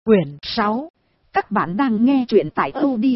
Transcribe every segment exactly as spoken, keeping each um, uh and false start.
Quyển sáu. Các bạn đang nghe truyện tại audio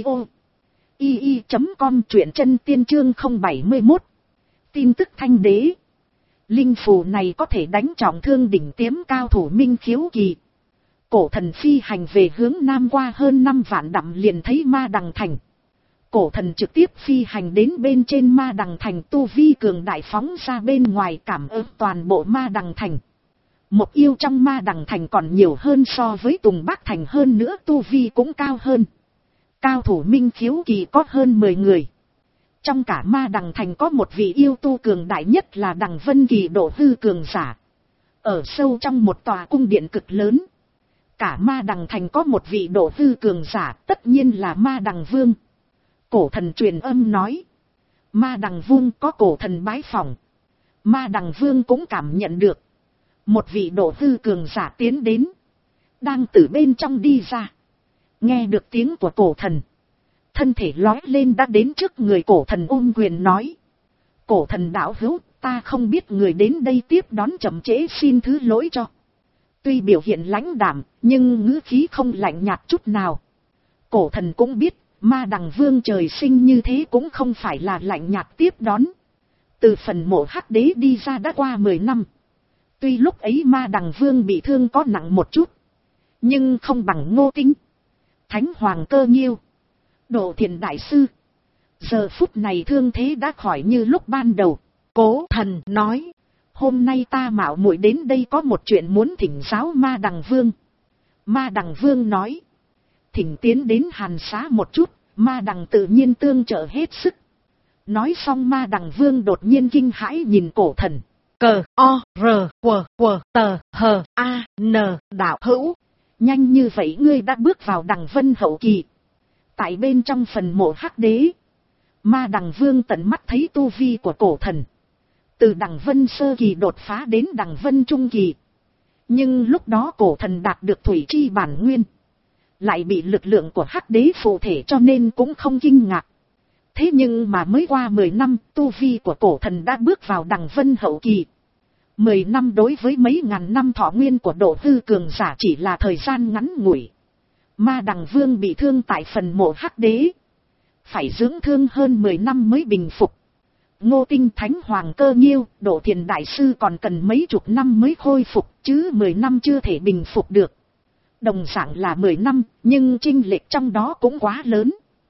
i i chấm com, truyện chân tiên chương không bảy mốt. Tin tức Thanh Đế. Linh phù này có thể đánh trọng thương đỉnh tiếm cao thủ Minh Khiếu Kỳ. Cổ thần phi hành về hướng nam qua hơn năm vạn dặm liền thấy Ma Đằng Thành. Cổ thần trực tiếp phi hành đến bên trên Ma Đằng Thành, tu vi cường đại phóng ra bên ngoài cảm ứng toàn bộ Ma Đằng Thành. Một yêu trong Ma Đằng Thành còn nhiều hơn so với Tùng Bắc Thành, hơn nữa tu vi cũng cao hơn. Cao thủ Minh Khiếu Kỳ có hơn mười người. Trong cả Ma Đằng Thành có một vị yêu tu cường đại nhất là Đằng Vân Kỳ độ hư cường giả. Ở sâu trong một tòa cung điện cực lớn. Cả Ma Đằng Thành có một vị độ hư cường giả, tất nhiên là Ma Đằng Vương. Cổ thần truyền âm nói. Ma Đằng Vương có cổ thần bái phỏng. Ma Đằng Vương cũng cảm nhận được. Một vị độ hư cường giả tiến đến. Đang từ bên trong đi ra. Nghe được tiếng của cổ thần. Thân thể lói lên đã đến trước người cổ thần, ôm quyền nói. Cổ thần đạo hữu, ta không biết người đến đây tiếp đón chậm trễ, xin thứ lỗi cho. Tuy biểu hiện lãnh đạm, nhưng ngữ khí không lạnh nhạt chút nào. Cổ thần cũng biết, Ma Đằng Vương trời sinh như thế cũng không phải là lạnh nhạt tiếp đón. Từ phần mộ Hắc Đế đi ra đã qua mười năm. Tuy lúc ấy Ma Đằng Vương bị thương có nặng một chút, nhưng không bằng Ngô Tinh, Thánh Hoàng Cơ Nhiêu, Độ Thiền Đại Sư. Giờ phút này thương thế đã khỏi như lúc ban đầu. Cố thần nói, hôm nay ta mạo muội đến đây có một chuyện muốn thỉnh giáo Ma Đằng Vương. Ma Đằng Vương nói, thỉnh tiến đến Hàn Xá một chút, Ma Đằng tự nhiên tương trợ hết sức. Nói xong Ma Đằng Vương đột nhiên kinh hãi nhìn cổ thần. Cờ o r q q tờ h a n đạo hữu, nhanh như vậy ngươi đã bước vào Đằng Vân hậu kỳ. Tại bên trong phần mộ Hắc Đế, Ma Đằng Vương tận mắt thấy tu vi của cổ thần. Từ Đằng Vân sơ kỳ đột phá đến Đằng Vân trung kỳ. Nhưng lúc đó cổ thần đạt được thủy chi bản nguyên. Lại bị lực lượng của Hắc Đế phụ thể cho nên cũng không kinh ngạc. Thế nhưng mà mới qua mười năm, tu vi của cổ thần đã bước vào Đằng Vân hậu kỳ. mười năm đối với mấy ngàn năm thọ nguyên của độ hư cường giả chỉ là thời gian ngắn ngủi. Ma Đằng Vương bị thương tại phần mộ Hắc Đế. Phải dưỡng thương hơn mười năm mới bình phục. Ngô Tinh, Thánh Hoàng Cơ Nhiêu, Độ Thiền Đại Sư còn cần mấy chục năm mới khôi phục, chứ mười năm chưa thể bình phục được. Đồng dạng là mười năm, nhưng chênh lệch trong đó cũng quá lớn.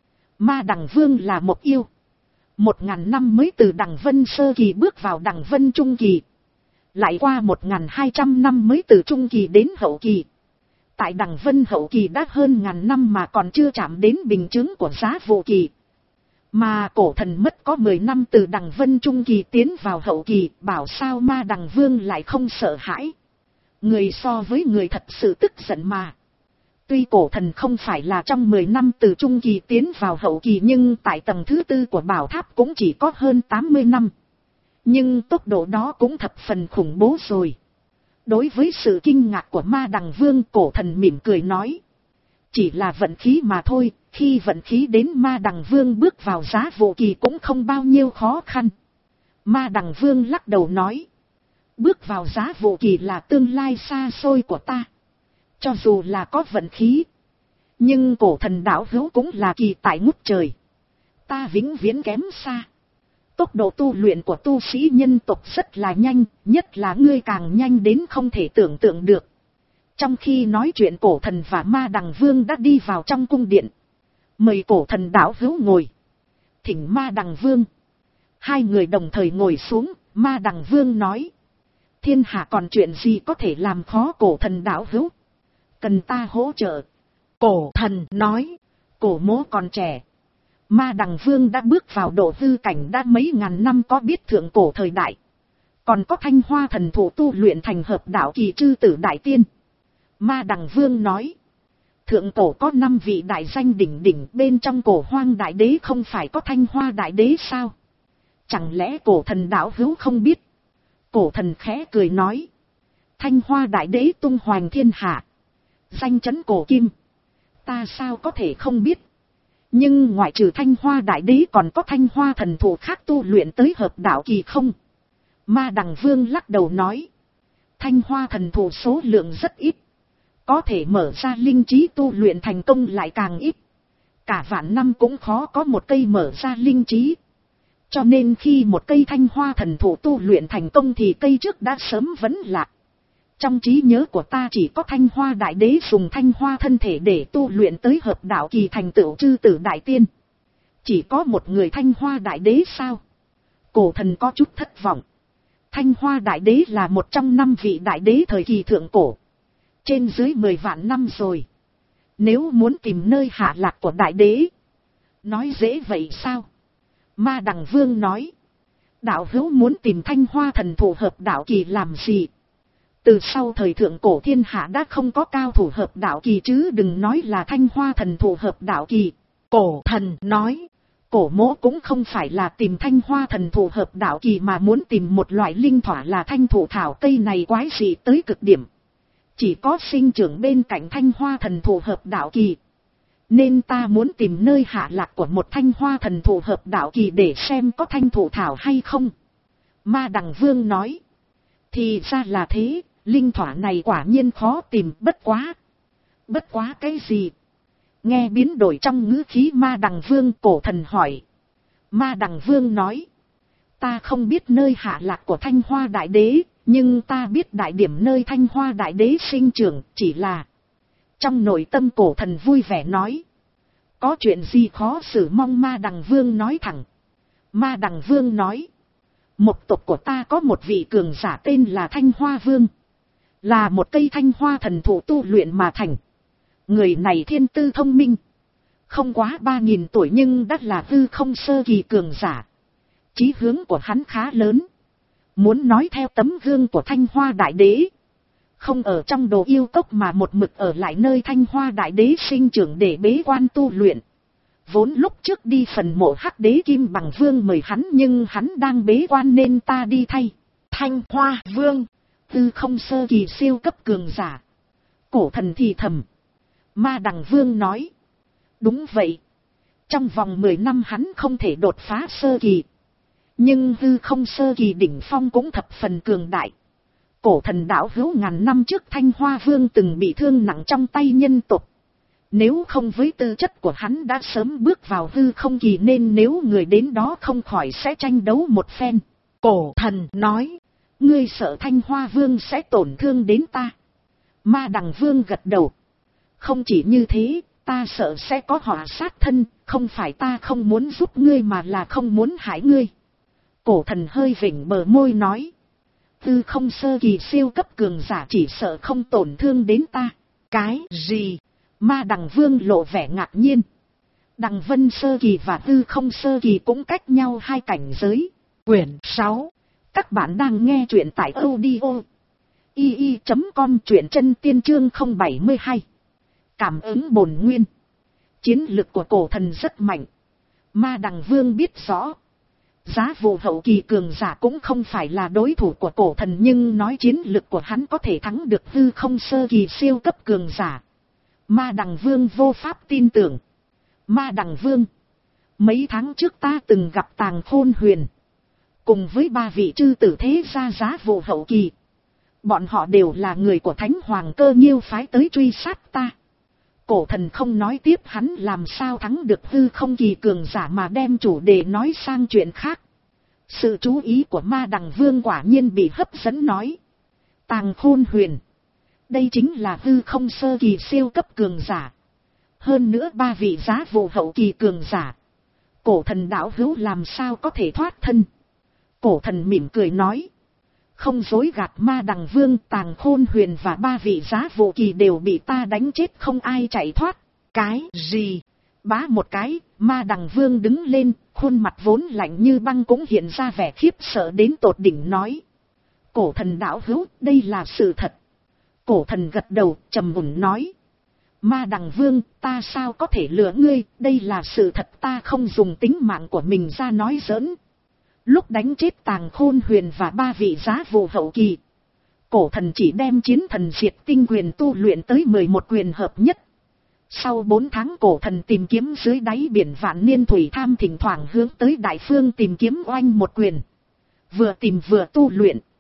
Ma Đằng Vương là một yêu. Một ngàn năm mới từ Đằng Vân sơ kỳ bước vào Đằng Vân trung kỳ. Lại qua một ngàn hai trăm năm mới từ trung kỳ đến hậu kỳ. Tại Đằng Vân hậu kỳ đã hơn ngàn năm mà còn chưa chạm đến bình chứng của giá vô kỳ. Mà cổ thần mất có mười năm từ Đằng Vân trung kỳ tiến vào hậu kỳ, bảo sao Ma Đằng Vương lại không sợ hãi. Người so với người thật sự tức giận mà. Tuy cổ thần không phải là trong mười năm từ trung kỳ tiến vào hậu kỳ, nhưng tại tầng thứ tư của bảo tháp cũng chỉ có hơn tám mươi năm. Nhưng tốc độ đó cũng thập phần khủng bố rồi. Đối với sự kinh ngạc của Ma Đằng Vương, cổ thần mỉm cười nói. Chỉ là vận khí mà thôi, khi vận khí đến Ma Đằng Vương bước vào giá vô kỳ cũng không bao nhiêu khó khăn. Ma Đằng Vương lắc đầu nói. Bước vào giá vô kỳ là tương lai xa xôi của ta. Cho dù là có vận khí, nhưng cổ thần đạo hữu cũng là kỳ tài ngút trời. Ta vĩnh viễn kém xa. Tốc độ tu luyện của tu sĩ nhân tộc rất là nhanh, nhất là ngươi càng nhanh đến không thể tưởng tượng được. Trong khi nói chuyện, cổ thần và Ma Đằng Vương đã đi vào trong cung điện. Mời cổ thần đạo hữu ngồi. Thỉnh Ma Đằng Vương. Hai người đồng thời ngồi xuống. Ma Đằng Vương nói. Thiên hạ còn chuyện gì có thể làm khó cổ thần đạo hữu? Cần ta hỗ trợ? Cổ thần nói. Cổ mỗ còn trẻ. Ma Đằng Vương đã bước vào độ hư cảnh đã mấy ngàn năm, có biết thượng cổ thời đại. Còn có Thanh Hoa thần thụ tu luyện thành hợp đạo kỳ chư tử đại tiên. Ma Đằng Vương nói. Thượng cổ có năm vị đại danh đỉnh đỉnh, bên trong Cổ Hoang Đại Đế không phải có Thanh Hoa Đại Đế sao? Chẳng lẽ cổ thần đạo hữu không biết? Cổ thần khẽ cười nói. Thanh Hoa Đại Đế tung hoành thiên hạ, danh chấn cổ kim. Ta sao có thể không biết? Nhưng ngoại trừ Thanh Hoa Đại Đế còn có Thanh Hoa thần thụ khác tu luyện tới hợp đạo kỳ không? Ma Đằng Vương lắc đầu nói. Thanh Hoa thần thụ số lượng rất ít. có thể mở ra linh trí tu luyện thành công lại càng ít. Cả vạn năm cũng khó có một cây mở ra linh trí. Cho nên khi một cây thanh hoa thần thụ tu luyện thành công thì cây trước đã sớm vấn lạc. Trong trí nhớ của ta chỉ có thanh hoa đại đế dùng thanh hoa thân thể để tu luyện tới hợp đạo kỳ thành tựu chư tử đại tiên. Chỉ có một người thanh hoa đại đế sao? Cổ thần có chút thất vọng. Thanh hoa đại đế là một trong năm vị đại đế thời kỳ thượng cổ. Trên dưới mười vạn năm rồi. Nếu muốn tìm nơi hạ lạc của đại đế. Nói dễ vậy sao? Ma Đằng Vương nói. Đạo hữu muốn tìm thanh hoa thần thụ hợp đạo kỳ làm gì? Từ sau thời thượng cổ thiên hạ đã không có cao thủ hợp đạo kỳ chứ đừng nói là thanh hoa thần thụ hợp đạo kỳ. Cổ thần nói. Cổ mỗ cũng không phải là tìm thanh hoa thần thụ hợp đạo kỳ mà muốn tìm một loại linh thỏa là thanh thụ thảo cây này quái dị tới cực điểm. Chỉ có sinh trưởng bên cạnh thanh hoa thần thụ hợp đạo kỳ. Nên ta muốn tìm nơi hạ lạc của một thanh hoa thần thụ hợp đạo kỳ để xem có thanh thụ thảo hay không. Ma Đằng Vương nói. Thì ra là thế, linh thỏa này quả nhiên khó tìm, bất quá. Bất quá cái gì? Nghe biến đổi trong ngữ khí Ma Đằng Vương, cổ thần hỏi. Ma Đằng Vương nói. Ta không biết nơi hạ lạc của thanh hoa đại đế, nhưng ta biết đại điểm nơi thanh hoa đại đế sinh trưởng, chỉ là. Trong nội tâm cổ thần vui vẻ nói. Có chuyện gì khó xử mong Ma Đằng Vương nói thẳng. Ma Đằng Vương nói. Một tộc của ta có một vị cường giả tên là Thanh Hoa Vương. Là một cây thanh hoa thần thụ tu luyện mà thành. Người này thiên tư thông minh. Không quá ba nghìn tuổi nhưng đã là hư không sơ kỳ cường giả. Chí hướng của hắn khá lớn. Muốn nói theo tấm gương của Thanh Hoa Đại Đế. Không ở trong Đồ Yêu Cốc mà một mực ở lại nơi Thanh Hoa Đại Đế sinh trưởng để bế quan tu luyện. Vốn lúc trước đi phần mộ Hắc Đế Kim Bằng Vương mời hắn nhưng hắn đang bế quan nên ta đi thay. Thanh Hoa Vương, hư không sơ kỳ siêu cấp cường giả. Cổ thần thì thầm. Ma Đằng Vương nói. Đúng vậy. Trong vòng mười năm hắn không thể đột phá sơ kỳ. Nhưng hư không sơ kỳ đỉnh phong cũng thập phần cường đại. Cổ thần đạo hữu ngàn năm trước Thanh Hoa Vương từng bị thương nặng trong tay nhân tộc. Nếu không với tư chất của hắn đã sớm bước vào hư không kỳ nên nếu người đến đó không khỏi sẽ tranh đấu một phen. Cổ thần nói. Ngươi sợ Thanh Hoa Vương sẽ tổn thương đến ta. Ma Đằng Vương gật đầu. Không chỉ như thế, ta sợ sẽ có họa sát thân, không phải ta không muốn giúp ngươi mà là không muốn hại ngươi. Cổ thần hơi vểnh bờ môi nói. Tư không sơ kỳ siêu cấp cường giả chỉ sợ không tổn thương đến ta. Cái gì? Ma Đằng Vương lộ vẻ ngạc nhiên. Đằng Vân sơ kỳ và tư không sơ kỳ cũng cách nhau hai cảnh giới. Quyển sáu. Các bạn đang nghe truyện tại audio i i chấm com, truyện chân tiên chương không bảy hai. Cảm ứng bổn nguyên. Chiến lực của cổ thần rất mạnh. Ma Đằng Vương biết rõ. Giá vụ hậu kỳ cường giả cũng không phải là đối thủ của cổ thần nhưng nói chiến lực của hắn có thể thắng được hư không sơ kỳ siêu cấp cường giả. Ma Đằng Vương vô pháp tin tưởng. Ma Đằng Vương. Mấy tháng trước ta từng gặp Tàng Khôn Huyền. Cùng với ba vị chư tử thế gia giá vụ hậu kỳ. Bọn họ đều là người của Thánh Hoàng Cơ Nhiêu phái tới truy sát ta. Cổ thần không nói tiếp hắn làm sao thắng được hư không kỳ cường giả mà đem chủ đề nói sang chuyện khác. Sự chú ý của Ma Đằng Vương quả nhiên bị hấp dẫn nói. Tàng Khôn Huyền. Đây chính là hư không sơ kỳ siêu cấp cường giả. Hơn nữa ba vị giá vụ hậu kỳ cường giả. Cổ thần đạo hữu làm sao có thể thoát thân. Cổ thần mỉm cười nói. Không dối gạt Ma Đằng Vương, Tàng Khôn Huyền và ba vị giá vụ kỳ đều bị ta đánh chết không ai chạy thoát. Cái gì? Bá một cái, Ma Đằng Vương đứng lên, khuôn mặt vốn lạnh như băng cũng hiện ra vẻ khiếp sợ đến tột đỉnh nói. Cổ thần đạo hữu, đây là sự thật. Cổ thần gật đầu, trầm ổn nói. Ma Đằng Vương, ta sao có thể lừa ngươi, đây là sự thật, ta không dùng tính mạng của mình ra nói giỡn. Lúc đánh chết Tàng Khôn Huyền và ba vị giá vụ hậu kỳ. Cổ thần chỉ đem chiến thần diệt tinh quyền tu luyện tới mười một quyền hợp nhất. Sau bốn tháng cổ thần tìm kiếm dưới đáy biển vạn niên thủy tham thỉnh thoảng hướng tới đại phương tìm kiếm oanh một quyền. Vừa tìm vừa tu luyện.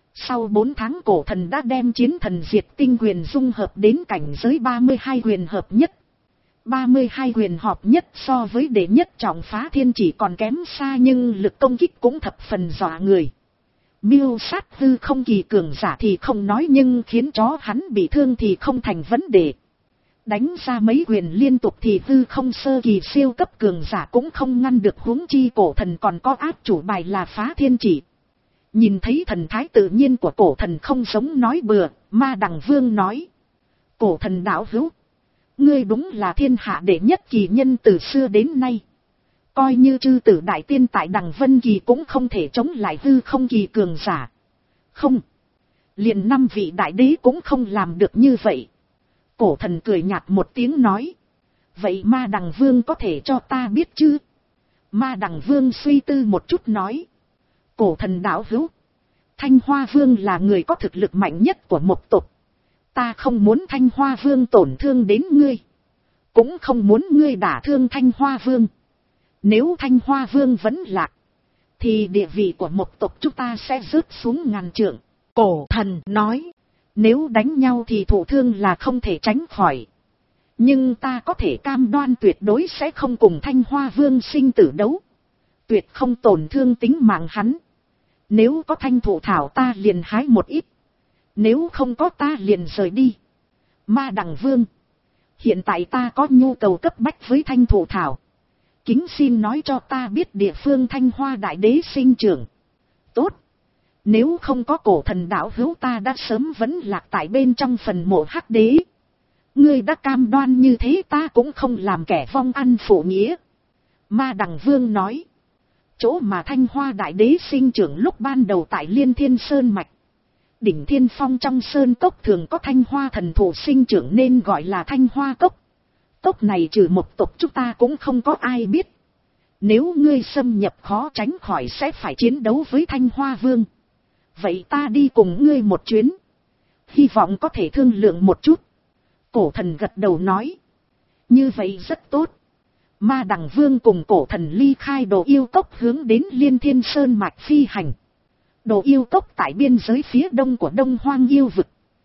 Sau bốn tháng cổ thần đã đem chiến thần diệt tinh quyền dung hợp đến cảnh giới ba mươi hai quyền hợp nhất. ba mươi hai quyền hợp nhất so với đệ nhất trọng phá thiên chỉ còn kém xa nhưng lực công kích cũng thập phần dọa người. Miêu sát hư không kỳ cường giả thì không nói nhưng khiến chó hắn bị thương thì không thành vấn đề. Đánh ra mấy quyền liên tục thì hư không sơ kỳ siêu cấp cường giả cũng không ngăn được, huống chi cổ thần còn có áp chủ bài là phá thiên chỉ. Nhìn thấy thần thái tự nhiên của cổ thần không giống nói bừa, Ma Đằng Vương nói. Cổ thần đạo hữu, ngươi đúng là thiên hạ đệ nhất kỳ nhân từ xưa đến nay. Coi như chư tử đại tiên tại Đằng Vân Kỳ cũng không thể chống lại hư không kỳ cường giả. Không, liền năm vị đại đế cũng không làm được như vậy. Cổ thần cười nhạt một tiếng nói. Vậy Ma Đằng Vương có thể cho ta biết chứ? Ma Đằng Vương suy tư một chút nói. Cổ thần đạo hữu, Thanh Hoa Vương là người có thực lực mạnh nhất của một tộc. Ta không muốn Thanh Hoa Vương tổn thương đến ngươi. Cũng không muốn ngươi đả thương Thanh Hoa Vương. Nếu Thanh Hoa Vương vẫn lạc, thì địa vị của một tộc chúng ta sẽ rớt xuống ngàn trượng. Cổ thần nói. Nếu đánh nhau thì thụ thương là không thể tránh khỏi. Nhưng ta có thể cam đoan tuyệt đối sẽ không cùng Thanh Hoa Vương sinh tử đấu. Tuyệt không tổn thương tính mạng hắn. Nếu có thanh thụ thảo ta liền hái một ít. Nếu không có ta liền rời đi. Ma Đằng Vương, hiện tại ta có nhu cầu cấp bách với thanh thụ thảo. Kính xin nói cho ta biết địa phương Thanh Hoa Đại Đế sinh trưởng. Tốt. Nếu không có cổ thần đạo hữu ta đã sớm vẫn lạc tại bên trong phần mộ hắc đế. Ngươi đã cam đoan như thế ta cũng không làm kẻ vong ăn phụ nghĩa. Ma Đằng Vương nói. Chỗ mà Thanh Hoa Đại Đế sinh trưởng lúc ban đầu tại Liên Thiên Sơn Mạch. Đỉnh Thiên Phong trong sơn cốc thường có Thanh Hoa thần thụ sinh trưởng nên gọi là Thanh Hoa Cốc. Cốc này trừ một tộc chúng ta cũng không có ai biết. Nếu ngươi xâm nhập khó tránh khỏi sẽ phải chiến đấu với Thanh Hoa Vương. Vậy ta đi cùng ngươi một chuyến. Hy vọng có thể thương lượng một chút. Cổ thần gật đầu nói. Như vậy rất tốt. Ma Đằng Vương cùng cổ thần ly khai Đồ Yêu Cốc hướng đến Liên Thiên Sơn Mạch phi hành. Đồ Yêu Cốc tại biên giới phía đông của Đông Hoang Yêu Vực.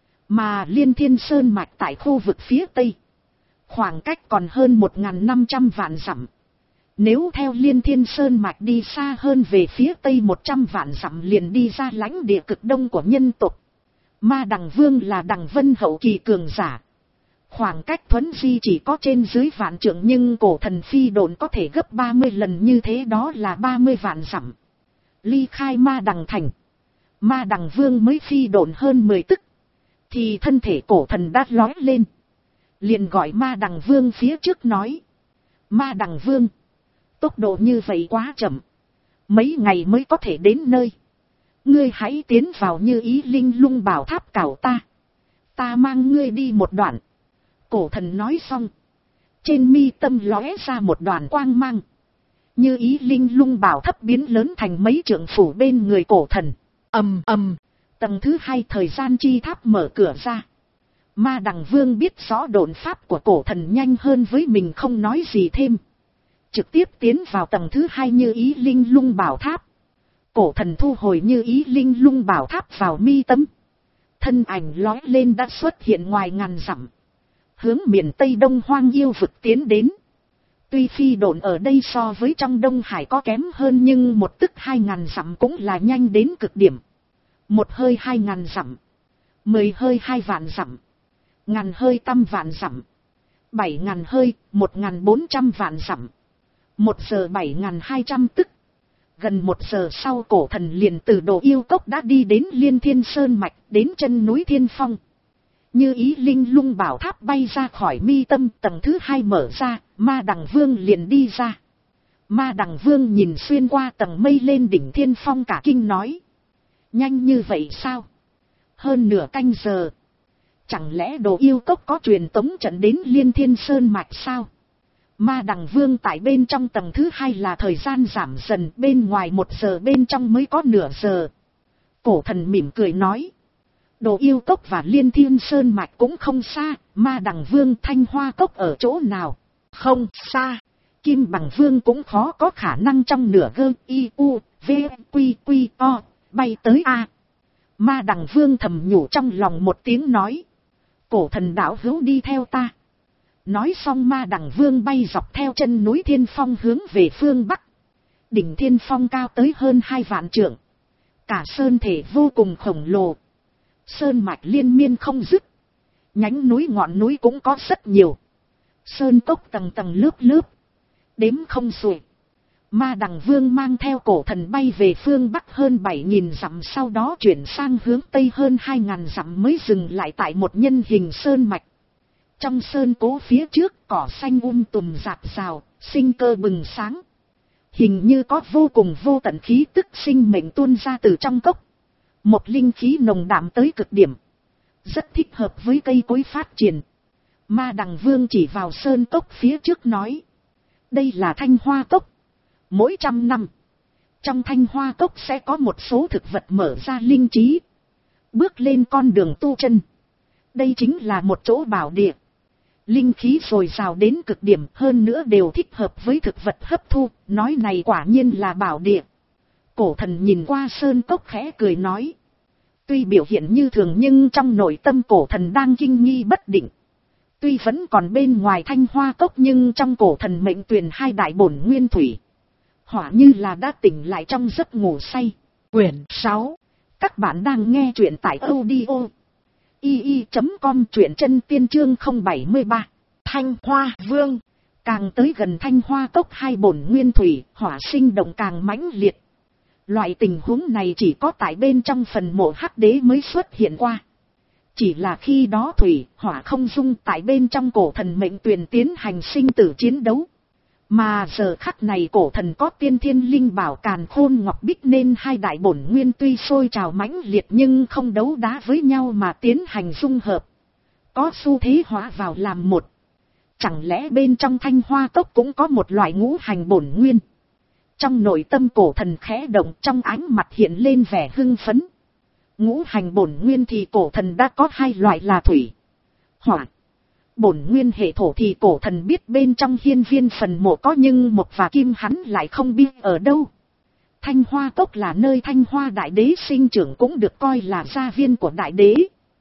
Mà Liên Thiên Sơn Mạch tại khu vực phía tây. Khoảng cách còn hơn một nghìn năm trăm vạn dặm. Nếu theo Liên Thiên Sơn Mạch đi xa hơn về phía tây một trăm vạn dặm liền đi ra lãnh địa cực đông của nhân tộc. Ma Đằng Vương là Đằng Vân hậu kỳ cường giả. Khoảng cách thuấn di chỉ có trên dưới vạn trượng nhưng cổ thần phi độn có thể gấp ba mươi lần như thế, đó là ba mươi vạn dặm. Ly khai Ma Đằng Thành. Ma Đằng Vương mới phi độn hơn mười tức. Thì thân thể cổ thần đã lói lên. Liền gọi Ma Đằng Vương phía trước nói. Ma Đằng Vương, tốc độ như vậy quá chậm. Mấy ngày mới có thể đến nơi. Ngươi hãy tiến vào Như Ý Linh Lung Bảo Tháp cảo ta. Ta mang ngươi đi một đoạn. Cổ thần nói xong. Trên mi tâm lóe ra một đoàn quang mang. Như Ý Linh Lung Bảo Tháp biến lớn thành mấy trượng phủ bên người cổ thần. Ầm ầm. Tầng thứ hai thời gian chi tháp mở cửa ra. Ma Đằng Vương biết rõ độn pháp của cổ thần nhanh hơn với mình không nói gì thêm. Trực tiếp tiến vào tầng thứ hai Như Ý Linh Lung Bảo Tháp. Cổ thần thu hồi Như Ý Linh Lung Bảo Tháp vào mi tâm. Thân ảnh lói lên đã xuất hiện ngoài ngàn dặm. Hướng miền Tây Đông Hoang Yêu Vực tiến đến. Tuy phi độn ở đây so với trong Đông Hải có kém hơn nhưng một tức hai ngàn dặm cũng là nhanh đến cực điểm. Một hơi hai ngàn dặm. Mười hơi hai vạn dặm. Ngàn hơi trăm vạn dặm. Bảy ngàn hơi, một ngàn bốn trăm vạn dặm. Một giờ bảy ngàn hai trăm tức. Gần một giờ sau cổ thần liền từ Đồ Yêu Cốc đã đi đến Liên Thiên Sơn Mạch, đến chân núi Thiên Phong. Như Ý Linh Lung Bảo Tháp bay ra khỏi mi tâm, tầng thứ hai mở ra, Ma Đằng Vương liền đi ra. Ma Đằng Vương nhìn xuyên qua tầng mây lên đỉnh Thiên Phong cả kinh nói. Nhanh như vậy sao? Hơn nửa canh giờ. Chẳng lẽ Đồ Yêu Cốc có truyền tống trận đến Liên Thiên Sơn Mạch sao? Ma Đằng Vương tại bên trong tầng thứ hai là thời gian giảm dần, bên ngoài một giờ bên trong mới có nửa giờ. Cổ thần mỉm cười nói. Đồ Yêu Cốc và Liên Thiên Sơn Mạch cũng không xa, Ma Đằng Vương Thanh Hoa Cốc ở chỗ nào? Không xa. Kim Bằng Vương cũng khó có khả năng trong nửa gơ y u v quy quy o bay tới a. Ma Đằng Vương thầm nhủ trong lòng một tiếng nói. Cổ thần đạo hữu đi theo ta. Nói xong Ma Đằng Vương bay dọc theo chân núi Thiên Phong hướng về phương Bắc. Đỉnh Thiên Phong cao tới hơn hai vạn trượng. Cả sơn thể vô cùng khổng lồ. Sơn mạch liên miên không dứt. Nhánh núi ngọn núi cũng có rất nhiều. Sơn cốc tầng tầng lớp lớp. Đếm không xuể. Ma Đằng Vương mang theo cổ thần bay về phương Bắc hơn bảy nghìn dặm, sau đó chuyển sang hướng Tây hơn hai nghìn dặm mới dừng lại tại một nhân hình sơn mạch. Trong sơn cố phía trước cỏ xanh um tùm rạp rào, sinh cơ bừng sáng. Hình như có vô cùng vô tận khí tức sinh mệnh tuôn ra từ trong cốc. Một linh khí nồng đậm tới cực điểm. Rất thích hợp với cây cối phát triển. Ma Đằng Vương chỉ vào sơn cốc phía trước nói. Đây là Thanh Hoa Cốc. Mỗi trăm năm, trong Thanh Hoa Cốc sẽ có một số thực vật mở ra linh trí. Bước lên con đường tu chân. Đây chính là một chỗ bảo địa. Linh khí dồi dào đến cực điểm, hơn nữa đều thích hợp với thực vật hấp thu. Nói này quả nhiên là bảo địa. Cổ thần nhìn qua sơn cốc khẽ cười nói. Tuy biểu hiện như thường nhưng trong nội tâm cổ thần đang kinh nghi bất định. Tuy vẫn còn bên ngoài Thanh Hoa Cốc nhưng trong cổ thần mệnh tuyền hai đại bổn nguyên thủy. Hỏa như là đã tỉnh lại trong giấc ngủ say. Quyển sáu. Các bạn đang nghe truyện tại audio i i chấm com, truyện chân tiên chương không bảy ba. Thanh Hoa Vương. Càng tới gần Thanh Hoa Cốc hai bổn nguyên thủy, hỏa sinh động càng mãnh liệt. Loại tình huống này chỉ có tại bên trong phần mộ Hắc Đế mới xuất hiện qua. Chỉ là khi đó thủy, hỏa không dung tại bên trong cổ thần mệnh tuyền tiến hành sinh tử chiến đấu. Mà giờ khắc này cổ thần có tiên thiên linh bảo càn khôn ngọc bích nên hai đại bổn nguyên tuy sôi trào mãnh liệt nhưng không đấu đá với nhau mà tiến hành dung hợp. Có xu thế hóa vào làm một. Chẳng lẽ bên trong Thanh Hoa Cốc cũng có một loại ngũ hành bổn nguyên? Trong nội tâm cổ thần khẽ động, trong ánh mặt hiện lên vẻ hưng phấn. Ngũ hành bổn nguyên thì cổ thần đã có hai loại là thủy, hỏa. Bổn nguyên hệ thổ thì cổ thần biết bên trong hiên viên phần mộ có nhưng mộc và kim hắn lại không biết ở đâu. Thanh Hoa Cốc là nơi Thanh Hoa Đại Đế sinh trưởng, cũng được coi là gia viên của Đại Đế.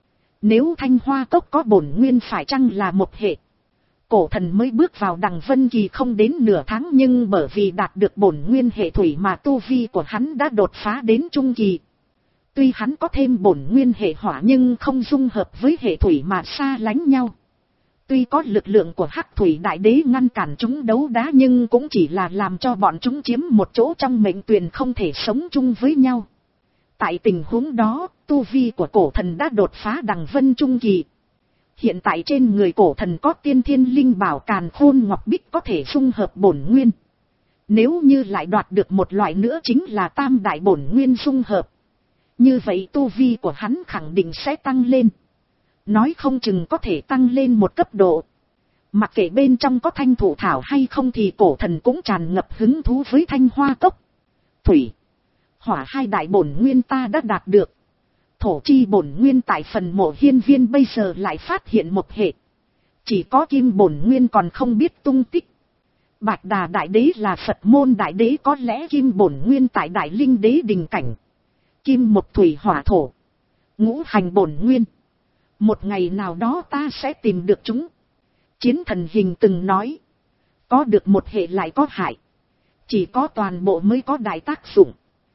Nếu Thanh Hoa Cốc có bổn nguyên phải chăng là một hệ? Cổ thần mới bước vào Đằng Vân Kỳ không đến nửa tháng nhưng bởi vì đạt được bổn nguyên hệ thủy mà tu vi của hắn đã đột phá đến trung kỳ. Tuy hắn có thêm bổn nguyên hệ hỏa nhưng không dung hợp với hệ thủy mà xa lánh nhau. Tuy có lực lượng của Hắc Thủy Đại Đế ngăn cản chúng đấu đá nhưng cũng chỉ là làm cho bọn chúng chiếm một chỗ trong mệnh tuyền, không thể sống chung với nhau. Tại tình huống đó, tu vi của cổ thần đã đột phá Đằng Vân Trung Kỳ. Hiện tại trên người cổ thần có tiên thiên linh bảo càn khôn ngọc bích có thể dung hợp bổn nguyên. Nếu như lại đoạt được một loại nữa chính là tam đại bổn nguyên dung hợp. Như vậy tu vi của hắn khẳng định sẽ tăng lên. Nói không chừng có thể tăng lên một cấp độ. Mặc kệ bên trong có thanh thụ thảo hay không thì cổ thần cũng tràn ngập hứng thú với Thanh Hoa Cốc. Thủy, hỏa hai đại bổn nguyên ta đã đạt được. Thổ chi bổn nguyên tại phần mộ hiên viên bây giờ lại phát hiện một hệ. Chỉ có kim bổn nguyên còn không biết tung tích. Bạch Đà Đại Đế là Phật môn Đại Đế, có lẽ kim bổn nguyên tại Đại Linh Đế đình cảnh. Kim một thủy hỏa thổ, ngũ hành bổn nguyên. Một ngày nào đó ta sẽ tìm được chúng. Chiến Thần Hình từng nói. Có được một hệ lại có hại. Chỉ có toàn bộ mới có đại tác dụng.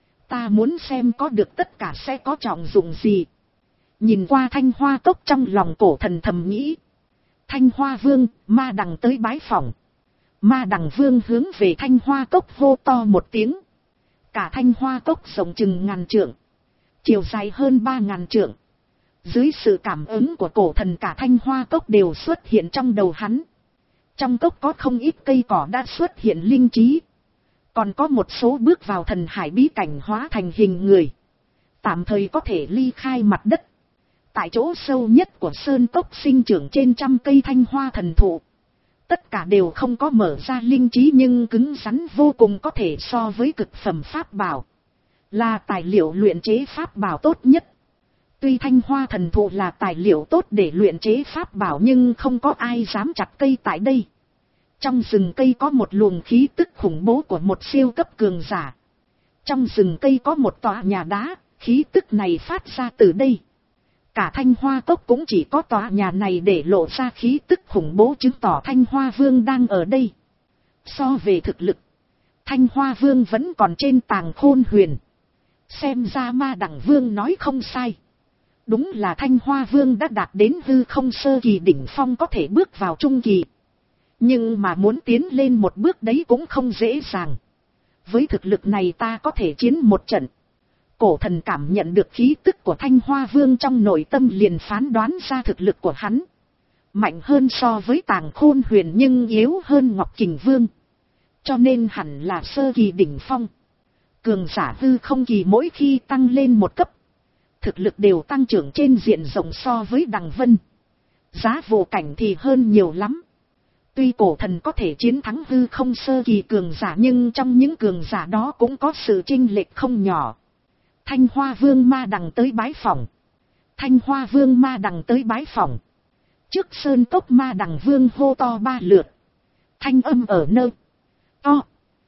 Ta muốn xem có được tất cả sẽ có trọng dụng gì. Nhìn qua Thanh Hoa Cốc trong lòng cổ thần thầm nghĩ. Thanh Hoa Vương, Ma Đằng tới bái phỏng. Ma Đằng Vương hướng về Thanh Hoa Cốc hô to một tiếng. Cả Thanh Hoa Cốc rộng chừng ngàn trượng. Chiều dài hơn ba ngàn trượng. Dưới sự cảm ứng của cổ thần cả Thanh Hoa Cốc đều xuất hiện trong đầu hắn. Trong cốc có không ít cây cỏ đã xuất hiện linh trí. Còn có một số bước vào thần hải bí cảnh hóa thành hình người. Tạm thời có thể ly khai mặt đất. Tại chỗ sâu nhất của sơn cốc sinh trưởng trên trăm cây thanh hoa thần thụ. Tất cả đều không có mở ra linh trí nhưng cứng rắn vô cùng, có thể so với cực phẩm pháp bảo. Là tài liệu luyện chế pháp bảo tốt nhất. Tuy thanh hoa thần thụ là tài liệu tốt để luyện chế pháp bảo nhưng không có ai dám chặt cây tại đây. Trong rừng cây có một luồng khí tức khủng bố của một siêu cấp cường giả. Trong rừng cây có một tòa nhà đá, khí tức này phát ra từ đây. Cả Thanh Hoa Cốc cũng chỉ có tòa nhà này để lộ ra khí tức khủng bố, chứng tỏ Thanh Hoa Vương đang ở đây. So về thực lực, Thanh Hoa Vương vẫn còn trên Tàng Khôn Huyền. Xem ra Ma Đằng Vương nói không sai. Đúng là Thanh Hoa Vương đã đạt đến hư không sơ kỳ đỉnh phong, có thể bước vào trung kỳ. Nhưng mà muốn tiến lên một bước đấy cũng không dễ dàng. Với thực lực này ta có thể chiến một trận. Cổ thần cảm nhận được khí tức của Thanh Hoa Vương trong nội tâm, liền phán đoán ra thực lực của hắn mạnh hơn so với Tàng Khôn Huyền nhưng yếu hơn Ngọc Kình Vương. Cho nên hẳn là sơ kỳ đỉnh phong. Cường giả hư không kỳ mỗi khi tăng lên một cấp, thực lực đều tăng trưởng trên diện rộng so với Đằng Vân. Giá vô cảnh thì hơn nhiều lắm. Tuy cổ thần có thể chiến thắng hư không sơ kỳ cường giả, nhưng trong những cường giả đó cũng có sự chênh lệch không nhỏ. Thanh Hoa Vương Ma Đằng tới bái phỏng. Thanh Hoa Vương Ma Đằng tới bái phỏng. Trước sơn cốc Ma Đằng Vương hô to ba lượt. Thanh âm ở nơi to,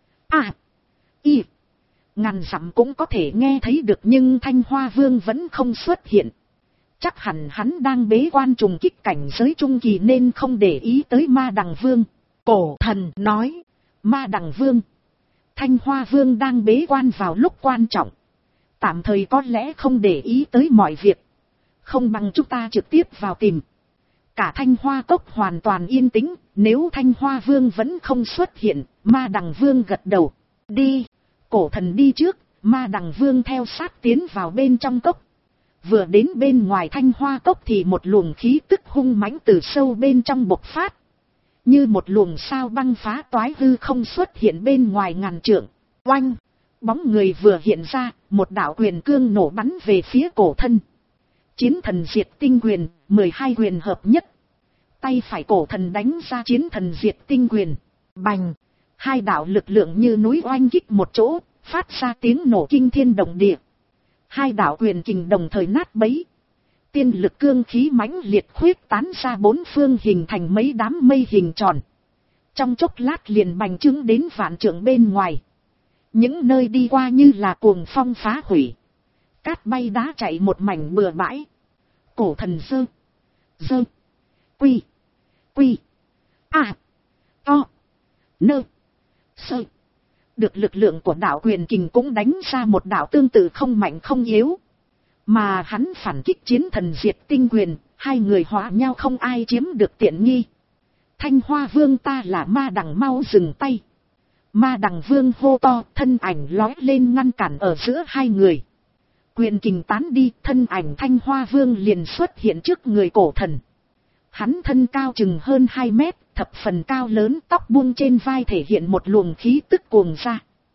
a, y, ngàn dặm cũng có thể nghe thấy được, nhưng Thanh Hoa Vương vẫn không xuất hiện. Chắc hẳn hắn đang bế quan trùng kích cảnh giới trung kỳ nên không để ý tới Ma Đằng Vương. Cổ thần nói, Ma Đằng Vương, Thanh Hoa Vương đang bế quan vào lúc quan trọng, tạm thời có lẽ không để ý tới mọi việc. Không bằng chúng ta trực tiếp vào tìm. Cả Thanh Hoa Cốc hoàn toàn yên tĩnh. Nếu Thanh Hoa Vương vẫn không xuất hiện, Ma Đằng Vương gật đầu. Đi. Cổ thần đi trước, Ma Đằng Vương theo sát tiến vào bên trong cốc. Vừa đến bên ngoài Thanh Hoa Cốc thì một luồng khí tức hung mãnh từ sâu bên trong bộc phát. Như một luồng sao băng phá toái hư không xuất hiện bên ngoài ngàn trượng. Oanh! Bóng người vừa hiện ra, một đạo quyền cương nổ bắn về phía cổ thân. Chiến thần diệt tinh quyền, mười hai quyền hợp nhất. Tay phải cổ thần đánh ra chiến thần diệt tinh quyền. Bành! Hai đạo lực lượng như núi oanh kích một chỗ, phát ra tiếng nổ kinh thiên động địa. Hai đạo quyền kình đồng thời nát bấy. Tiên lực cương khí mãnh liệt khuyết tán ra bốn phương, hình thành mấy đám mây hình tròn. Trong chốc lát liền bành trướng đến vạn trượng bên ngoài. Những nơi đi qua như là cuồng phong phá hủy. Cát bay đá chạy một mảnh bừa bãi. Cổ thần dơ. Dơ. Quy. Quy. À. To. Nơ. Sơ. Được lực lượng của đạo quyền kình cũng đánh ra một đạo tương tự không mạnh không yếu. Mà hắn phản kích chiến thần diệt tinh quyền, hai người hóa nhau không ai chiếm được tiện nghi. Thanh Hoa Vương ta là Ma Đằng, mau dừng tay. Ma Đằng Vương hô to, thân ảnh lói lên ngăn cản ở giữa hai người. Quyền kình tán đi, thân ảnh Thanh Hoa Vương liền xuất hiện trước người cổ thần. Hắn thân cao chừng hơn hai mét, thập phần cao lớn, tóc buông trên vai thể hiện một luồng khí tức cuồng ra.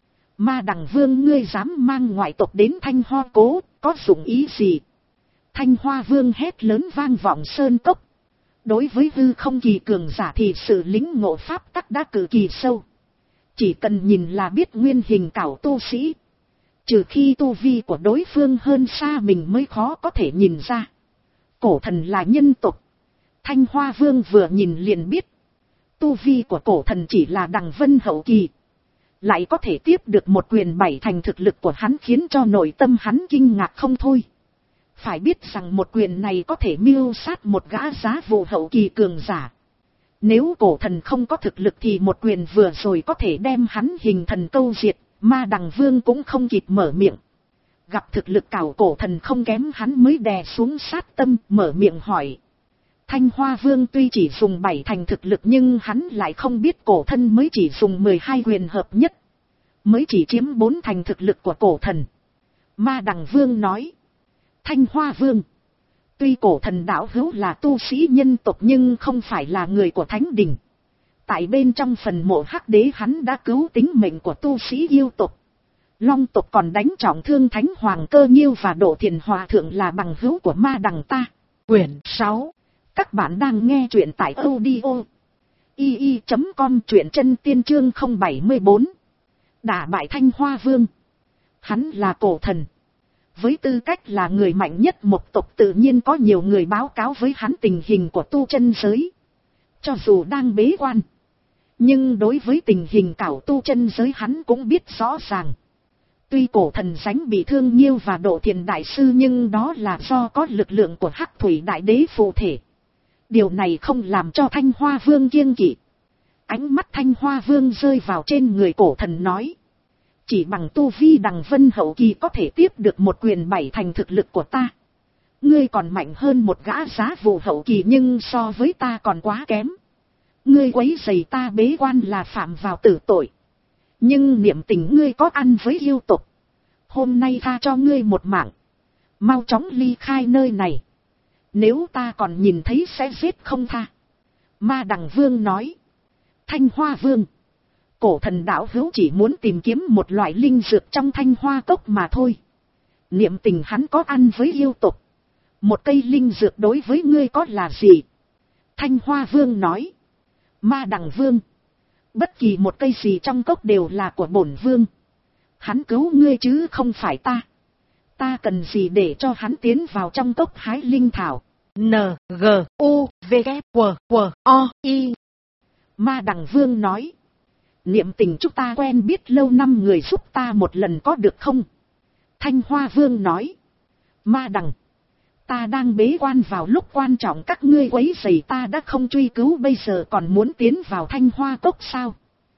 Ma Đằng Vương, ngươi dám mang ngoại tộc đến Thanh Hoa Cố, có dụng ý gì? Thanh Hoa Vương hét lớn vang vọng sơn cốc. Đối với hư không kỳ cường giả thì sự lĩnh ngộ pháp tắc đã cực kỳ sâu. Chỉ cần nhìn là biết nguyên hình cảo tu sĩ. Trừ khi tu vi của đối phương hơn xa mình mới khó có thể nhìn ra. Cổ thần là nhân tộc. Thanh Hoa Vương vừa nhìn liền biết. Tu vi của cổ thần chỉ là Đằng Vân hậu kỳ. Lại có thể tiếp được một quyền bảy thành, thực lực của hắn khiến cho nội tâm hắn kinh ngạc không thôi. Phải biết rằng một quyền này có thể mưu sát một gã giá vụ hậu kỳ cường giả. Nếu cổ thần không có thực lực thì một quyền vừa rồi có thể đem hắn hình thần câu diệt. Ma Đằng Vương cũng không kịp mở miệng. Gặp thực lực cảo cổ thần không kém hắn mới đè xuống sát tâm, mở miệng hỏi. Thanh Hoa Vương tuy chỉ dùng bảy thành thực lực nhưng hắn lại không biết cổ thân mới chỉ dùng mười hai quyền hợp nhất. Mới chỉ chiếm bốn thành thực lực của cổ thần. Ma Đằng Vương nói. Thanh Hoa Vương. Tuy cổ thần đạo hữu là tu sĩ nhân tộc nhưng không phải là người của thánh đình. Tại bên trong phần mộ hắc đế hắn đã cứu tính mệnh của tu sĩ yêu tộc. Long tộc còn đánh trọng thương Thánh Hoàng Cơ Nhiêu và Độ Thiền Hòa Thượng là bằng hữu của Ma Đằng ta. Quyển sáu. Các bạn đang nghe truyện tại audio i i chấm com, truyện chân tiên chương không bảy bốn. Đả bại Thanh Hoa Vương. Hắn là cổ thần. Với tư cách là người mạnh nhất một tộc, tự nhiên có nhiều người báo cáo với hắn tình hình của tu chân giới. Cho dù đang bế quan, nhưng đối với tình hình cảo tu chân giới hắn cũng biết rõ ràng. Tuy cổ thần Sánh bị thương Nhiêu và Độ Thiền đại sư, nhưng đó là do có lực lượng của Hắc Thủy đại đế phụ thể. Điều này không làm cho Thanh Hoa Vương kiêng kỵ. Ánh mắt Thanh Hoa Vương rơi vào trên người cổ thần nói. Chỉ bằng tu vi Đằng Vân hậu kỳ có thể tiếp được một quyền bảy thành thực lực của ta. Ngươi còn mạnh hơn một gã giá vụ hậu kỳ, nhưng so với ta còn quá kém. Ngươi quấy rầy ta bế quan là phạm vào tử tội. Nhưng niệm tình ngươi có ăn với yêu tộc. Hôm nay tha cho ngươi một mạng. Mau chóng ly khai nơi này. Nếu ta còn nhìn thấy sẽ giết không tha. Ma Đằng Vương nói. Thanh Hoa Vương. Cổ thần đạo hữu chỉ muốn tìm kiếm một loại linh dược trong Thanh Hoa cốc mà thôi. Niệm tình hắn có ăn với yêu tộc. Một cây linh dược đối với ngươi có là gì? Thanh Hoa Vương nói. Ma Đằng Vương. Bất kỳ một cây gì trong cốc đều là của bổn vương. Hắn cứu ngươi chứ không phải ta. Ta cần gì để cho hắn tiến vào trong cốc hái linh thảo? N, G, U, V, K, W, W, O, I. Ma Đằng Vương nói. Niệm tình chúng ta quen biết lâu năm, người giúp ta một lần có được không? Thanh Hoa Vương nói. Ma Đằng. Ta đang bế quan, vào lúc quan trọng các ngươi quấy rầy ta đã không truy cứu, bây giờ còn muốn tiến vào Thanh Hoa cốc sao?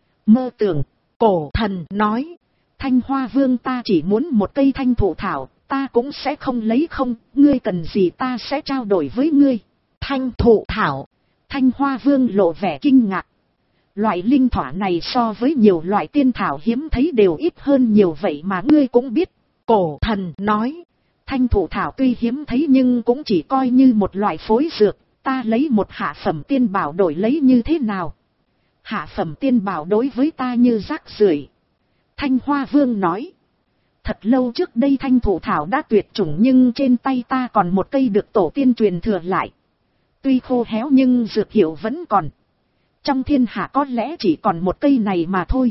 Mơ tưởng. Cổ thần nói. Thanh Hoa Vương, ta chỉ muốn một cây thanh thụ thảo, ta cũng sẽ không lấy không, ngươi cần gì ta sẽ trao đổi với ngươi. Thanh thụ thảo. Thanh Hoa Vương lộ vẻ kinh ngạc. Loại linh thỏa này so với nhiều loại tiên thảo hiếm thấy đều ít hơn nhiều, vậy mà ngươi cũng biết. Cổ thần nói. Thanh thụ thảo tuy hiếm thấy nhưng cũng chỉ coi như một loại phối dược, ta lấy một hạ phẩm tiên bảo đổi lấy như thế nào? Hạ phẩm tiên bảo đối với ta như rác rưởi. Thanh Hoa Vương nói. Thật lâu trước đây thanh thụ thảo đã tuyệt chủng, nhưng trên tay ta còn một cây được tổ tiên truyền thừa lại. Tuy khô héo nhưng dược hiệu vẫn còn. Trong thiên hạ có lẽ chỉ còn một cây này mà thôi.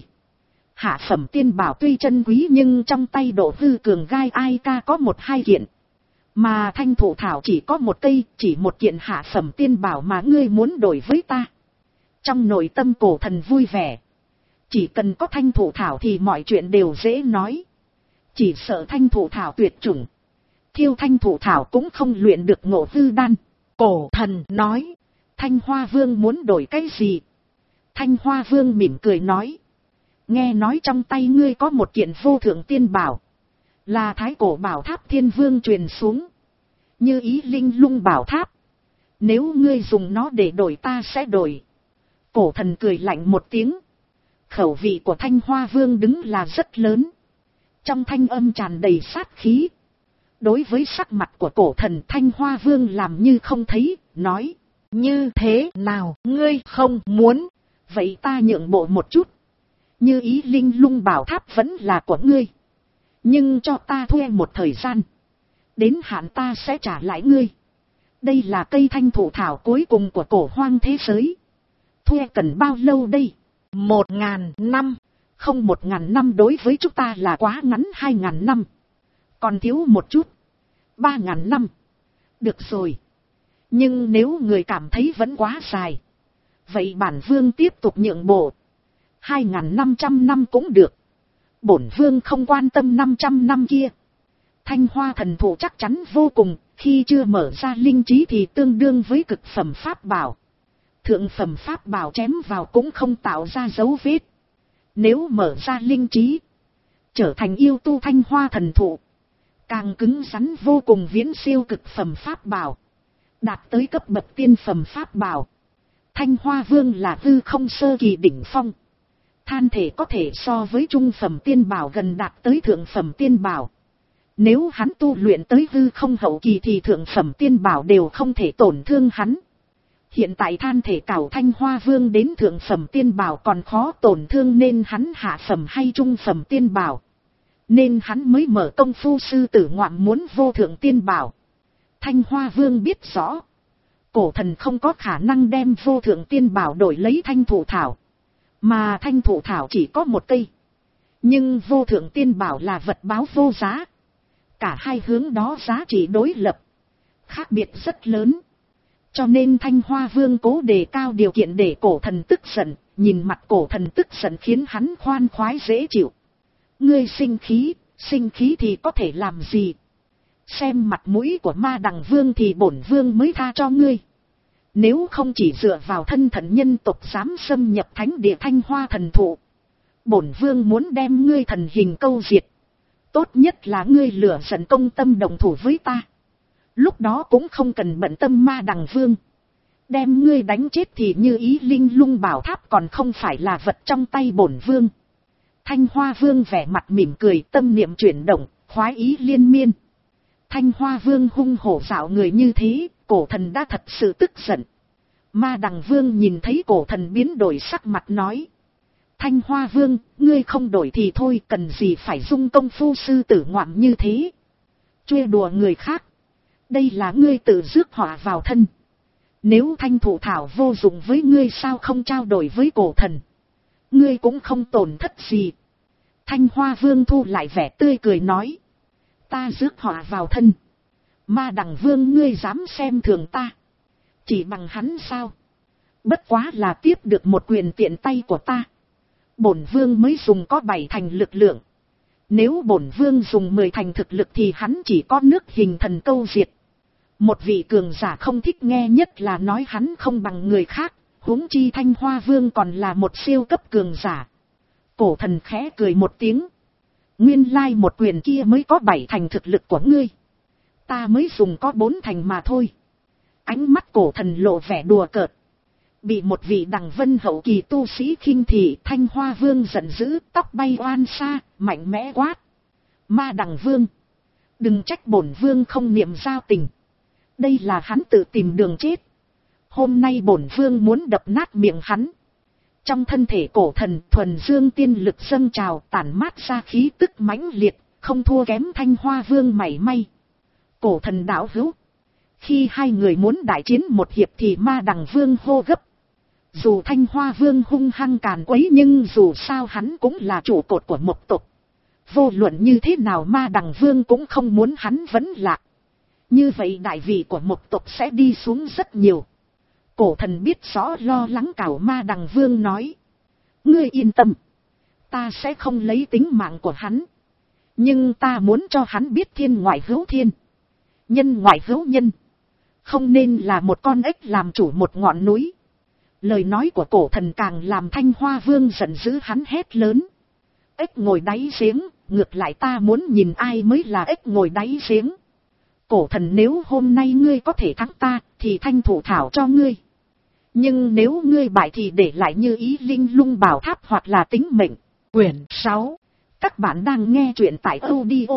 Hạ phẩm tiên bảo tuy chân quý nhưng trong tay độ hư cường gai ai ca có một hai kiện. Mà thanh thụ thảo chỉ có một cây, chỉ một kiện hạ phẩm tiên bảo mà ngươi muốn đổi với ta. Trong nội tâm cổ thần vui vẻ. Chỉ cần có thanh thụ thảo thì mọi chuyện đều dễ nói. Chỉ sợ thanh thụ thảo tuyệt chủng. Thiêu thanh thụ thảo cũng không luyện được ngộ hư đan. Cổ thần nói. Thanh Hoa Vương muốn đổi cái gì? Thanh Hoa Vương mỉm cười nói. Nghe nói trong tay ngươi có một kiện vô thượng tiên bảo. Là thái cổ bảo tháp thiên vương truyền xuống. Như ý linh lung bảo tháp. Nếu ngươi dùng nó để đổi ta sẽ đổi. Cổ thần cười lạnh một tiếng. Khẩu vị của Thanh Hoa Vương đứng là rất lớn. Trong thanh âm tràn đầy sát khí. Đối với sắc mặt của cổ thần, Thanh Hoa Vương làm như không thấy, nói. Như thế nào ngươi không muốn? Vậy ta nhượng bộ một chút. Như ý linh lung bảo tháp vẫn là của ngươi. Nhưng cho ta thuê một thời gian. Đến hạn ta sẽ trả lại ngươi. Đây là cây thanh thụ thảo cuối cùng của cổ hoang thế giới. Thuê cần bao lâu đây? Một ngàn năm. Không, một ngàn năm đối với chúng ta là quá ngắn. Hai ngàn năm. Còn thiếu một chút. Ba ngàn năm. Được rồi. Nhưng nếu người cảm thấy vẫn quá dài. Vậy bản vương tiếp tục nhượng bộ. Hai ngàn năm trăm năm cũng được. Bổn vương không quan tâm năm trăm năm kia. Thanh Hoa thần thụ chắc chắn vô cùng. Khi chưa mở ra linh trí thì tương đương với cực phẩm pháp bảo. Thượng phẩm pháp bảo chém vào cũng không tạo ra dấu vết. Nếu mở ra linh trí, trở thành yêu tu Thanh Hoa thần thụ, càng cứng rắn vô cùng, viễn siêu cực phẩm pháp bảo, đạt tới cấp bậc tiên phẩm pháp bảo. Thanh Hoa Vương là hư không sơ kỳ đỉnh phong. Than thể có thể so với trung phẩm tiên bảo gần đạt tới thượng phẩm tiên bảo. Nếu hắn tu luyện tới hư không hậu kỳ thì thượng phẩm tiên bảo đều không thể tổn thương hắn. Hiện tại than thể cảo Thanh Hoa Vương đến thượng phẩm tiên bảo còn khó tổn thương, nên hắn hạ phẩm hay trung phẩm tiên bảo. Nên hắn mới mở công phu sư tử ngoạm muốn vô thượng tiên bảo. Thanh Hoa Vương biết rõ. Cổ thần không có khả năng đem vô thượng tiên bảo đổi lấy thanh thụ thảo. Mà thanh thụ thảo chỉ có một cây. Nhưng vô thượng tiên bảo là vật báo vô giá. Cả hai hướng đó giá trị đối lập. Khác biệt rất lớn. Cho nên Thanh Hoa Vương cố đề cao điều kiện để cổ thần tức giận. Nhìn mặt cổ thần tức giận khiến hắn khoan khoái dễ chịu. Ngươi sinh khí, Sinh khí thì có thể làm gì? Xem mặt mũi của Ma Đằng Vương thì bổn vương mới tha cho ngươi. Nếu không chỉ dựa vào thân thần nhân tộc dám xâm nhập thánh địa Thanh Hoa thần thụ, bổn vương muốn đem ngươi thần hình câu diệt. Tốt nhất là ngươi lửa giận công tâm đồng thủ với ta. Lúc đó cũng không cần bận tâm Ma Đằng Vương. Đem ngươi đánh chết thì như ý linh lung bảo tháp còn không phải là vật trong tay bổn vương. Thanh Hoa Vương vẻ mặt mỉm cười, tâm niệm chuyển động, khoái ý liên miên. Thanh Hoa Vương hung hổ dạo người như thế, cổ thần đã thật sự tức giận. Ma Đằng Vương nhìn thấy cổ thần biến đổi sắc mặt nói. Thanh Hoa Vương, ngươi không đổi thì thôi, cần gì phải dung công phu sư tử ngoạm như thế. Chê đùa người khác. Đây là ngươi tự rước họa vào thân. Nếu thanh thủ thảo vô dụng với ngươi sao không trao đổi với cổ thần. Ngươi cũng không tổn thất gì. Thanh Hoa Vương thu lại vẻ tươi cười nói. Ta rước họa vào thân. Ma Đằng Vương ngươi dám xem thường ta. Chỉ bằng hắn sao? Bất quá là tiếp được một quyền tiện tay của ta. Bổn vương mới dùng có bảy thành lực lượng. Nếu bổn vương dùng mười thành thực lực thì hắn chỉ có nước hình thần câu diệt. Một vị cường giả không thích nghe nhất là nói hắn không bằng người khác, huống chi Thanh Hoa Vương còn là một siêu cấp cường giả. Cổ thần khẽ cười một tiếng. Nguyên lai một quyền kia mới có bảy thành thực lực của ngươi. Ta mới dùng có bốn thành mà thôi. Ánh mắt cổ thần lộ vẻ đùa cợt. Bị một vị đằng vân hậu kỳ tu sĩ khinh thị, Thanh Hoa Vương giận dữ, tóc bay oan xa, mạnh mẽ quát. Ma Đằng Vương, đừng trách bổn vương không niệm giao tình. Đây là hắn tự tìm đường chết. Hôm nay bổn vương muốn đập nát miệng hắn. Trong thân thể cổ thần thuần dương tiên lực dâng trào, tản mát ra khí tức mãnh liệt, không thua kém Thanh Hoa Vương mảy may. Cổ thần đạo hữu. Khi hai người muốn đại chiến một hiệp thì Ma Đằng Vương hô gấp. Dù Thanh Hoa Vương hung hăng càn quấy nhưng dù sao hắn cũng là trụ cột của một tộc. Vô luận như thế nào Ma Đằng Vương cũng không muốn hắn vẫn lạc. Như vậy đại vị của một tộc sẽ đi xuống rất nhiều. Cổ thần biết rõ lo lắng cảo Ma Đằng Vương nói. Ngươi yên tâm. Ta sẽ không lấy tính mạng của hắn. Nhưng ta muốn cho hắn biết thiên ngoại hữu thiên. Nhân ngoại hữu nhân. Không nên là một con ếch làm chủ một ngọn núi. Lời nói của cổ thần càng làm Thanh Hoa Vương giận dữ, hắn hét lớn. Ếch ngồi đáy giếng, ngược lại ta muốn nhìn ai mới là ếch ngồi đáy giếng. Cổ thần, nếu hôm nay ngươi có thể thắng ta, thì thanh thủ thảo cho ngươi. Nhưng nếu ngươi bại thì để lại như ý linh lung bảo tháp hoặc là tính mệnh. Quyển sáu. Các bạn đang nghe truyện tại audio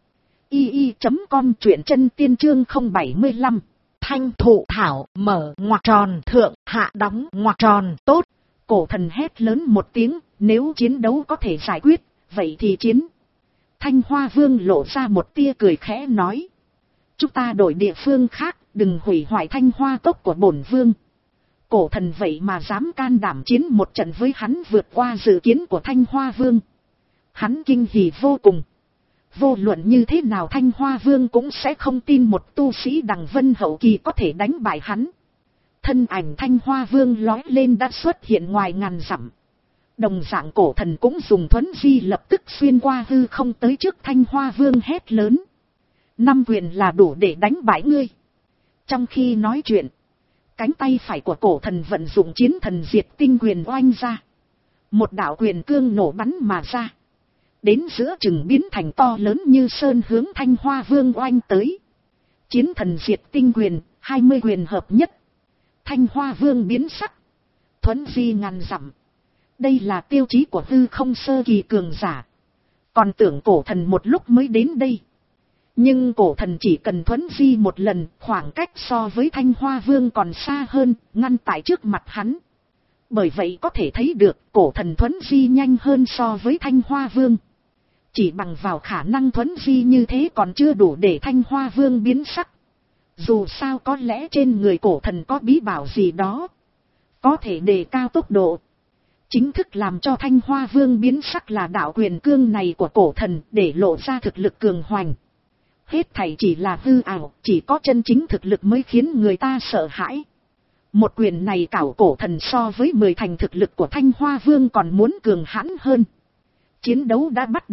i i chấm com, truyện chân tiên chương không bảy lăm. Thanh thủ thảo mở ngoặc tròn thượng hạ đóng ngoặc tròn tốt. Cổ thần hét lớn một tiếng, nếu chiến đấu có thể giải quyết, vậy thì chiến. Thanh Hoa Vương lộ ra một tia cười khẽ nói. Chúng ta đổi địa phương khác, đừng hủy hoại Thanh Hoa cốc của bổn vương. Cổ thần vậy mà dám can đảm chiến một trận với hắn, vượt qua dự kiến của Thanh Hoa Vương. Hắn kinh hỉ vô cùng. Vô luận như thế nào Thanh Hoa Vương cũng sẽ không tin một tu sĩ đằng vân hậu kỳ có thể đánh bại hắn. Thân ảnh Thanh Hoa Vương lói lên đã xuất hiện ngoài ngàn dặm. Đồng dạng cổ thần cũng dùng thuấn di lập tức xuyên qua hư không tới trước Thanh Hoa Vương hét lớn. Năm quyền là đủ để đánh bại ngươi. Trong khi nói chuyện, cánh tay phải của cổ thần vận dụng chiến thần diệt tinh quyền oanh ra. Một đạo quyền cương nổ bắn mà ra. Đến giữa chừng biến thành to lớn như sơn hướng Thanh Hoa Vương oanh tới. Chiến thần diệt tinh quyền, hai mươi quyền hợp nhất. Thanh Hoa Vương biến sắc. Thuấn di ngàn dặm. Đây là tiêu chí của hư không sơ kỳ cường giả. Còn tưởng cổ thần một lúc mới đến đây. Nhưng cổ thần chỉ cần thuấn di một lần, khoảng cách so với Thanh Hoa Vương còn xa hơn, ngăn tại trước mặt hắn. Bởi vậy có thể thấy được cổ thần thuấn di nhanh hơn so với Thanh Hoa Vương. Chỉ bằng vào khả năng thuấn di như thế còn chưa đủ để Thanh Hoa Vương biến sắc. Dù sao có lẽ trên người cổ thần có bí bảo gì đó, có thể đề cao tốc độ. Chính thức làm cho Thanh Hoa Vương biến sắc là đạo quyền cương này của cổ thần, để lộ ra thực lực cường hoành. Hết thảy chỉ là hư ảo, chỉ có chân chính thực lực mới khiến người ta sợ hãi. Một quyền này cảo cổ thần so với mười thành thực lực của Thanh Hoa Vương còn muốn cường hãn hơn. Chiến đấu đã bắt đầu,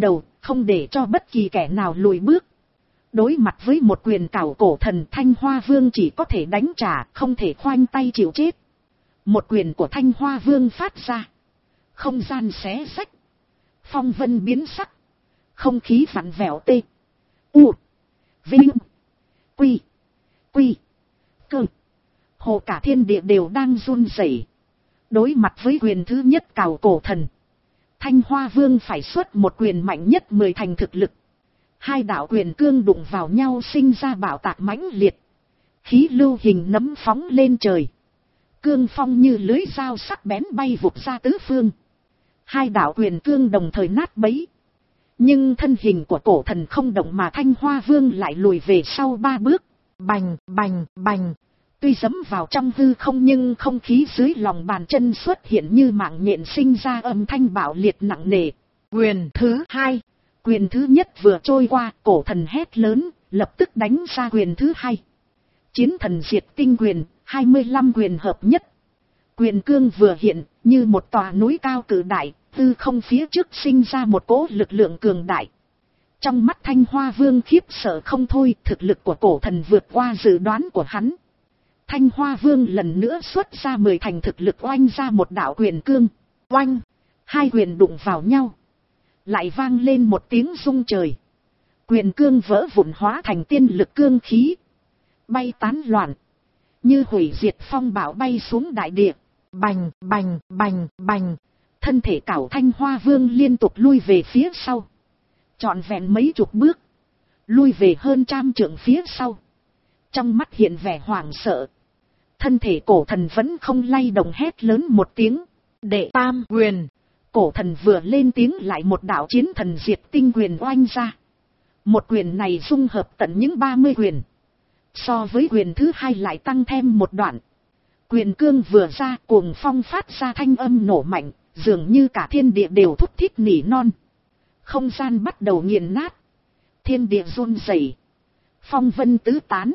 không để cho bất kỳ kẻ nào lùi bước. Đối mặt với một quyền cào cổ thần, Thanh Hoa Vương chỉ có thể đánh trả, không thể khoanh tay chịu chết. Một quyền của Thanh Hoa Vương phát ra, không gian xé xách, phong vân biến sắc, không khí vặn vẹo tê, u, vinh, quy, quy, cơ. Hồ cả thiên địa đều đang run rẩy. Đối mặt với quyền thứ nhất cào cổ thần, Thanh Hoa Vương phải xuất một quyền mạnh nhất mười thành thực lực. Hai đạo quyền cương đụng vào nhau sinh ra bạo tạc mãnh liệt. Khí lưu hình nấm phóng lên trời. Cương phong như lưới dao sắc bén bay vụt ra tứ phương. Hai đạo quyền cương đồng thời nát bấy. Nhưng thân hình của cổ thần không động mà Thanh Hoa Vương lại lùi về sau ba bước. Bành, bành, bành. Tuy giẫm vào trong hư không nhưng không khí dưới lòng bàn chân xuất hiện như mạng nhện sinh ra âm thanh bạo liệt nặng nề. Quyền thứ hai. Quyền thứ nhất vừa trôi qua, cổ thần hét lớn, lập tức đánh ra quyền thứ hai. Chiến thần diệt tinh quyền, hai mươi lăm quyền hợp nhất. Quyền cương vừa hiện, như một tòa núi cao cự đại, hư không phía trước sinh ra một cỗ lực lượng cường đại. Trong mắt Thanh Hoa Vương khiếp sợ không thôi, thực lực của cổ thần vượt qua dự đoán của hắn. Thanh Hoa Vương lần nữa xuất ra mười thành thực lực oanh ra một đạo quyền cương. Oanh! Hai quyền đụng vào nhau. Lại vang lên một tiếng rung trời. Quyền cương vỡ vụn hóa thành tiên lực cương khí. Bay tán loạn. Như hủy diệt phong bão bay xuống đại địa. Bành, bành, bành, bành. Thân thể cảo Thanh Hoa Vương liên tục lui về phía sau. Trọn vẹn mấy chục bước. Lui về hơn trăm trượng phía sau. Trong mắt hiện vẻ hoảng sợ. Thân thể cổ thần vẫn không lay động, hét lớn một tiếng. Đệ tam quyền. Cổ thần vừa lên tiếng lại một đạo chiến thần diệt tinh quyền oanh ra. Một quyền này dung hợp tận những ba mươi quyền. So với quyền thứ hai lại tăng thêm một đoạn. Quyền cương vừa ra cuồng phong phát ra thanh âm nổ mạnh. Dường như cả thiên địa đều thúc thiết nỉ non. Không gian bắt đầu nghiền nát. Thiên địa run rẩy, phong vân tứ tán.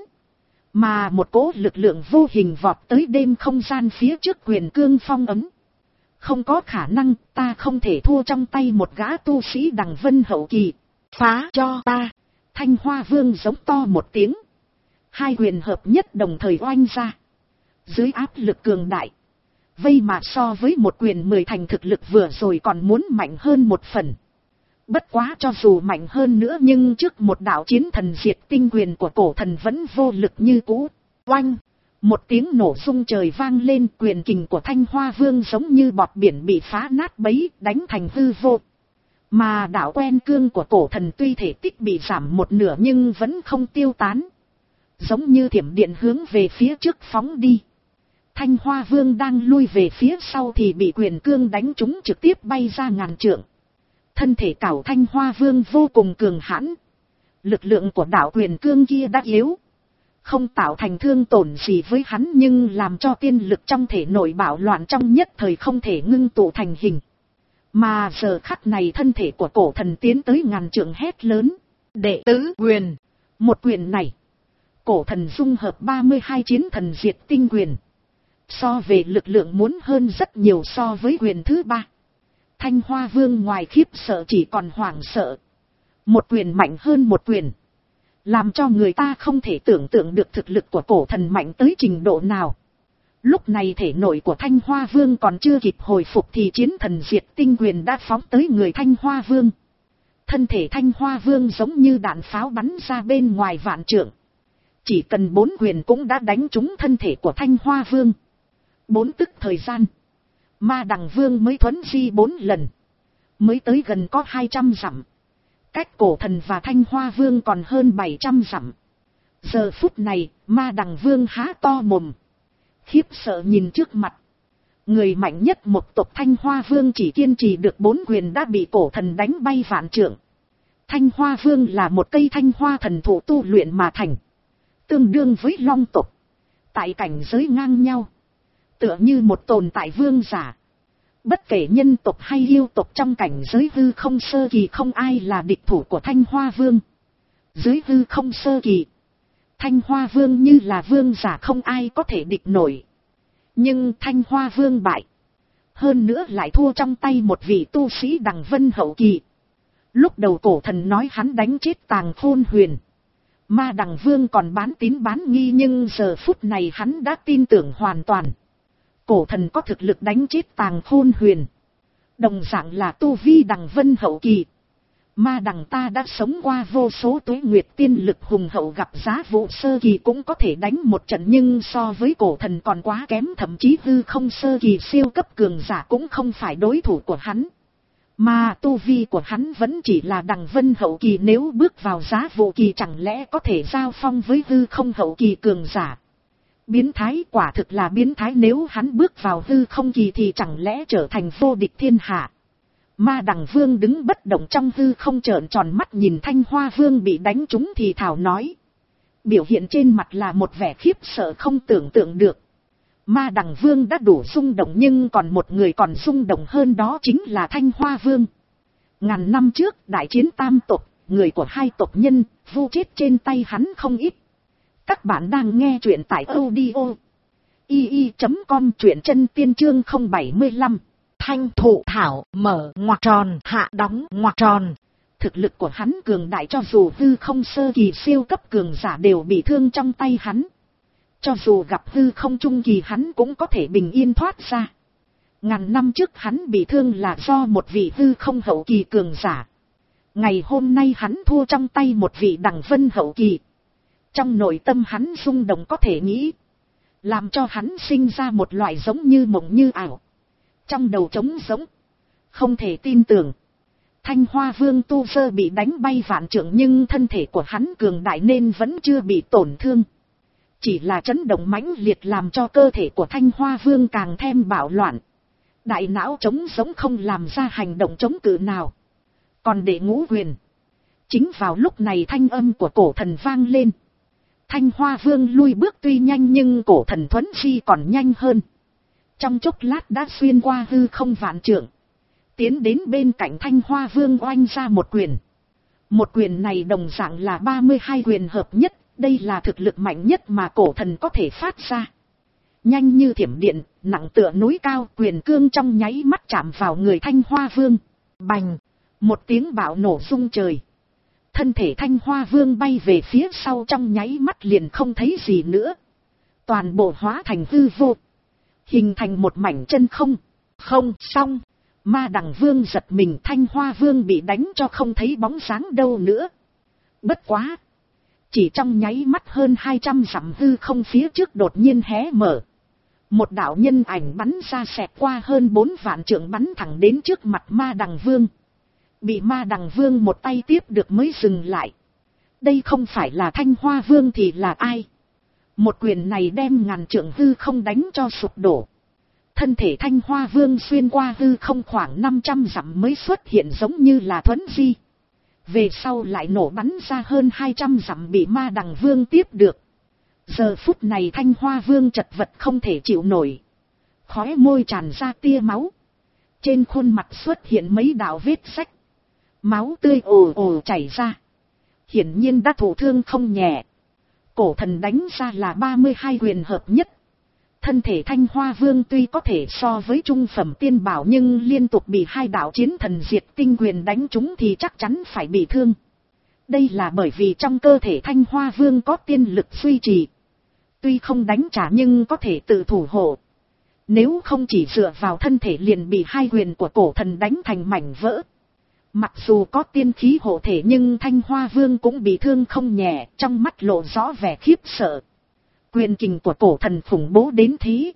Mà một cỗ lực lượng vô hình vọt tới đêm không gian phía trước quyền cương phong ấm. Không có khả năng, ta không thể thua trong tay một gã tu sĩ đằng vân hậu kỳ. Phá cho ta. Thanh Hoa Vương giống to một tiếng. Hai quyền hợp nhất đồng thời oanh ra. Dưới áp lực cường đại. Vây mà so với một quyền mười thành thực lực vừa rồi còn muốn mạnh hơn một phần. Bất quá cho dù mạnh hơn nữa nhưng trước một đạo chiến thần diệt tinh quyền của cổ thần vẫn vô lực như cũ. Oanh! Một tiếng nổ rung trời vang lên, quyền kình của Thanh Hoa Vương giống như bọt biển bị phá nát bấy, đánh thành hư vô. Mà đạo quen cương của cổ thần tuy thể tích bị giảm một nửa nhưng vẫn không tiêu tán. Giống như thiểm điện hướng về phía trước phóng đi. Thanh Hoa Vương đang lui về phía sau thì bị quyền cương đánh trúng trực tiếp bay ra ngàn trượng. Thân thể cảo Thanh Hoa Vương vô cùng cường hãn. Lực lượng của đạo quyền cương kia đã yếu. Không tạo thành thương tổn gì với hắn nhưng làm cho tiên lực trong thể nội bạo loạn trong nhất thời không thể ngưng tụ thành hình. Mà giờ khắc này thân thể của cổ thần tiến tới ngàn trượng hét lớn. Đệ tứ quyền. Một quyền này. Cổ thần dung hợp ba mươi hai chiến thần diệt tinh quyền. So về lực lượng muốn hơn rất nhiều so với quyền thứ ba. Thanh Hoa Vương ngoài khiếp sợ chỉ còn hoảng sợ. Một quyền mạnh hơn một quyền. Làm cho người ta không thể tưởng tượng được thực lực của cổ thần mạnh tới trình độ nào. Lúc này thể nội của Thanh Hoa Vương còn chưa kịp hồi phục thì chiến thần diệt tinh quyền đã phóng tới người Thanh Hoa Vương. Thân thể Thanh Hoa Vương giống như đạn pháo bắn ra bên ngoài vạn trượng. Chỉ cần bốn quyền cũng đã đánh trúng thân thể của Thanh Hoa Vương. Bốn tức thời gian. Ma Đằng Vương mới thuấn di bốn lần. Mới tới gần có hai trăm dặm. Cách cổ thần và Thanh Hoa Vương còn hơn bảy trăm dặm. Giờ phút này, Ma Đằng Vương há to mồm. Khiếp sợ nhìn trước mặt. Người mạnh nhất một tộc Thanh Hoa Vương chỉ kiên trì được bốn quyền đã bị cổ thần đánh bay vạn trượng. Thanh Hoa Vương là một cây thanh hoa thần thụ tu luyện mà thành. Tương đương với long tộc. Tại cảnh giới ngang nhau. Tựa như một tồn tại vương giả. Bất kể nhân tộc hay yêu tộc trong cảnh giới hư không sơ kỳ không ai là địch thủ của Thanh Hoa Vương. Dưới hư không sơ kỳ. Thanh Hoa Vương như là vương giả không ai có thể địch nổi. Nhưng Thanh Hoa Vương bại. Hơn nữa lại thua trong tay một vị tu sĩ đằng vân hậu kỳ. Lúc đầu cổ thần nói hắn đánh chết Tàng Khôn Huyền, Ma Đằng Vương còn bán tín bán nghi, nhưng giờ phút này hắn đã tin tưởng hoàn toàn. Cổ thần có thực lực đánh chết Tàng Khôn Huyền, đồng dạng là tu vi Đằng Vân hậu kỳ. Ma Đằng ta đã sống qua vô số tuế nguyệt, tiên lực hùng hậu, gặp giá vụ sơ kỳ cũng có thể đánh một trận, nhưng so với cổ thần còn quá kém, thậm chí hư không sơ kỳ siêu cấp cường giả cũng không phải đối thủ của hắn. Mà tu vi của hắn vẫn chỉ là Đằng Vân hậu kỳ, nếu bước vào giá vụ kỳ chẳng lẽ có thể giao phong với hư không hậu kỳ cường giả. Biến thái, quả thực là biến thái, nếu hắn bước vào hư không kỳ thì chẳng lẽ trở thành vô địch thiên hạ. Ma Đằng Vương đứng bất động trong hư không, trợn tròn mắt nhìn Thanh Hoa Vương bị đánh trúng thì thào nói. Biểu hiện trên mặt là một vẻ khiếp sợ không tưởng tượng được. Ma Đằng Vương đã đủ rung động, nhưng còn một người còn rung động hơn, đó chính là Thanh Hoa Vương. Ngàn năm trước đại chiến tam tộc, người của hai tộc nhân vu chết trên tay hắn không ít. Các bạn đang nghe truyện tại audio i i chấm com, truyện chân tiên chương không bảy lăm. Thanh Thụ Thảo mở ngoặc tròn hạ đóng ngoặc tròn. Thực lực của hắn cường đại, cho dù hư không sơ kỳ siêu cấp cường giả đều bị thương trong tay hắn. Cho dù gặp hư không trung kỳ hắn cũng có thể bình yên thoát ra. Ngàn năm trước hắn bị thương là do một vị hư không hậu kỳ cường giả. Ngày hôm nay hắn thua trong tay một vị Đằng Vân hậu kỳ. Trong nội tâm hắn rung động có thể nghĩ, làm cho hắn sinh ra một loại giống như mộng như ảo. Trong đầu trống rỗng, không thể tin tưởng. Thanh Hoa Vương tu sơ bị đánh bay vạn trượng, nhưng thân thể của hắn cường đại nên vẫn chưa bị tổn thương. Chỉ là chấn động mãnh liệt làm cho cơ thể của Thanh Hoa Vương càng thêm bạo loạn. Đại não trống rỗng không làm ra hành động chống cự nào. Còn để ngũ quyền. Chính vào lúc này thanh âm của cổ thần vang lên. Thanh Hoa Vương lui bước tuy nhanh, nhưng cổ thần thuấn phi còn nhanh hơn. Trong chốc lát đã xuyên qua hư không vạn trượng, tiến đến bên cạnh Thanh Hoa Vương oanh ra một quyền. Một quyền này đồng dạng là ba mươi hai quyền hợp nhất, đây là thực lực mạnh nhất mà cổ thần có thể phát ra. Nhanh như thiểm điện, nặng tựa núi cao, quyền cương trong nháy mắt chạm vào người Thanh Hoa Vương. Bành! Một tiếng bạo nổ rung trời. Thân thể Thanh Hoa Vương bay về phía sau, trong nháy mắt liền không thấy gì nữa. Toàn bộ hóa thành hư vô, hình thành một mảnh chân không. Không xong, Ma Đằng Vương giật mình, Thanh Hoa Vương bị đánh cho không thấy bóng dáng đâu nữa. Bất quá, chỉ trong nháy mắt hơn hai trăm dặm hư không phía trước đột nhiên hé mở. Một đạo nhân ảnh bắn ra xẹt qua hơn bốn vạn trượng, bắn thẳng đến trước mặt Ma Đằng Vương. Bị Ma Đằng Vương một tay tiếp được mới dừng lại. Đây không phải là Thanh Hoa Vương thì là ai? Một quyền này đem ngàn trượng hư không đánh cho sụp đổ. Thân thể Thanh Hoa Vương xuyên qua hư không khoảng năm trăm dặm mới xuất hiện giống như là thuấn di. Về sau lại nổ bắn ra hơn hai trăm dặm, bị Ma Đằng Vương tiếp được. Giờ phút này Thanh Hoa Vương chật vật không thể chịu nổi. Khóe môi tràn ra tia máu. Trên khuôn mặt xuất hiện mấy đạo vết rách. Máu tươi ồ ồ chảy ra. Hiển nhiên đã thụ thương không nhẹ. Cổ thần đánh ra là ba mươi hai quyền hợp nhất. Thân thể Thanh Hoa Vương tuy có thể so với trung phẩm tiên bảo, nhưng liên tục bị hai đạo chiến thần diệt tinh quyền đánh trúng thì chắc chắn phải bị thương. Đây là bởi vì trong cơ thể Thanh Hoa Vương có tiên lực duy trì. Tuy không đánh trả nhưng có thể tự thủ hộ. Nếu không chỉ dựa vào thân thể liền bị hai quyền của cổ thần đánh thành mảnh vỡ. Mặc dù có tiên khí hộ thể nhưng Thanh Hoa Vương cũng bị thương không nhẹ, trong mắt lộ rõ vẻ khiếp sợ. Quyền kình của cổ thần khủng bố đến thế.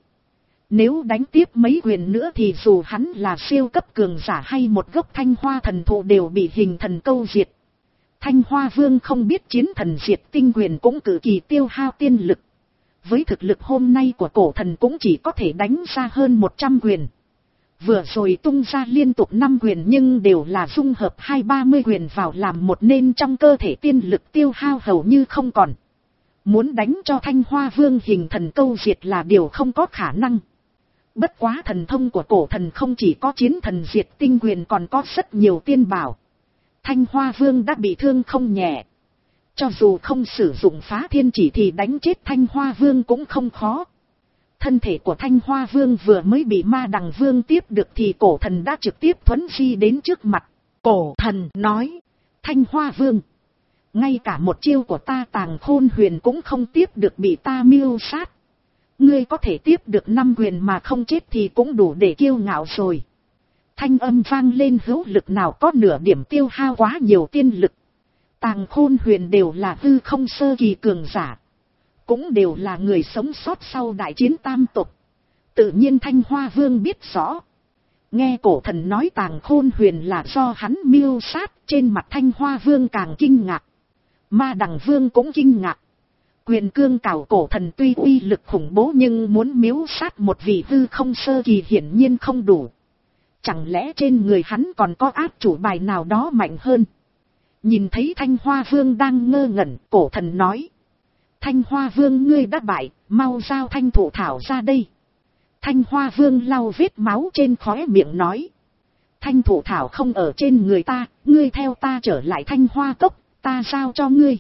Nếu đánh tiếp mấy quyền nữa thì dù hắn là siêu cấp cường giả hay một gốc thanh hoa thần thụ đều bị hình thần câu diệt. Thanh Hoa Vương không biết chiến thần diệt tinh quyền cũng cực kỳ tiêu hao tiên lực. Với thực lực hôm nay của cổ thần cũng chỉ có thể đánh ra hơn một trăm quyền. Vừa rồi tung ra liên tục năm quyền nhưng đều là dung hợp hai ba mươi quyền vào làm một, nên trong cơ thể tiên lực tiêu hao hầu như không còn. Muốn đánh cho Thanh Hoa Vương hình thần câu diệt là điều không có khả năng. Bất quá thần thông của cổ thần không chỉ có chiến thần diệt tinh quyền, còn có rất nhiều tiên bảo. Thanh Hoa Vương đã bị thương không nhẹ. Cho dù không sử dụng phá thiên chỉ thì đánh chết Thanh Hoa Vương cũng không khó. Thân thể của Thanh Hoa Vương vừa mới bị Ma Đằng Vương tiếp được thì cổ thần đã trực tiếp thuấn di đến trước mặt. Cổ thần nói. Thanh Hoa Vương, ngay cả một chiêu của ta Tàng Khôn Huyền cũng không tiếp được, bị ta mưu sát. Ngươi có thể tiếp được năm quyền mà không chết thì cũng đủ để kiêu ngạo rồi. Thanh âm vang lên hữu lực, nào có nửa điểm tiêu hao quá nhiều tiên lực. Tàng Khôn Huyền đều là hư không sơ kỳ cường giả, cũng đều là người sống sót sau đại chiến tam tộc. Tự nhiên Thanh Hoa Vương biết rõ. Nghe cổ thần nói Tàng Khôn Huyền là do hắn mưu sát, trên mặt Thanh Hoa Vương càng kinh ngạc. Ma Đằng Vương cũng kinh ngạc. Quyền cương cào cổ thần tuy uy lực khủng bố nhưng muốn miếu sát một vị hư không sơ kỳ hiển nhiên không đủ. Chẳng lẽ trên người hắn còn có áp chủ bài nào đó mạnh hơn? Nhìn thấy Thanh Hoa Vương đang ngơ ngẩn, cổ thần nói. Thanh Hoa Vương, ngươi đã bại, mau giao thanh thụ thảo ra đây. Thanh Hoa Vương lau vết máu trên khóe miệng nói. Thanh thụ thảo không ở trên người ta, ngươi theo ta trở lại Thanh Hoa Cốc, ta giao cho ngươi.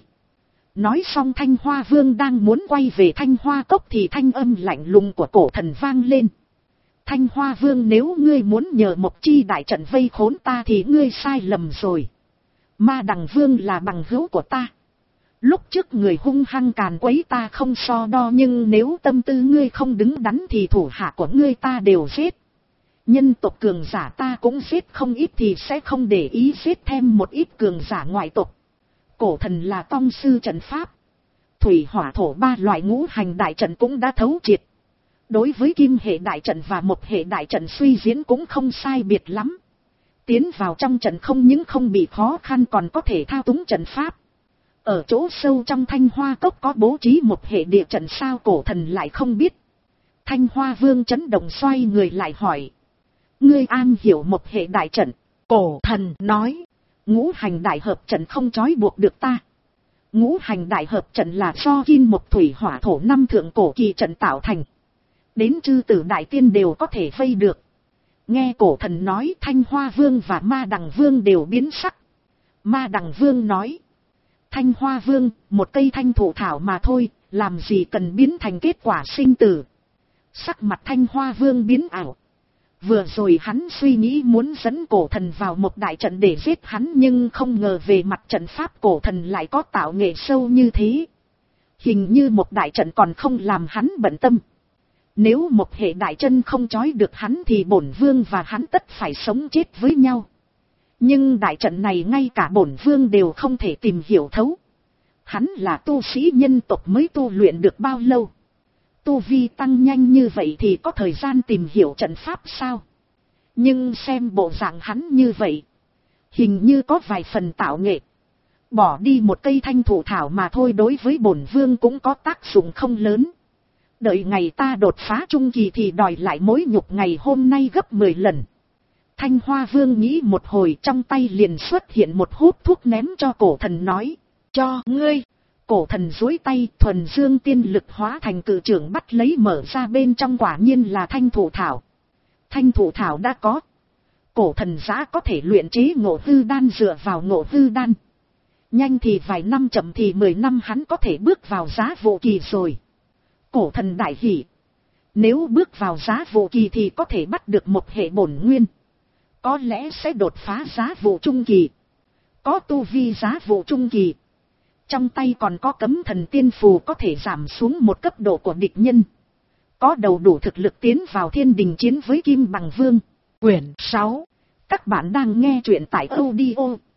Nói xong Thanh Hoa Vương đang muốn quay về Thanh Hoa Cốc thì thanh âm lạnh lùng của cổ thần vang lên. Thanh Hoa Vương, nếu ngươi muốn nhờ một chi đại trận vây khốn ta thì ngươi sai lầm rồi. Ma Đằng Vương là bằng hữu của ta. Lúc trước người hung hăng càn quấy ta không so đo, nhưng nếu tâm tư ngươi không đứng đắn thì thủ hạ của ngươi ta đều giết. Nhân tộc cường giả ta cũng giết không ít thì sẽ không để ý giết thêm một ít cường giả ngoại tộc. Cổ thần là tông sư trận pháp. Thủy hỏa thổ ba loại ngũ hành đại trận cũng đã thấu triệt. Đối với kim hệ đại trận và một hệ đại trận suy diễn cũng không sai biệt lắm. Tiến vào trong trận không những không bị khó khăn còn có thể thao túng trận pháp. Ở chỗ sâu trong Thanh Hoa Cốc có bố trí một hệ địa trận sao cổ thần lại không biết. Thanh Hoa Vương chấn động xoay người lại hỏi. Ngươi an hiểu một hệ đại trận? Cổ thần nói. Ngũ hành đại hợp trận không trói buộc được ta. Ngũ hành đại hợp trận là do kim một thủy hỏa thổ năm thượng cổ kỳ trận tạo thành. Đến chư tử đại tiên đều có thể vây được. Nghe cổ thần nói, Thanh Hoa Vương và Ma Đằng Vương đều biến sắc. Ma Đằng Vương nói. Thanh Hoa Vương, một cây thanh thụ thảo mà thôi, làm gì cần biến thành kết quả sinh tử. Sắc mặt Thanh Hoa Vương biến ảo. Vừa rồi hắn suy nghĩ muốn dẫn cổ thần vào một đại trận để giết hắn, nhưng không ngờ về mặt trận pháp cổ thần lại có tạo nghệ sâu như thế. Hình như một đại trận còn không làm hắn bận tâm. Nếu một hệ đại chân không trói được hắn thì bổn vương và hắn tất phải sống chết với nhau. Nhưng đại trận này ngay cả bổn vương đều không thể tìm hiểu thấu. Hắn là tu sĩ nhân tộc mới tu luyện được bao lâu? Tu vi tăng nhanh như vậy thì có thời gian tìm hiểu trận pháp sao? Nhưng xem bộ dạng hắn như vậy, hình như có vài phần tạo nghệ. Bỏ đi một cây thanh thụ thảo mà thôi đối với bổn vương cũng có tác dụng không lớn. Đợi ngày ta đột phá trung kỳ thì đòi lại mối nhục ngày hôm nay gấp mười lần. Thanh Hoa Vương nghĩ một hồi, trong tay liền xuất hiện một hút thuốc ném cho cổ thần nói. Cho ngươi. Cổ thần duỗi tay, thuần dương tiên lực hóa thành cự trưởng bắt lấy, mở ra bên trong quả nhiên là thanh thụ thảo. Thanh thụ thảo đã có. Cổ thần giá có thể luyện chế ngộ hư đan, dựa vào ngộ hư đan. Nhanh thì vài năm, chậm thì mười năm hắn có thể bước vào giá vô kỳ rồi. Cổ thần đại hỉ. Nếu bước vào giá vô kỳ thì có thể bắt được một hệ bổn nguyên. Có lẽ sẽ đột phá giá vụ trung kỳ. Có tu vi giá vụ trung kỳ. Trong tay còn có cấm thần tiên phù có thể giảm xuống một cấp độ của địch nhân. Có đầu đủ thực lực tiến vào thiên đình chiến với Kim Bằng Vương. Quyển sáu. Các bạn đang nghe truyện tại audio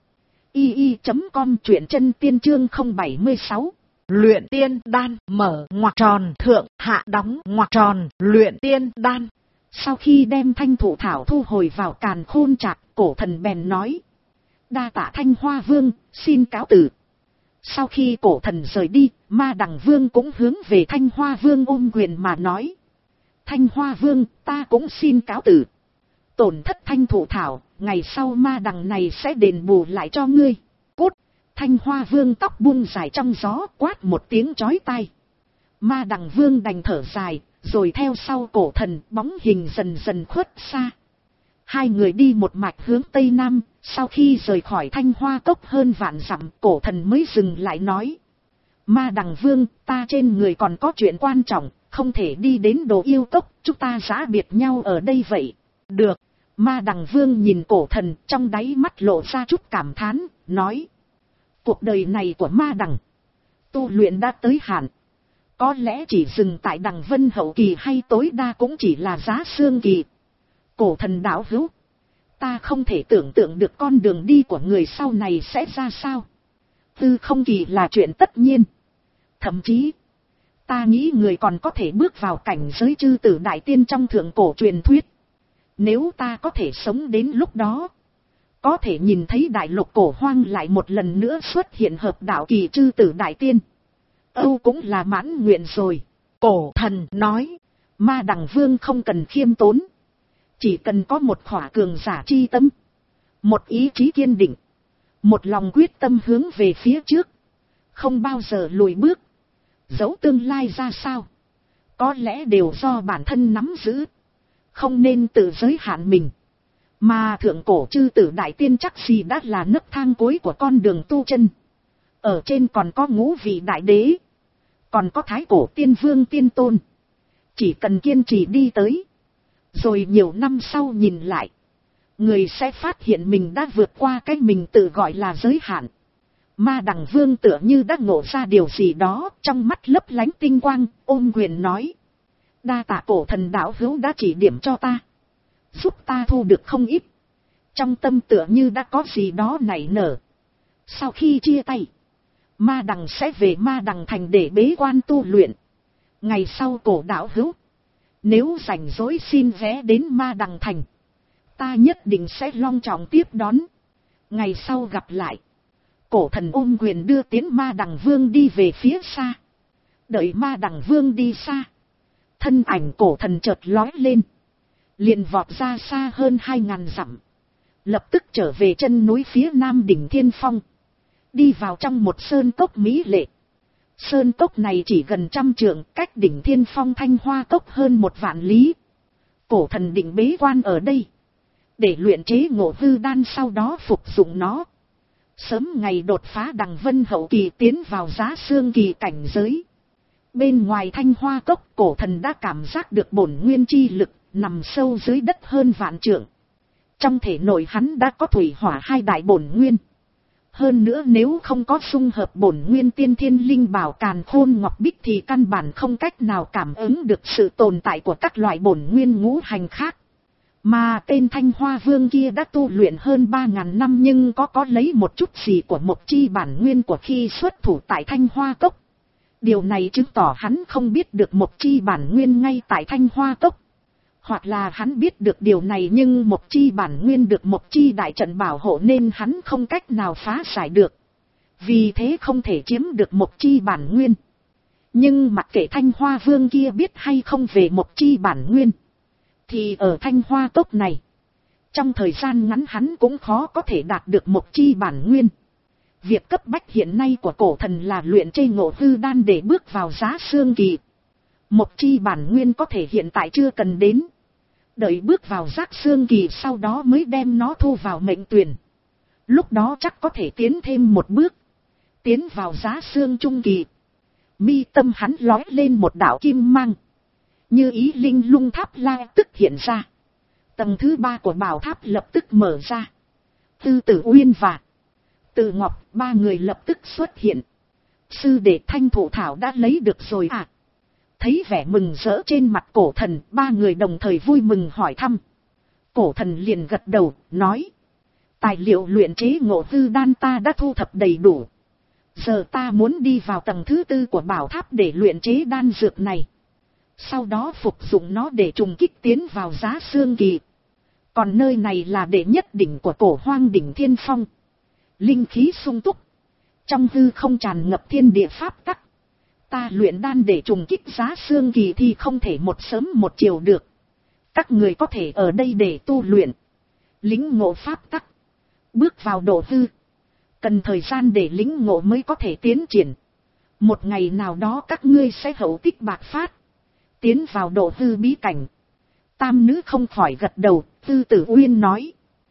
i i chấm com, truyện chân tiên chương không bảy sáu. Luyện tiên đan, mở ngoặc tròn, thượng hạ đóng ngoặc tròn, luyện tiên đan. Sau khi đem thanh thụ thảo thu hồi vào càn khôn trạc, cổ thần bèn nói. Đa tạ Thanh Hoa Vương, xin cáo từ. Sau khi cổ thần rời đi, Ma Đằng Vương cũng hướng về Thanh Hoa Vương ôm quyền mà nói. Thanh Hoa Vương, ta cũng xin cáo từ. Tổn thất thanh thụ thảo, ngày sau Ma Đằng này sẽ đền bù lại cho ngươi. Cút! Thanh Hoa Vương tóc buông dài trong gió, quát một tiếng chói tai. Ma Đằng Vương đành thở dài, rồi theo sau cổ thần, bóng hình dần dần khuất xa. Hai người đi một mạch hướng tây nam, sau khi rời khỏi Thanh Hoa Cốc hơn vạn dặm, cổ thần mới dừng lại nói. Ma Đằng Vương, ta trên người còn có chuyện quan trọng, không thể đi đến Đồ Yêu Cốc, chúng ta giã biệt nhau ở đây vậy. Được. Ma Đằng Vương nhìn cổ thần, trong đáy mắt lộ ra chút cảm thán, nói. Cuộc đời này của Ma Đằng, tu luyện đã tới hạn. Có lẽ chỉ dừng tại Đằng Vân hậu kỳ hay tối đa cũng chỉ là Giá Xương kỳ. Cổ thần đạo hữu, ta không thể tưởng tượng được con đường đi của người sau này sẽ ra sao. Tư không kỳ là chuyện tất nhiên. Thậm chí, ta nghĩ người còn có thể bước vào cảnh giới chư tử đại tiên trong thượng cổ truyền thuyết. Nếu ta có thể sống đến lúc đó, có thể nhìn thấy đại lục cổ hoang lại một lần nữa xuất hiện hợp đạo kỳ chư tử đại tiên. Âu cũng là mãn nguyện rồi. Cổ thần nói, Ma Đằng Vương không cần khiêm tốn. Chỉ cần có một khỏa cường giả chi tâm, một ý chí kiên định, một lòng quyết tâm hướng về phía trước, không bao giờ lùi bước. Dẫu tương lai ra sao, có lẽ đều do bản thân nắm giữ, không nên tự giới hạn mình. Mà thượng cổ chư tử đại tiên chắc gì đã là nấc thang cuối của con đường tu chân. Ở trên còn có ngũ vị đại đế, còn có thái cổ tiên vương tiên tôn. Chỉ cần kiên trì đi tới, rồi nhiều năm sau nhìn lại, người sẽ phát hiện mình đã vượt qua cái mình tự gọi là giới hạn. Ma Đằng Vương tựa như đã ngộ ra điều gì đó, trong mắt lấp lánh tinh quang, ôm quyền nói. Đa tạ cổ thần đạo hữu đã chỉ điểm cho ta, giúp ta thu được không ít. Trong tâm tựa như đã có gì đó nảy nở. Sau khi chia tay, Ma Đằng sẽ về Ma Đằng thành để bế quan tu luyện. Ngày sau cổ đạo hữu, nếu rảnh rỗi xin vé đến Ma Đằng thành, ta nhất định sẽ long trọng tiếp đón. Ngày sau gặp lại. Cổ thần ôm quyền đưa tiến Ma Đằng Vương đi về phía xa. Đợi Ma Đằng Vương đi xa, thân ảnh cổ thần chợt lói lên, liền vọt ra xa hơn hai ngàn dặm, lập tức trở về chân núi phía nam đỉnh Thiên Phong, đi vào trong một sơn cốc mỹ lệ. Sơn cốc này chỉ gần trăm trượng, cách đỉnh Thiên Phong Thanh Hoa cốc hơn một vạn lý. Cổ thần định bế quan ở đây, để luyện chế Ngộ Hư đan, sau đó phục dụng nó, sớm ngày đột phá Đằng Vân hậu kỳ tiến vào Giá Xương kỳ cảnh giới. Bên ngoài Thanh Hoa cốc, cổ thần đã cảm giác được bổn nguyên chi lực nằm sâu dưới đất hơn vạn trượng. Trong thể nội hắn đã có thủy hỏa hai đại bổn nguyên. Hơn nữa nếu không có xung hợp bổn nguyên tiên thiên linh bảo càn khôn ngọc bích thì căn bản không cách nào cảm ứng được sự tồn tại của các loại bổn nguyên ngũ hành khác. Mà tên Thanh Hoa Vương kia đã tu luyện hơn ba ngàn năm nhưng có có lấy một chút gì của một chi bản nguyên của khi xuất thủ tại Thanh Hoa cốc. Điều này chứng tỏ hắn không biết được một chi bản nguyên ngay tại Thanh Hoa cốc. Hoặc là hắn biết được điều này nhưng một chi bản nguyên được một chi đại trận bảo hộ nên hắn không cách nào phá giải được. Vì thế không thể chiếm được một chi bản nguyên. Nhưng mặc kệ Thanh Hoa Vương kia biết hay không về một chi bản nguyên, thì ở Thanh Hoa cốc này, trong thời gian ngắn hắn cũng khó có thể đạt được một chi bản nguyên. Việc cấp bách hiện nay của cổ thần là luyện chế Ngộ Hư đan để bước vào Giá Xương kỳ. Một chi bản nguyên có thể hiện tại chưa cần đến. Đợi bước vào Giá Xương kỳ sau đó mới đem nó thu vào mệnh tuyển. Lúc đó chắc có thể tiến thêm một bước, tiến vào Giá Xương trung kỳ. Mi tâm hắn lói lên một đạo kim mang, như ý linh lung tháp la tức hiện ra. Tầng thứ ba của bảo tháp lập tức mở ra. Tư Tử Uyên và Từ Ngọc, ba người lập tức xuất hiện. Sư đệ Thanh Thụ Thảo đã lấy được rồi à? Thấy vẻ mừng rỡ trên mặt cổ thần, ba người đồng thời vui mừng hỏi thăm. Cổ thần liền gật đầu, nói. Tài liệu luyện chế Ngộ Hư đan ta đã thu thập đầy đủ. Giờ ta muốn đi vào tầng thứ tư của bảo tháp để luyện chế đan dược này. Sau đó phục dụng nó để trùng kích tiến vào Giá Xương kỳ. Còn nơi này là đệ nhất đỉnh của cổ hoang đỉnh Thiên Phong. Linh khí sung túc, trong hư không tràn ngập thiên địa pháp tắc. Ta luyện đan để trùng kích Giá Xương kỳ thì không thể một sớm một chiều được. Các người có thể ở đây để tu luyện, lĩnh ngộ pháp tắc, bước vào độ hư. Cần thời gian để lĩnh ngộ mới có thể tiến triển. Một ngày nào đó các ngươi sẽ hậu tích bạc phát, tiến vào độ hư bí cảnh. Tam nữ không khỏi gật đầu. Tư Tử Uyên nói.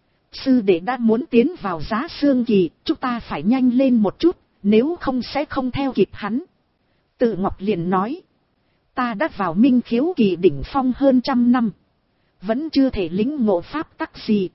Sư đệ đã muốn tiến vào Giá Xương kỳ, chúng ta phải nhanh lên một chút, nếu không sẽ không theo kịp hắn. Từ Ngọc liền nói. Ta đã vào Minh Khiếu kỳ đỉnh phong hơn trăm năm, vẫn chưa thể lĩnh ngộ pháp tắc gì.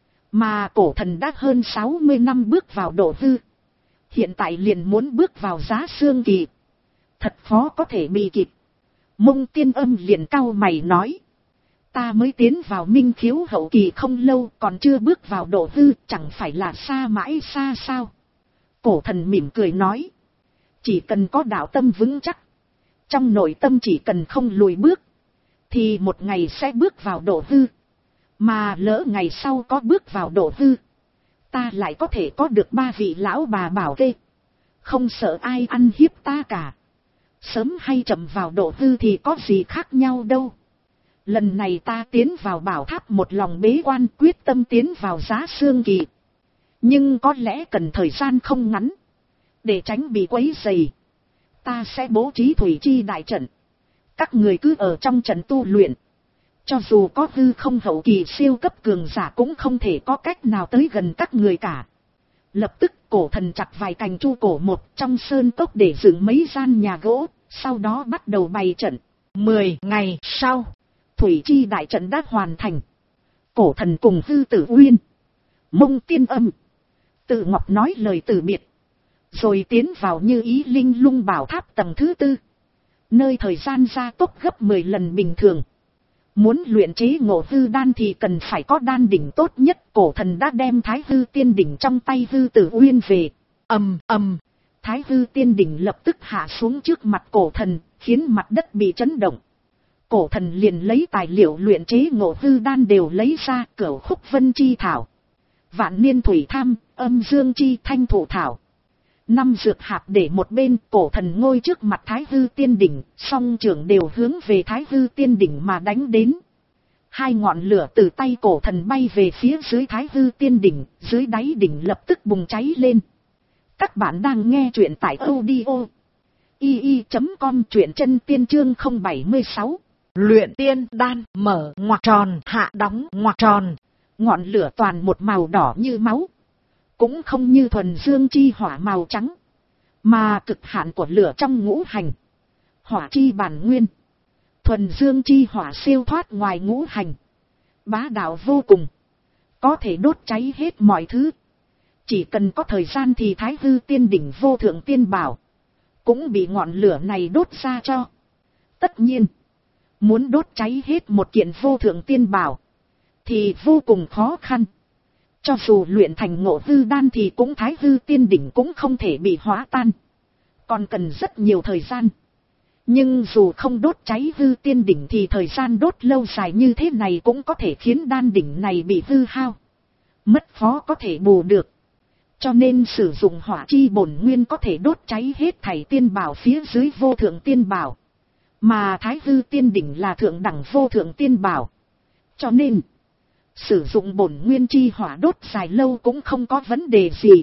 Mà cổ thần đã hơn sáu mươi năm bước vào độ hư. Hiện tại liền muốn bước vào giá xương kỳ. Thật khó có thể bị kịp. Mông Tiên Âm liền cau mày nói. Ta mới tiến vào minh khiếu hậu kỳ không lâu, còn chưa bước vào độ hư, chẳng phải là xa mãi xa sao. Cổ thần mỉm cười nói. Chỉ cần có đạo tâm vững chắc, trong nội tâm chỉ cần không lùi bước, thì một ngày sẽ bước vào độ hư. Mà lỡ ngày sau có bước vào độ hư, ta lại có thể có được ba vị lão bà bảo kê. Không sợ ai ăn hiếp ta cả. Sớm hay chậm vào độ hư thì có gì khác nhau đâu. Lần này ta tiến vào bảo tháp một lòng bế quan, quyết tâm tiến vào giá xương kỳ. Nhưng có lẽ cần thời gian không ngắn. Để tránh bị quấy rầy, ta sẽ bố trí thủy chi đại trận. Các người cứ ở trong trận tu luyện. Cho dù có hư không hậu kỳ siêu cấp cường giả cũng không thể có cách nào tới gần các người cả. Lập tức cổ thần chặt vài cành chu cổ một trong sơn cốc để dựng mấy gian nhà gỗ, sau đó bắt đầu bày trận. Mười ngày sau, thủy chi đại trận đã hoàn thành. Cổ thần cùng hư tử uyên, Mông Tiên Âm, Tự Ngọc nói lời từ biệt. Rồi tiến vào Như Ý Linh Lung bảo tháp tầng thứ tư. Nơi thời gian gia tốc gấp mười lần bình thường. Muốn luyện chế ngộ hư đan thì cần phải có đan đỉnh tốt nhất. Cổ thần đã đem Thái Hư Tiên Đỉnh trong tay hư tử uyên về. Ầm ầm, Thái Hư Tiên Đỉnh lập tức hạ xuống trước mặt cổ thần, khiến mặt đất bị chấn động. Cổ thần liền lấy tài liệu luyện chế ngộ hư đan đều lấy ra, Cửu Khúc Vân Chi Thảo, Vạn Niên Thủy Tham, Âm Dương Chi Thanh Thụ Thảo. Năm dược hạp để một bên, cổ thần ngồi trước mặt Thái Hư Tiên Đỉnh, song trưởng đều hướng về Thái Hư Tiên Đỉnh mà đánh đến. Hai ngọn lửa từ tay cổ thần bay về phía dưới Thái Hư Tiên Đỉnh, dưới đáy đỉnh lập tức bùng cháy lên. Các bạn đang nghe truyện tại audio i i chấm com, truyện chân tiên chương không bảy sáu. Luyện tiên đan, mở ngoặc tròn, hạ đóng ngoặc tròn. Ngọn lửa toàn một màu đỏ như máu. Cũng không như thuần dương chi hỏa màu trắng, mà cực hạn của lửa trong ngũ hành. Hỏa chi bản nguyên. Thuần dương chi hỏa siêu thoát ngoài ngũ hành. Bá đạo vô cùng. Có thể đốt cháy hết mọi thứ. Chỉ cần có thời gian thì Thái Hư Tiên Đỉnh vô thượng tiên bảo cũng bị ngọn lửa này đốt ra cho. Tất nhiên, muốn đốt cháy hết một kiện vô thượng tiên bảo thì vô cùng khó khăn. Cho dù luyện thành ngộ hư đan thì cũng Thái Hư Tiên Đỉnh cũng không thể bị hóa tan. Còn cần rất nhiều thời gian. Nhưng dù không đốt cháy hư tiên đỉnh thì thời gian đốt lâu dài như thế này cũng có thể khiến đan đỉnh này bị hư hao. Mất phó có thể bù được. Cho nên sử dụng hỏa chi bổn nguyên có thể đốt cháy hết thảy tiên bảo phía dưới vô thượng tiên bảo. Mà Thái Hư Tiên Đỉnh là thượng đẳng vô thượng tiên bảo. Cho nên, sử dụng bổn nguyên chi hỏa đốt dài lâu cũng không có vấn đề gì.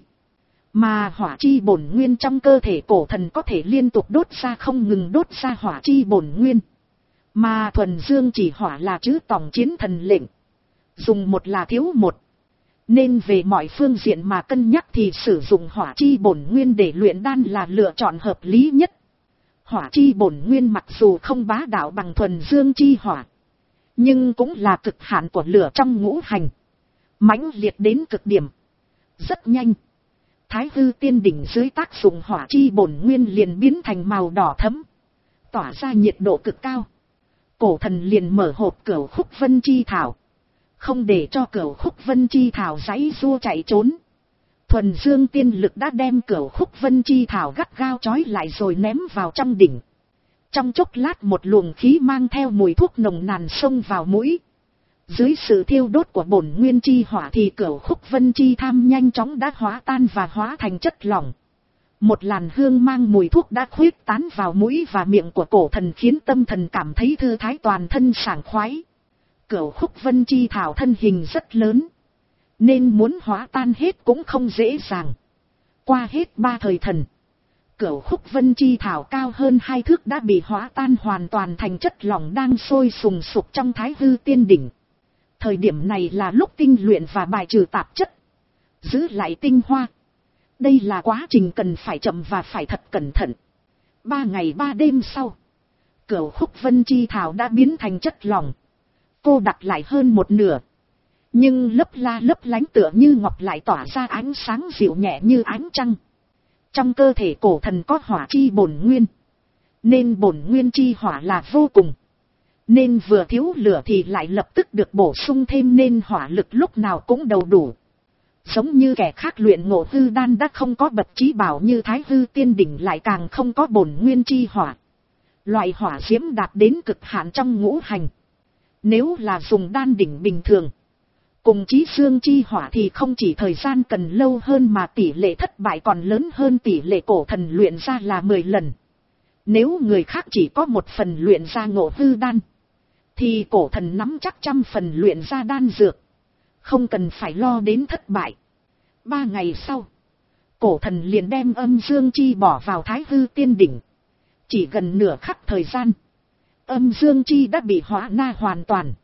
Mà hỏa chi bổn nguyên trong cơ thể cổ thần có thể liên tục đốt ra, không ngừng đốt ra hỏa chi bổn nguyên. Mà thuần dương chỉ hỏa là chữ tòng chiến thần lệnh. Dùng một là thiếu một. Nên về mọi phương diện mà cân nhắc thì sử dụng hỏa chi bổn nguyên để luyện đan là lựa chọn hợp lý nhất. Hỏa chi bổn nguyên mặc dù không bá đạo bằng thuần dương chi hỏa, nhưng cũng là cực hạn của lửa trong ngũ hành. Mãnh liệt đến cực điểm. Rất nhanh, Thái Hư Tiên Đỉnh dưới tác dụng hỏa chi bổn nguyên liền biến thành màu đỏ thẫm, tỏa ra nhiệt độ cực cao. Cổ thần liền mở hộp Cửu Khúc Vân Chi Thảo, không để cho Cửu Khúc Vân Chi Thảo giãy giụa chạy trốn. Thuần dương tiên lực đã đem Cửu Khúc Vân Chi Thảo gắt gao trói lại rồi ném vào trong đỉnh. Trong chốc lát một luồng khí mang theo mùi thuốc nồng nàn xông vào mũi. Dưới sự thiêu đốt của bổn nguyên chi hỏa thì Cửu Khúc Vân Chi Tham nhanh chóng đã hóa tan và hóa thành chất lỏng. Một làn hương mang mùi thuốc đã khuyết tán vào mũi và miệng của cổ thần, khiến tâm thần cảm thấy thư thái, toàn thân sảng khoái. Cửu Khúc Vân Chi Thảo thân hình rất lớn, nên muốn hóa tan hết cũng không dễ dàng. Qua hết ba thời thần, Cửu Khúc Vân Chi Thảo cao hơn hai thước đã bị hóa tan hoàn toàn thành chất lỏng đang sôi sùng sục trong Thái Hư Tiên Đỉnh. Thời điểm này là lúc tinh luyện và bài trừ tạp chất, giữ lại tinh hoa. Đây là quá trình cần phải chậm và phải thật cẩn thận. Ba ngày ba đêm sau, Cửu Khúc Vân Chi Thảo đã biến thành chất lỏng. cô đặt lại hơn một nửa, nhưng lấp la lấp lánh tựa như ngọc lại tỏa ra ánh sáng dịu nhẹ như ánh trăng. Trong cơ thể cổ thần có hỏa chi bổn nguyên, nên bổn nguyên chi hỏa là vô cùng, nên vừa thiếu lửa thì lại lập tức được bổ sung thêm, nên hỏa lực lúc nào cũng đầu đủ. Giống như kẻ khác luyện ngộ hư đan đã không có bậc trí bảo như Thái Hư Tiên Đỉnh lại càng không có bổn nguyên chi hỏa. Loại hỏa diễm đạt đến cực hạn trong ngũ hành. Nếu là dùng đan đỉnh bình thường, cùng chí dương chi hỏa thì không chỉ thời gian cần lâu hơn mà tỷ lệ thất bại còn lớn hơn tỷ lệ cổ thần luyện ra là mười lần. Nếu người khác chỉ có một phần luyện ra ngộ hư đan, thì cổ thần nắm chắc trăm phần luyện ra đan dược, không cần phải lo đến thất bại. Ba ngày sau, cổ thần liền đem âm dương chi bỏ vào Thái Hư Tiên Đỉnh. Chỉ gần nửa khắc thời gian, âm dương chi đã bị hóa na hoàn toàn.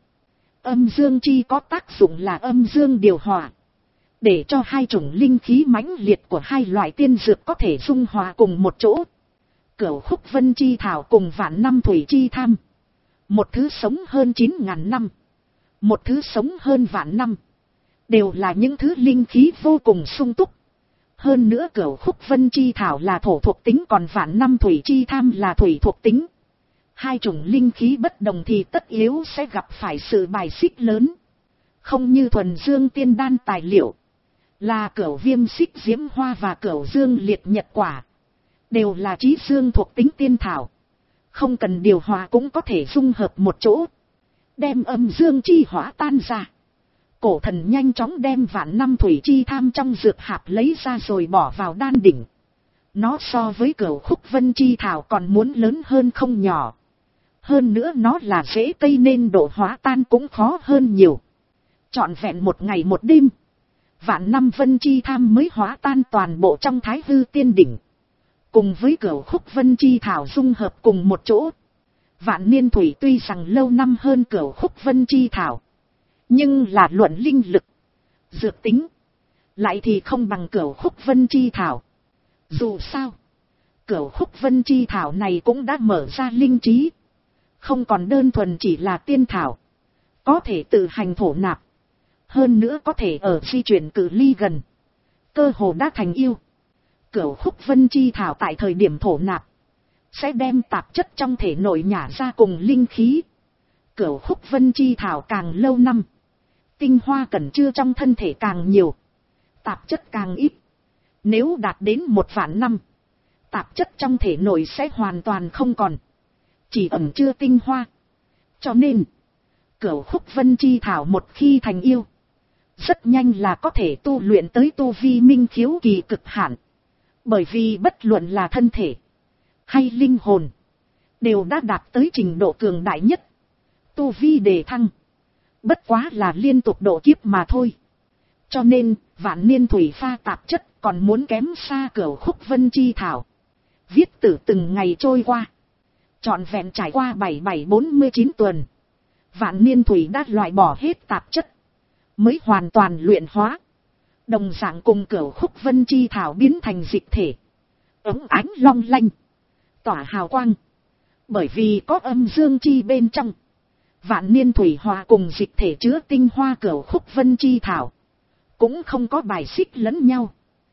Âm dương chi có tác dụng là âm dương điều hòa, để cho hai chủng linh khí mãnh liệt của hai loại tiên dược có thể dung hòa cùng một chỗ. Cửu khúc vân chi thảo cùng vạn năm thủy chi tham, một thứ sống hơn chín ngàn năm, một thứ sống hơn vạn năm, đều là những thứ linh khí vô cùng sung túc. Hơn nữa cửu khúc vân chi thảo là thổ thuộc tính, còn vạn năm thủy chi tham là thủy thuộc tính. Hai chủng linh khí bất đồng thì tất yếu sẽ gặp phải sự bài xích lớn. Không như thuần dương tiên đan tài liệu, là cửu viêm xích diễm hoa và cửu dương liệt nhật quả, đều là chí dương thuộc tính tiên thảo, không cần điều hòa cũng có thể dung hợp một chỗ, đem âm dương chi hỏa tan ra. Cổ thần nhanh chóng đem vạn năm thủy chi tham trong dược hạp lấy ra rồi bỏ vào đan đỉnh. Nó so với cửu khúc vân chi thảo còn muốn lớn hơn không nhỏ. Hơn nữa nó là rễ cây nên độ hóa tan cũng khó hơn nhiều. Trọn vẹn một ngày một đêm, vạn năm vân chi tham mới hóa tan toàn bộ trong Thái Hư Tiên Đỉnh, cùng với cửu khúc vân chi thảo dung hợp cùng một chỗ. Vạn niên thủy tuy rằng lâu năm hơn cửu khúc vân chi thảo, nhưng là luận linh lực, dược tính, lại thì không bằng cửu khúc vân chi thảo. Dù sao, cửu khúc vân chi thảo này cũng đã mở ra linh trí, không còn đơn thuần chỉ là tiên thảo, có thể tự hành thổ nạp, hơn nữa có thể ở di chuyển cự ly gần, cơ hồ đã thành yêu. Cửu khúc vân chi thảo tại thời điểm thổ nạp, sẽ đem tạp chất trong thể nội nhả ra cùng linh khí. Cửu khúc vân chi thảo càng lâu năm, tinh hoa cẩn chứa trong thân thể càng nhiều, tạp chất càng ít. Nếu đạt đến một vạn năm, tạp chất trong thể nội sẽ hoàn toàn không còn, chỉ ẩn chứa tinh hoa. Cho nên, cửu khúc vân chi thảo một khi thành yêu, rất nhanh là có thể tu luyện tới tu vi minh khiếu kỳ cực hạn. Bởi vì bất luận là thân thể hay linh hồn, đều đã đạt tới trình độ cường đại nhất. Tu vi đề thăng, bất quá là liên tục độ kiếp mà thôi. Cho nên, vạn niên thủy pha tạp chất còn muốn kém xa cửu khúc vân chi thảo. Viết tử từng ngày trôi qua, trọn vẹn trải qua bảy bảy bốn mươi chín tuần, vạn niên thủy đã loại bỏ hết tạp chất, mới hoàn toàn luyện hóa. Đồng dạng cùng cửu khúc vân chi thảo biến thành dịch thể, ống ánh long lanh, tỏa hào quang. Bởi vì có âm dương chi bên trong, vạn niên thủy hòa cùng dịch thể chứa tinh hoa cửu khúc vân chi thảo, cũng không có bài xích lẫn nhau,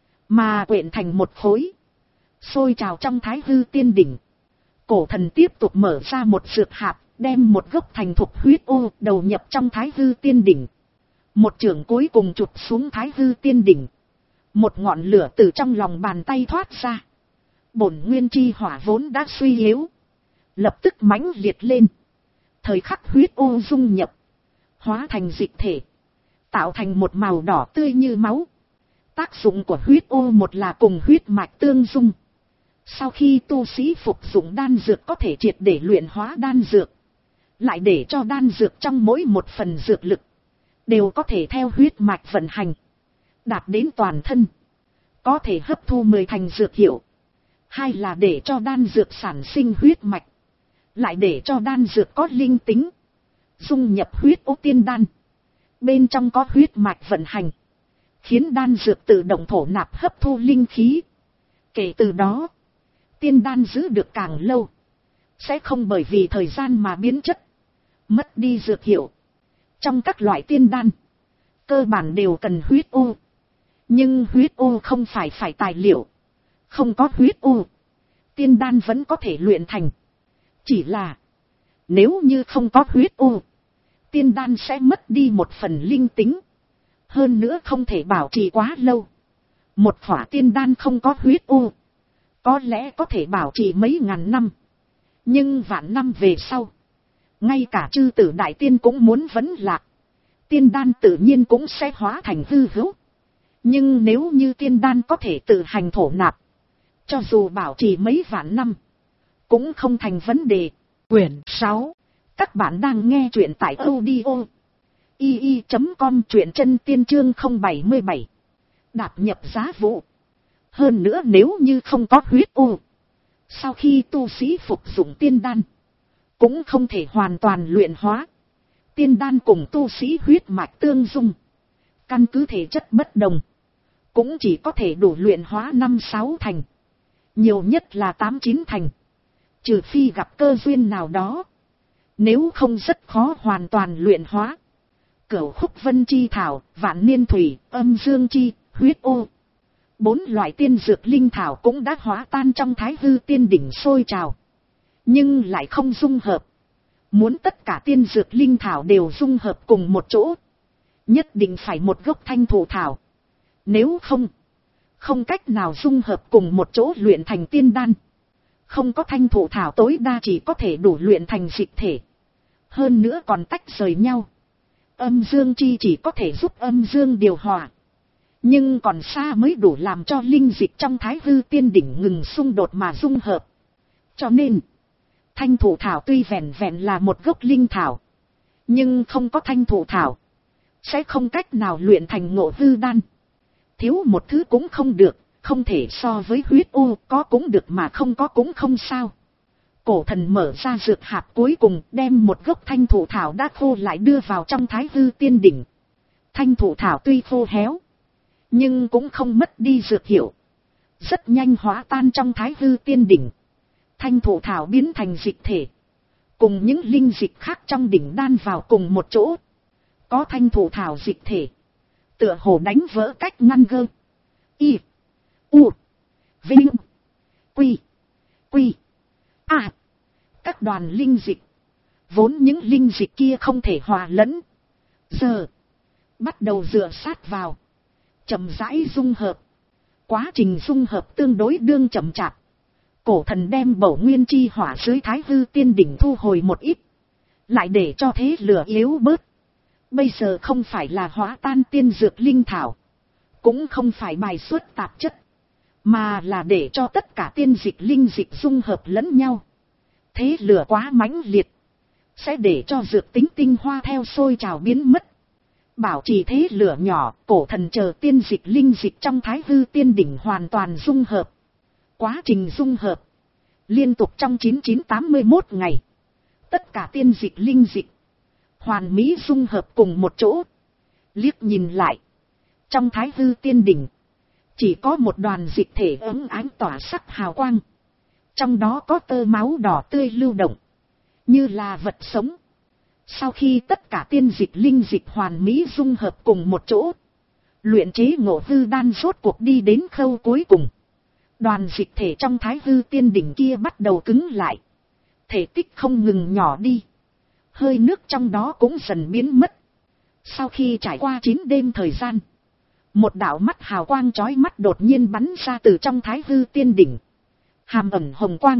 mà quyện thành một khối, sôi trào trong Thái Hư Tiên Đỉnh. Cổ thần tiếp tục mở ra một dược hạp, đem một gốc thành thục huyết ô đầu nhập trong Thái Hư Tiên Đỉnh. Một chưởng cuối cùng chụp xuống Thái Hư Tiên Đỉnh, một ngọn lửa từ trong lòng bàn tay thoát ra. Bổn nguyên chi hỏa vốn đã suy yếu, lập tức mãnh liệt lên. Thời khắc huyết ô dung nhập, hóa thành dịch thể, tạo thành một màu đỏ tươi như máu. Tác dụng của huyết ô một là cùng huyết mạch tương dung. Sau khi tu sĩ phục dụng đan dược có thể triệt để luyện hóa đan dược, lại để cho đan dược trong mỗi một phần dược lực đều có thể theo huyết mạch vận hành, đạt đến toàn thân, có thể hấp thu mười thành dược hiệu. Hai là để cho đan dược sản sinh huyết mạch, lại để cho đan dược có linh tính, dung nhập huyết ô tiên đan, bên trong có huyết mạch vận hành, khiến đan dược tự động thổ nạp hấp thu linh khí. Kể từ đó, tiên đan giữ được càng lâu, sẽ không bởi vì thời gian mà biến chất, mất đi dược hiệu. Trong các loại tiên đan, cơ bản đều cần huyết ô. Nhưng huyết ô không phải phải tài liệu. Không có huyết ô, tiên đan vẫn có thể luyện thành. Chỉ là, nếu như không có huyết ô, tiên đan sẽ mất đi một phần linh tính. Hơn nữa không thể bảo trì quá lâu. Một khỏa tiên đan không có huyết ô, có lẽ có thể bảo trì mấy ngàn năm. Nhưng vạn năm về sau, ngay cả chư tử đại tiên cũng muốn vấn lạc. Tiên đan tự nhiên cũng sẽ hóa thành hư hữu. Nhưng nếu như tiên đan có thể tự hành thổ nạp, cho dù bảo trì mấy vạn năm, cũng không thành vấn đề. Quyển sáu. Các bạn đang nghe truyện tại audio i i chấm com, truyện chân tiên chương không bảy mươi bảy. Đạp nhập giá vụ. Hơn nữa nếu như không có huyết ô, sau khi tu sĩ phục dụng tiên đan, cũng không thể hoàn toàn luyện hóa. Tiên đan cùng tu sĩ huyết mạch tương dung, căn cứ thể chất bất đồng, cũng chỉ có thể đủ luyện hóa năm sáu thành, nhiều nhất là tám chín thành. Trừ phi gặp cơ duyên nào đó, nếu không rất khó hoàn toàn luyện hóa. Cửu khúc vân chi thảo, vạn niên thủy, âm dương chi, huyết ô, bốn loại tiên dược linh thảo cũng đã hóa tan trong thái hư tiên đỉnh sôi trào, nhưng lại không dung hợp. Muốn tất cả tiên dược linh thảo đều dung hợp cùng một chỗ, nhất định phải một gốc thanh thụ thảo. Nếu không, không cách nào dung hợp cùng một chỗ luyện thành tiên đan. Không có thanh thụ thảo tối đa chỉ có thể đủ luyện thành dịch thể. Hơn nữa còn tách rời nhau. Âm dương chi chỉ có thể giúp âm dương điều hòa. Nhưng còn xa mới đủ làm cho linh dịch trong thái hư tiên đỉnh ngừng xung đột mà dung hợp. Cho nên, thanh thụ thảo tuy vẹn vẹn là một gốc linh thảo, nhưng không có thanh thụ thảo, sẽ không cách nào luyện thành ngộ hư đan. Thiếu một thứ cũng không được, không thể so với huyết ô, có cũng được mà không có cũng không sao. Cổ thần mở ra dược hạp cuối cùng, đem một gốc thanh thụ thảo đã khô lại đưa vào trong thái hư tiên đỉnh. Thanh thụ thảo tuy khô héo, nhưng cũng không mất đi dược hiệu, rất nhanh hóa tan trong thái hư tiên đỉnh. Thanh thụ thảo biến thành dịch thể, cùng những linh dịch khác trong đỉnh đan vào cùng một chỗ. Có thanh thụ thảo dịch thể, tựa hồ đánh vỡ cách ngăn gơ. Y, U, Vinh, Quy, Quy, A. Các đoàn linh dịch, vốn những linh dịch kia không thể hòa lẫn, giờ bắt đầu dựa sát vào, chậm rãi dung hợp. Quá trình dung hợp tương đối đương chậm chạp. Cổ thần đem bổ nguyên chi hỏa dưới thái hư tiên đỉnh thu hồi một ít, lại để cho thế lửa yếu bớt. Bây giờ không phải là hóa tan tiên dược linh thảo, cũng không phải bài xuất tạp chất, mà là để cho tất cả tiên dịch linh dịch dung hợp lẫn nhau. Thế lửa quá mãnh liệt, sẽ để cho dược tính tinh hoa theo sôi trào biến mất. Bảo trì thế lửa nhỏ, cổ thần chờ tiên dịch linh dịch trong thái hư tiên đỉnh hoàn toàn dung hợp. Quá trình dung hợp liên tục trong chín chín tám mươi mốt ngày, tất cả tiên dịch linh dịch hoàn mỹ dung hợp cùng một chỗ. Liếc nhìn lại, trong thái hư tiên đỉnh chỉ có một đoàn dịch thể ấm ánh tỏa sắc hào quang, trong đó có tơ máu đỏ tươi lưu động, như là vật sống. Sau khi tất cả tiên dịch linh dịch hoàn mỹ dung hợp cùng một chỗ, luyện chế ngộ hư đan rốt cuộc đi đến khâu cuối cùng. Đoàn dịch thể trong thái hư tiên đỉnh kia bắt đầu cứng lại, thể tích không ngừng nhỏ đi, hơi nước trong đó cũng dần biến mất. Sau khi trải qua chín đêm thời gian, một đạo mắt hào quang chói mắt đột nhiên bắn ra từ trong thái hư tiên đỉnh, hàm ẩn hồng quang.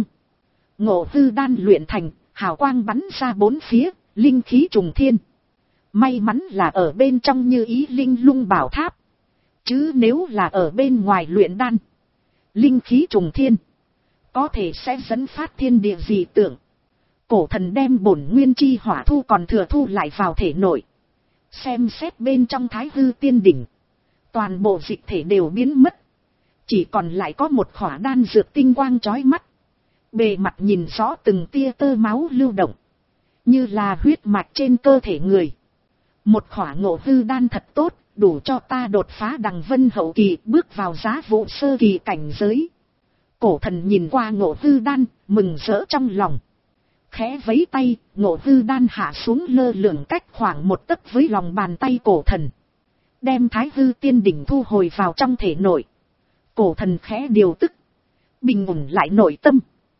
Ngộ hư đan luyện thành, hào quang bắn ra bốn phía, linh khí trùng thiên. May mắn là ở bên trong như ý linh lung bảo tháp, chứ nếu là ở bên ngoài luyện đan, linh khí trùng thiên, có thể sẽ dẫn phát thiên địa dị tượng. Cổ thần đem bổn nguyên chi hỏa thu còn thừa thu lại vào thể nội, xem xét bên trong thái hư tiên đỉnh, toàn bộ dịch thể đều biến mất, chỉ còn lại có một khỏa đan dược tinh quang chói mắt, bề mặt nhìn rõ từng tia tơ máu lưu động, như là huyết mạch trên cơ thể người. Một khỏa ngộ hư đan thật tốt, đủ cho ta đột phá đằng vân hậu kỳ, bước vào giá vụ sơ kỳ cảnh giới. Cổ thần nhìn qua ngộ hư đan, mừng rỡ trong lòng. khẽ vấy tay, Ngộ Hư Đan hạ xuống lơ lửng cách khoảng một tấc với lòng bàn tay cổ thần. Đem Thái Hư Tiên Đỉnh thu hồi vào trong thể nội. Cổ thần khẽ điều tức. Bình ổn lại nội tâm.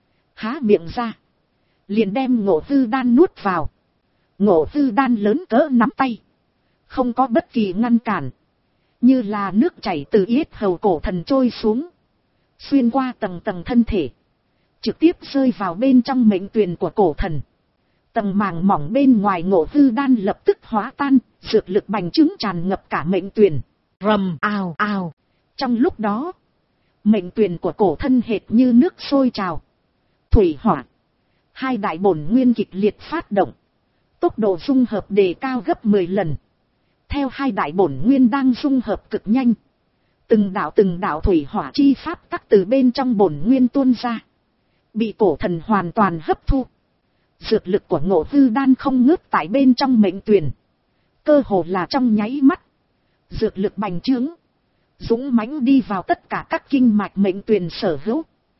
Há miệng ra. Liền đem Ngộ Hư Đan nuốt vào. Ngộ Hư Đan lớn cỡ nắm tay. Không có bất kỳ ngăn cản. Như là nước chảy từ yết hầu cổ thần trôi xuống. Xuyên qua tầng tầng thân thể. Trực tiếp rơi vào bên trong mệnh tuyền của cổ thần. Tầng màng mỏng bên ngoài Ngộ Hư Đan lập tức hóa tan. Dược lực bành trướng tràn ngập cả mệnh tuyền. Rầm ào ào. Trong lúc đó, mệnh tuyền của cổ thân hệt như nước sôi trào. Thủy hỏa. Hai đại bổn nguyên kịch liệt phát động. Tốc độ dung hợp đề cao gấp mười lần. Theo hai đại bổn nguyên đang dung hợp cực nhanh. Từng đạo từng đạo thủy hỏa chi pháp tắc từ bên trong bổn nguyên tuôn ra. Bị cổ thần hoàn toàn hấp thu. Dược lực của Ngộ Hư Đan không ngớt tại bên trong mệnh tuyền. Cơ hồ là trong nháy mắt. Dược lực bành trướng. Dũng mãnh đi vào tất cả các kinh mạch mệnh tuyền sở hữu.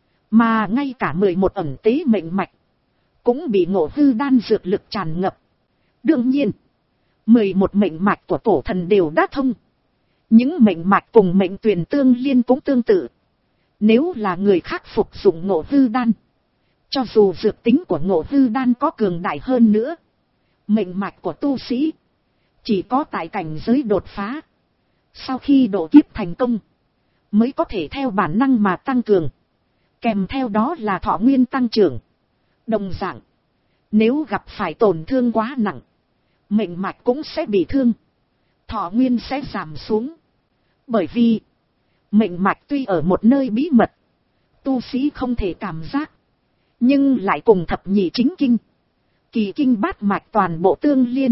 Mà ngay cả mười một ẩn tế mệnh mạch. Cũng bị Ngộ Hư Đan dược lực tràn ngập. Đương nhiên. mười một mệnh mạch của cổ thần đều đã thông. Những mệnh mạch cùng mệnh tuyền tương liên cũng tương tự. Nếu là người khác phục dụng Ngộ Hư Đan. Cho dù dược tính của Ngộ Hư Đan có cường đại hơn nữa. Mệnh mạch của tu sĩ. Chỉ có tại cảnh giới đột phá. Sau khi độ kiếp thành công. Mới có thể theo bản năng mà tăng cường. Kèm theo đó là thọ nguyên tăng trưởng. Đồng dạng. Nếu gặp phải tổn thương quá nặng. Mệnh mạch cũng sẽ bị thương. Thọ nguyên sẽ giảm xuống. Bởi vì. Mệnh mạch tuy ở một nơi bí mật. Tu sĩ không thể cảm giác. Nhưng lại cùng thập nhị chính kinh. Kỳ kinh bát mạch toàn bộ tương liên.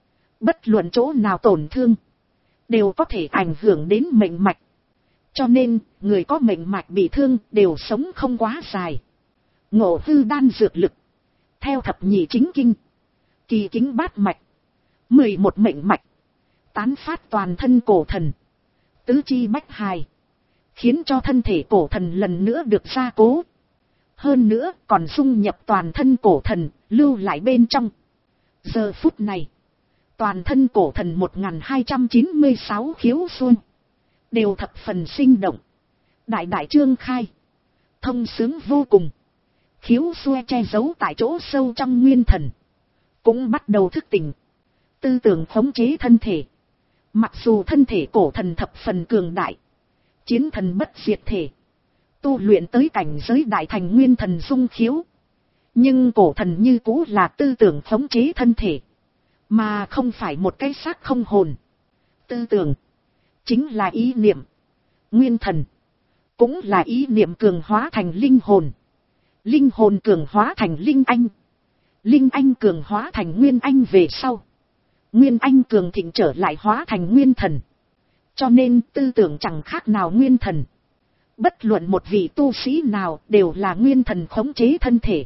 Bất luận chỗ nào tổn thương. Đều có thể ảnh hưởng đến mệnh mạch. Cho nên, người có mệnh mạch bị thương đều sống không quá dài. Ngộ Hư Đan dược lực. Theo thập nhị chính kinh. Kỳ kinh bát mạch. mười một mệnh mạch. Tán phát toàn thân cổ thần. Tứ chi bách hài. Khiến cho thân thể cổ thần lần nữa được gia cố. Hơn nữa còn dung nhập toàn thân cổ thần, lưu lại bên trong. Giờ phút này. Toàn thân cổ thần một nghìn hai trăm chín mươi sáu khiếu xuân. Đều thập phần sinh động. Đại đại trương khai. Thông sướng vô cùng. Khiếu xuê che giấu tại chỗ sâu trong nguyên thần. Cũng bắt đầu thức tỉnh. Tư tưởng khống chế thân thể. Mặc dù thân thể cổ thần thập phần cường đại. Chiến thần bất diệt thể. Tu luyện tới cảnh giới đại thành nguyên thần dung khiếu. Nhưng cổ thần như cũ là tư tưởng khống chế thân thể. Mà không phải một cái xác không hồn. Tư tưởng. Chính là ý niệm. Nguyên thần. Cũng là ý niệm cường hóa thành linh hồn. Linh hồn cường hóa thành linh anh. Linh anh cường hóa thành nguyên anh về sau. Nguyên anh cường thịnh trở lại hóa thành nguyên thần. Cho nên tư tưởng chẳng khác nào nguyên thần. Bất luận một vị tu sĩ nào đều là nguyên thần khống chế thân thể.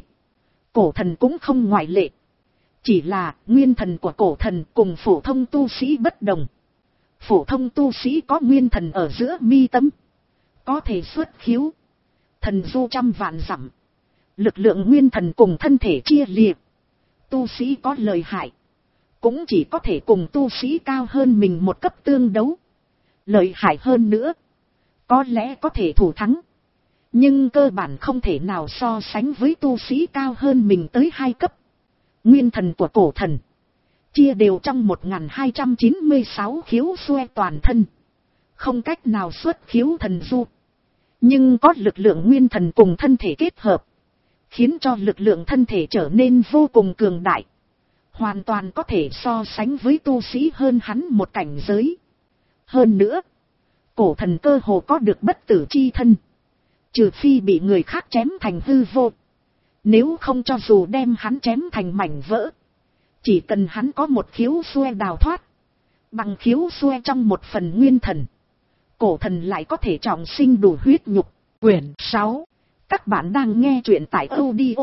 Cổ thần cũng không ngoại lệ. Chỉ là nguyên thần của cổ thần cùng phổ thông tu sĩ bất đồng. Phổ thông tu sĩ có nguyên thần ở giữa mi tâm. Có thể xuất khiếu. Thần du trăm vạn dặm. Lực lượng nguyên thần cùng thân thể chia liệt. Tu sĩ có lợi hại. Cũng chỉ có thể cùng tu sĩ cao hơn mình một cấp tương đấu. Lợi hại hơn nữa. Có lẽ có thể thủ thắng. Nhưng cơ bản không thể nào so sánh với tu sĩ cao hơn mình tới hai cấp. Nguyên thần của cổ thần. Chia đều trong một nghìn hai trăm chín mươi sáu khiếu xuê toàn thân. Không cách nào xuất khiếu thần du. Nhưng có lực lượng nguyên thần cùng thân thể kết hợp. Khiến cho lực lượng thân thể trở nên vô cùng cường đại. Hoàn toàn có thể so sánh với tu sĩ hơn hắn một cảnh giới. Hơn nữa. Cổ thần cơ hồ có được bất tử chi thân. Trừ phi bị người khác chém thành hư vô. Nếu không cho dù đem hắn chém thành mảnh vỡ. Chỉ cần hắn có một khiếu xuê đào thoát. Bằng khiếu xuê trong một phần nguyên thần. Cổ thần lại có thể trọng sinh đủ huyết nhục. Quyển sáu. Các bạn đang nghe truyện tại audio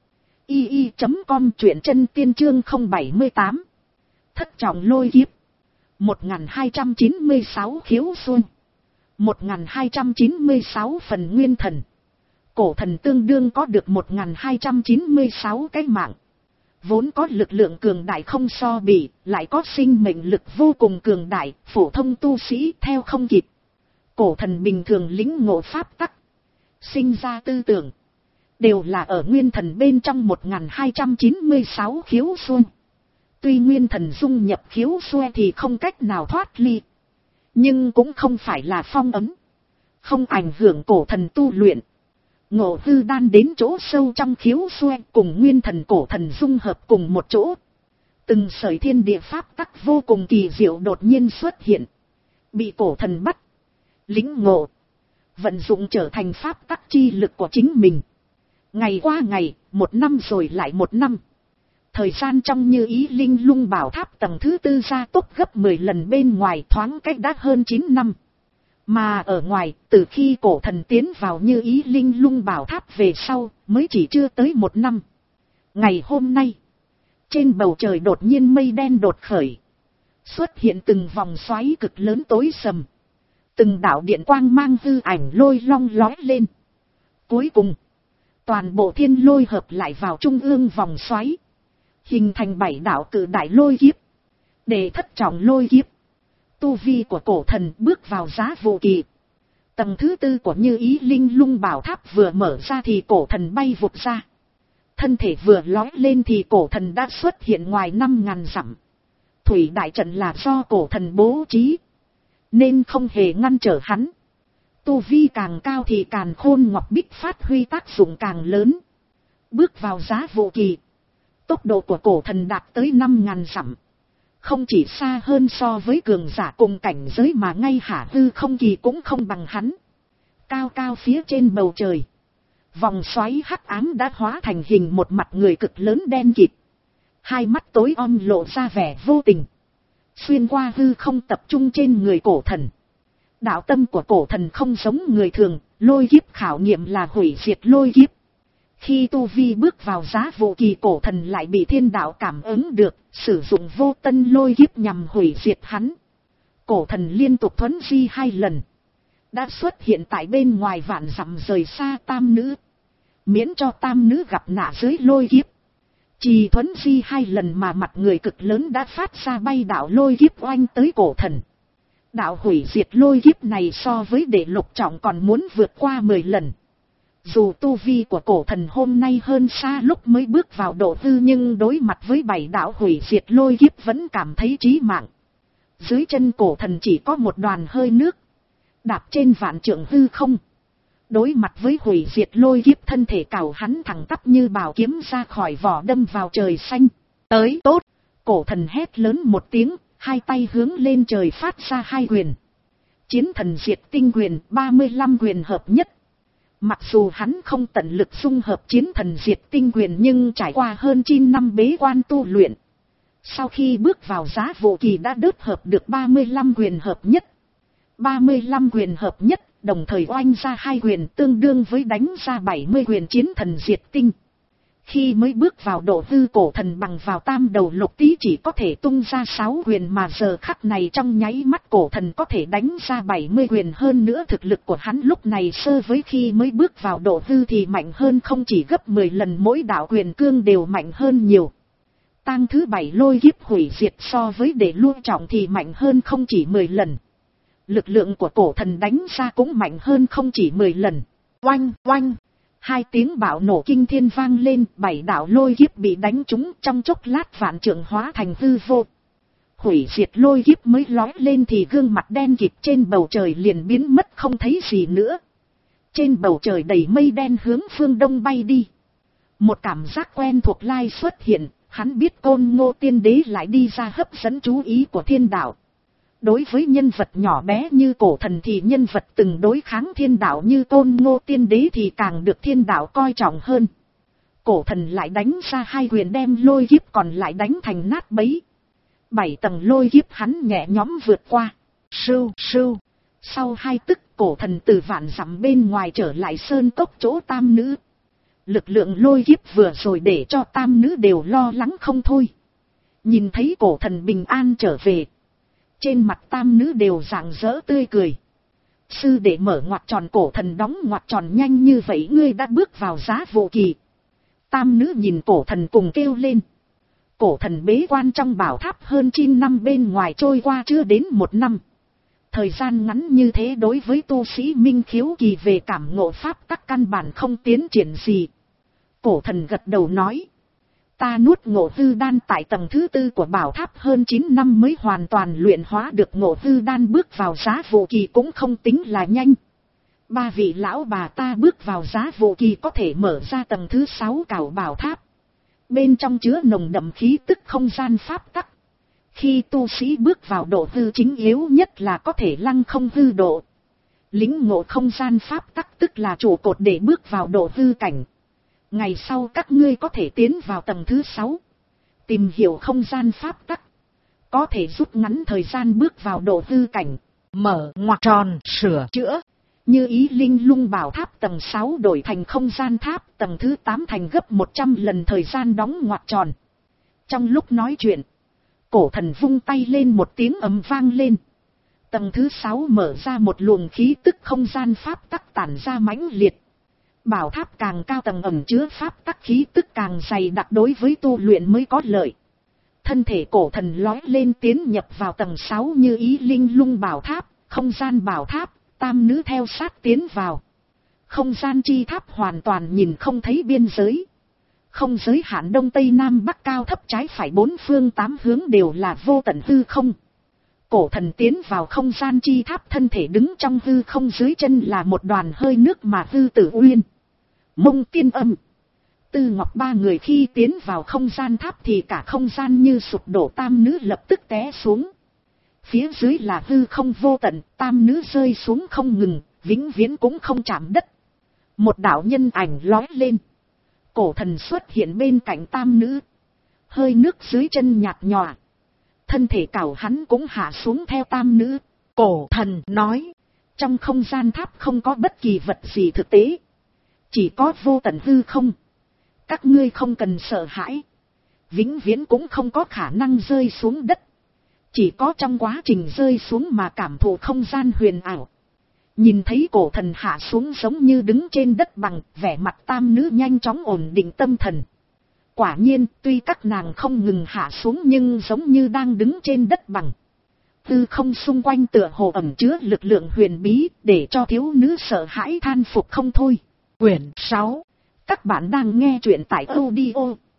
i i chấm com, truyện chân tiên chương không bảy tám. Thất trọng lôi kiếp. một nghìn hai trăm chín mươi sáu khiếu xuân. một nghìn hai trăm chín mươi sáu phần nguyên thần. Cổ thần tương đương có được một nghìn hai trăm chín mươi sáu cái mạng. Vốn có lực lượng cường đại không so bì, lại có sinh mệnh lực vô cùng cường đại, phổ thông tu sĩ theo không kịp. Cổ thần bình thường lĩnh ngộ pháp tắc, sinh ra tư tưởng, đều là ở nguyên thần bên trong một nghìn hai trăm chín mươi sáu khiếu xuân. Tuy nguyên thần dung nhập khiếu xuê thì không cách nào thoát ly, nhưng cũng không phải là phong ấn, không ảnh hưởng cổ thần tu luyện. Ngộ hư đan đến chỗ sâu trong khiếu xuê cùng nguyên thần cổ thần dung hợp cùng một chỗ. Từng sợi thiên địa pháp tắc vô cùng kỳ diệu đột nhiên xuất hiện, bị cổ thần bắt, lĩnh ngộ, vận dụng trở thành pháp tắc chi lực của chính mình. Ngày qua ngày, một năm rồi lại một năm. Thời gian trong Như Ý Linh Lung Bảo Tháp tầng thứ tư gia tốc gấp mười lần, bên ngoài thoáng cách đã hơn chín năm. Mà ở ngoài, từ khi cổ thần tiến vào Như Ý Linh Lung Bảo Tháp về sau, mới chỉ chưa tới một năm. Ngày hôm nay, trên bầu trời đột nhiên mây đen đột khởi, xuất hiện từng vòng xoáy cực lớn tối sầm. Từng đạo điện quang mang hư ảnh lôi long lói lên. Cuối cùng, toàn bộ thiên lôi hợp lại vào trung ương vòng xoáy, hình thành bảy đạo cự đại lôi kiếp. Để thất trọng lôi kiếp, tu vi của cổ thần bước vào giá vô kỳ. Tầng thứ tư của Như Ý Linh Lung Bảo Tháp vừa mở ra thì cổ thần bay vụt ra. Thân thể vừa lói lên thì cổ thần đã xuất hiện ngoài năm ngàn dặm. Thủy đại trận là do cổ thần bố trí, nên không hề ngăn trở hắn. Tu vi càng cao thì càn khôn ngọc bích phát huy tác dụng càng lớn. Bước vào giá vô kỳ, tốc độ của cổ thần đạt tới năm ngàn dặm. Không chỉ xa hơn so với cường giả cùng cảnh giới mà ngay hả hư không kỳ cũng không bằng hắn. Cao cao phía trên bầu trời, vòng xoáy hắc ám đã hóa thành hình một mặt người cực lớn đen kịt. Hai mắt tối om lộ ra vẻ vô tình, xuyên qua hư không tập trung trên người cổ thần. Đạo tâm của cổ thần không giống người thường, lôi kiếp khảo nghiệm là hủy diệt lôi kiếp. Khi tu vi bước vào giá vô kỳ, cổ thần lại bị thiên đạo cảm ứng được, sử dụng vô tân lôi kiếp nhằm hủy diệt hắn. Cổ thần liên tục thuấn di hai lần, đã xuất hiện tại bên ngoài vạn dặm rời xa tam nữ, miễn cho tam nữ gặp nạn dưới lôi kiếp. Chỉ thuấn di hai lần mà mặt người cực lớn đã phát ra bay đạo lôi kiếp oanh tới cổ thần. Đạo hủy diệt lôi kiếp này so với đệ lục trọng còn muốn vượt qua mười lần. Dù tu vi của cổ thần hôm nay hơn xa lúc mới bước vào độ hư, nhưng đối mặt với bảy đạo hủy diệt lôi kiếp vẫn cảm thấy chí mạng. Dưới chân cổ thần chỉ có một đoàn hơi nước, đạp trên vạn trượng hư không. Đối mặt với hủy diệt lôi kiếp, thân thể cào hắn thẳng tắp như bảo kiếm ra khỏi vỏ đâm vào trời xanh. Tới tốt! Cổ thần hét lớn một tiếng, hai tay hướng lên trời phát ra hai quyền. Chiến thần diệt tinh quyền, ba mươi lăm quyền hợp nhất. Mặc dù hắn không tận lực dung hợp chiến thần diệt tinh quyền, nhưng trải qua hơn chín năm bế quan tu luyện, sau khi bước vào giá vô kỳ đã đớp hợp được ba mươi lăm quyền hợp nhất. ba mươi lăm quyền hợp nhất, đồng thời oanh ra hai quyền tương đương với đánh ra bảy mươi quyền chiến thần diệt tinh. Khi mới bước vào độ hư, cổ thần bằng vào tam đầu lục tí chỉ có thể tung ra sáu quyền, mà giờ khắc này trong nháy mắt cổ thần có thể đánh ra bảy mươi quyền. Hơn nữa thực lực của hắn lúc này sơ với khi mới bước vào độ hư thì mạnh hơn không chỉ gấp mười lần, mỗi đạo quyền cương đều mạnh hơn nhiều. Tang thứ bảy lôi kiếp hủy diệt so với đệ lục trọng thì mạnh hơn không chỉ mười lần. Lực lượng của cổ thần đánh ra cũng mạnh hơn không chỉ mười lần. Oanh, oanh! Hai tiếng bạo nổ kinh thiên vang lên, bảy đạo lôi kiếp bị đánh trúng, trong chốc lát vạn trượng hóa thành hư vô. Hủy diệt lôi kiếp mới lói lên thì gương mặt đen kịt trên bầu trời liền biến mất không thấy gì nữa. Trên bầu trời đầy mây đen hướng phương đông bay đi. Một cảm giác quen thuộc lai xuất hiện, hắn biết Côn Ngô Tiên Đế lại đi ra hấp dẫn chú ý của thiên đạo. Đối với nhân vật nhỏ bé như cổ thần thì nhân vật từng đối kháng thiên đạo như Côn Ngô Tiên Đế thì càng được thiên đạo coi trọng hơn. Cổ thần lại đánh ra hai quyền đem lôi kiếp còn lại đánh thành nát bấy. Bảy tầng lôi kiếp hắn nhẹ nhõm vượt qua. Sưu sưu. Sau hai tức, cổ thần từ vạn dặm bên ngoài trở lại sơn cốc chỗ tam nữ. Lực lượng lôi kiếp vừa rồi để cho tam nữ đều lo lắng không thôi. Nhìn thấy cổ thần bình an trở về, trên mặt tam nữ đều rạng rỡ tươi cười. Sư đệ mở ngoặt tròn, cổ thần đóng ngoặt tròn nhanh như vậy ngươi đã bước vào giá vô kỳ. Tam nữ nhìn cổ thần cùng kêu lên. Cổ thần bế quan trong bảo tháp hơn chín năm, bên ngoài trôi qua chưa đến một năm. Thời gian ngắn như thế đối với tu sĩ minh khiếu kỳ về cảm ngộ pháp tắc căn bản không tiến triển gì. Cổ thần gật đầu nói. Ta nuốt ngộ hư đan tại tầng thứ tư của bảo tháp hơn chín năm mới hoàn toàn luyện hóa được ngộ hư đan, bước vào giá vụ kỳ cũng không tính là nhanh. Ba vị lão bà ta bước vào giá vụ kỳ có thể mở ra tầng thứ sáu cảo bảo tháp. Bên trong chứa nồng đậm khí tức không gian pháp tắc. Khi tu sĩ bước vào độ hư chính yếu nhất là có thể lăng không hư độ. Lĩnh ngộ không gian pháp tắc tức là trụ cột để bước vào độ hư cảnh. Ngày sau các ngươi có thể tiến vào tầng thứ sáu. Tìm hiểu không gian pháp tắc. Có thể rút ngắn thời gian bước vào độ hư cảnh. Mở ngoặc tròn, sửa chữa. Như ý linh lung bảo tháp tầng sáu đổi thành không gian tháp, tầng thứ tám thành gấp một trăm lần thời gian đóng ngoặc tròn. Trong lúc nói chuyện, cổ thần vung tay lên, một tiếng ầm vang lên. Tầng thứ sáu mở ra, một luồng khí tức không gian pháp tắc tản ra mãnh liệt. Bảo tháp càng cao tầng ẩn chứa pháp tắc khí tức càng dày đặc, đối với tu luyện mới có lợi. Thân thể cổ thần lói lên tiến nhập vào tầng sáu như ý linh lung bảo tháp, không gian bảo tháp, tam nữ theo sát tiến vào. Không gian chi tháp hoàn toàn nhìn không thấy biên giới. Không giới hạn đông tây nam bắc cao thấp trái phải, bốn phương tám hướng đều là vô tận hư không. Cổ thần tiến vào không gian chi tháp, thân thể đứng trong hư không, dưới chân là một đoàn hơi nước mà hư tử uyên, Mông Tiên Âm, Tư Ngọc ba người khi tiến vào không gian tháp thì cả không gian như sụp đổ, tam nữ lập tức té xuống. Phía dưới là hư không vô tận, tam nữ rơi xuống không ngừng, vĩnh viễn cũng không chạm đất. Một đạo nhân ảnh lói lên. Cổ thần xuất hiện bên cạnh tam nữ. Hơi nước dưới chân nhạt nhòa. Thân thể cào hắn cũng hạ xuống theo tam nữ. Cổ thần nói. Trong không gian tháp không có bất kỳ vật gì thực tế. Chỉ có vô tận hư không. Các ngươi không cần sợ hãi. Vĩnh viễn cũng không có khả năng rơi xuống đất. Chỉ có trong quá trình rơi xuống mà cảm thụ không gian huyền ảo. Nhìn thấy cổ thần hạ xuống giống như đứng trên đất bằng, vẻ mặt tam nữ nhanh chóng ổn định tâm thần. Quả nhiên, tuy các nàng không ngừng hạ xuống nhưng giống như đang đứng trên đất bằng. Tư không xung quanh tựa hồ ẩn chứa lực lượng huyền bí, để cho thiếu nữ sợ hãi than phục không thôi. Quyển sáu. Các bạn đang nghe truyện tại audio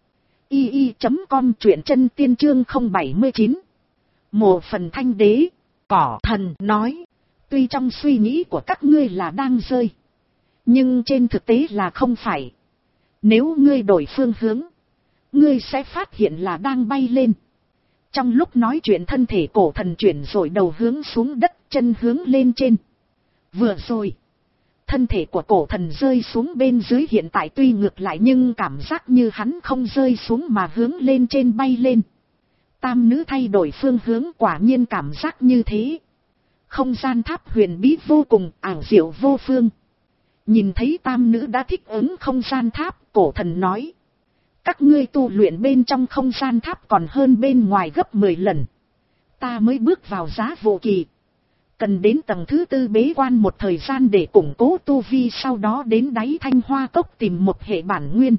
i i chấm com, truyện chân tiên chương không bảy chín. Mộ phần thanh đế. Cỏ thần nói. Tuy trong suy nghĩ của các ngươi là đang rơi, nhưng trên thực tế là không phải. Nếu ngươi đổi phương hướng, ngươi sẽ phát hiện là đang bay lên. Trong lúc nói chuyện, thân thể cổ thần chuyển rồi, đầu hướng xuống đất, chân hướng lên trên. Vừa rồi, thân thể của cổ thần rơi xuống bên dưới, hiện tại tuy ngược lại nhưng cảm giác như hắn không rơi xuống mà hướng lên trên bay lên. Tam nữ thay đổi phương hướng, quả nhiên cảm giác như thế. Không gian tháp huyền bí vô cùng, ảo diệu vô phương. Nhìn thấy tam nữ đã thích ứng không gian tháp, cổ thần nói. Các ngươi tu luyện bên trong không gian tháp còn hơn bên ngoài gấp mười lần. Ta mới bước vào giá vô kỳ. Cần đến tầng thứ tư bế quan một thời gian để củng cố tu vi, sau đó đến đáy Thanh Hoa Cốc tìm một hệ bản nguyên.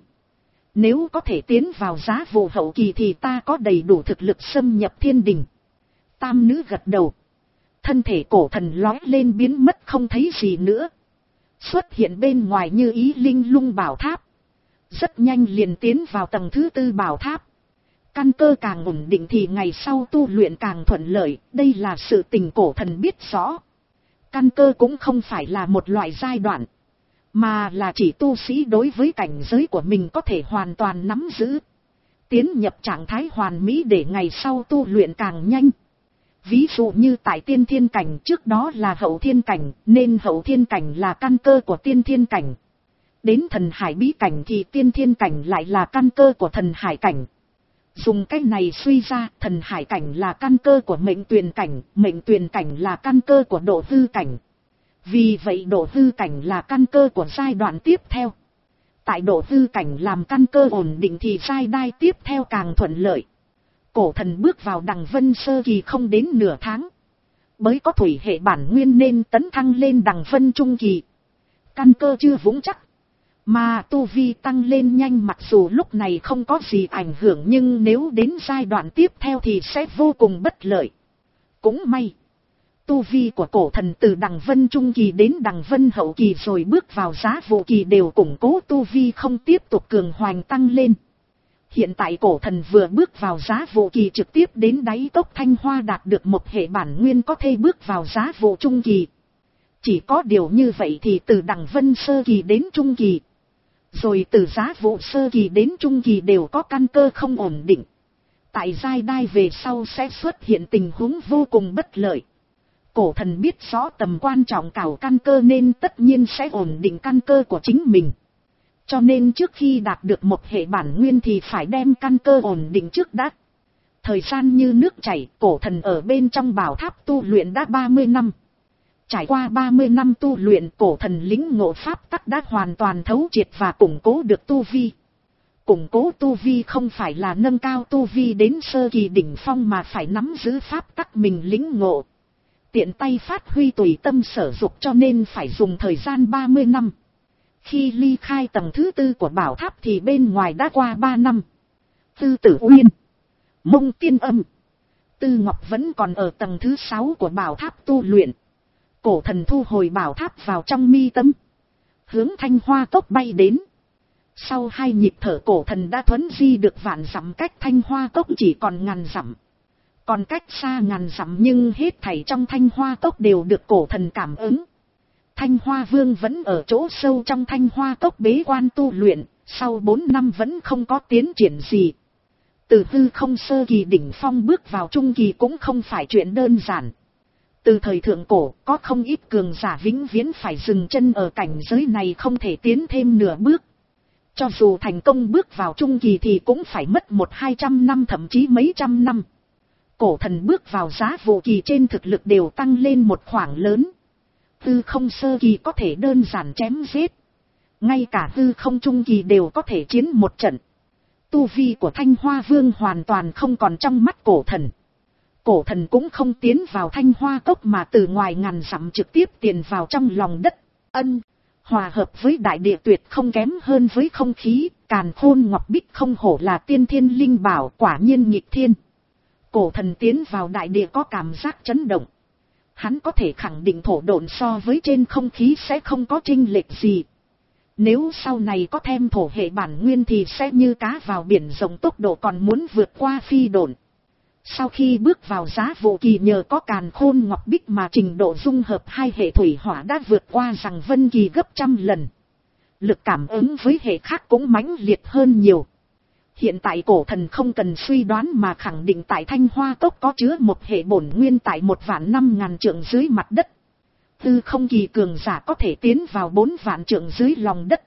Nếu có thể tiến vào giá vô hậu kỳ thì ta có đầy đủ thực lực xâm nhập thiên đình. Tam nữ gật đầu. Thân thể cổ thần lói lên biến mất không thấy gì nữa. Xuất hiện bên ngoài như ý linh lung bảo tháp. Rất nhanh liền tiến vào tầng thứ tư bảo tháp. Căn cơ càng ổn định thì ngày sau tu luyện càng thuận lợi, đây là sự tình cổ thần biết rõ. Căn cơ cũng không phải là một loại giai đoạn, mà là chỉ tu sĩ đối với cảnh giới của mình có thể hoàn toàn nắm giữ. Tiến nhập trạng thái hoàn mỹ để ngày sau tu luyện càng nhanh. Ví dụ như tại tiên thiên cảnh, trước đó là hậu thiên cảnh, nên hậu thiên cảnh là căn cơ của tiên thiên cảnh. Đến thần hải bí cảnh thì tiên thiên cảnh lại là căn cơ của thần hải cảnh. Dùng cách này suy ra, thần hải cảnh là căn cơ của mệnh tuyền cảnh, mệnh tuyền cảnh là căn cơ của độ hư cảnh. Vì vậy độ hư cảnh là căn cơ của giai đoạn tiếp theo. Tại độ hư cảnh làm căn cơ ổn định thì giai đai tiếp theo càng thuận lợi. Cổ thần bước vào Đằng Vân sơ kỳ không đến nửa tháng. Mới có thủy hệ bản nguyên nên tấn thăng lên Đằng Vân trung kỳ. Căn cơ chưa vững chắc, Mà tu vi tăng lên nhanh mặc dù lúc này không có gì ảnh hưởng nhưng nếu đến giai đoạn tiếp theo thì sẽ vô cùng bất lợi. Cũng may, tu vi của cổ thần từ đằng vân trung kỳ đến đằng vân hậu kỳ rồi bước vào giá vụ kỳ đều củng cố tu vi không tiếp tục cường hoành tăng lên. Hiện tại cổ thần vừa bước vào giá vụ kỳ trực tiếp đến đáy cốc Thanh Hoa đạt được một hệ bản nguyên có thể bước vào giá vụ trung kỳ. Chỉ có điều như vậy thì từ đằng vân sơ kỳ đến trung kỳ, rồi từ giá vụ sơ kỳ đến trung kỳ đều có căn cơ không ổn định. Tại giai đai về sau sẽ xuất hiện tình huống vô cùng bất lợi. Cổ thần biết rõ tầm quan trọng cào căn cơ nên tất nhiên sẽ ổn định căn cơ của chính mình. Cho nên trước khi đạt được một hệ bản nguyên thì phải đem căn cơ ổn định trước đã. Thời gian như nước chảy, cổ thần ở bên trong bảo tháp tu luyện đã ba mươi năm. Trải qua ba mươi năm tu luyện, cổ thần lĩnh ngộ pháp tắc đã hoàn toàn thấu triệt và củng cố được tu vi. Củng cố tu vi không phải là nâng cao tu vi đến sơ kỳ đỉnh phong mà phải nắm giữ pháp tắc mình lĩnh ngộ. Tiện tay phát huy tùy tâm sở dục cho nên phải dùng thời gian ba mươi năm. Khi ly khai tầng thứ tư của bảo tháp thì bên ngoài đã qua ba năm. Tư Tử Uyên, Mông Tiên Âm, Tư Ngọc vẫn còn ở tầng thứ sáu của bảo tháp tu luyện. Cổ thần thu hồi bảo tháp vào trong mi tâm, hướng Thanh Hoa Cốc bay đến. Sau hai nhịp thở cổ thần đã thuấn di được vạn dặm, cách Thanh Hoa Cốc chỉ còn ngàn dặm. Còn cách xa ngàn dặm nhưng hết thảy trong Thanh Hoa Cốc đều được cổ thần cảm ứng. Thanh Hoa Vương vẫn ở chỗ sâu trong Thanh Hoa Cốc bế quan tu luyện, sau bốn năm vẫn không có tiến triển gì. Từ hư không sơ kỳ đỉnh phong bước vào trung kỳ cũng không phải chuyện đơn giản. Từ thời thượng cổ, có không ít cường giả vĩnh viễn phải dừng chân ở cảnh giới này không thể tiến thêm nửa bước. Cho dù thành công bước vào trung kỳ thì cũng phải mất một hai trăm năm thậm chí mấy trăm năm. Cổ thần bước vào giá vụ kỳ trên thực lực đều tăng lên một khoảng lớn. Hư không sơ kỳ có thể đơn giản chém giết. Ngay cả hư không trung kỳ đều có thể chiến một trận. Tu vi của Thanh Hoa Vương hoàn toàn không còn trong mắt cổ thần. Cổ thần cũng không tiến vào Thanh Hoa Cốc mà từ ngoài ngàn dặm trực tiếp tiền vào trong lòng đất. Ân, hòa hợp với đại địa tuyệt không kém hơn với không khí. Càn Khôn Ngọc Bích không hổ là tiên thiên linh bảo, quả nhiên nghịch thiên. Cổ thần tiến vào đại địa có cảm giác chấn động. Hắn có thể khẳng định thổ độn so với trên không khí sẽ không có chênh lệch gì. Nếu sau này có thêm thổ hệ bản nguyên thì sẽ như cá vào biển rộng, tốc độ còn muốn vượt qua phi độn. Sau khi bước vào giá vụ kỳ nhờ có Càn Khôn Ngọc Bích mà trình độ dung hợp hai hệ thủy hỏa đã vượt qua rằng vân kỳ gấp trăm lần. Lực cảm ứng với hệ khác cũng mãnh liệt hơn nhiều. Hiện tại cổ thần không cần suy đoán mà khẳng định tại Thanh Hoa Cốc có chứa một hệ bổn nguyên tại một vạn năm ngàn trượng dưới mặt đất. Tư không kỳ cường giả có thể tiến vào bốn vạn trượng dưới lòng đất.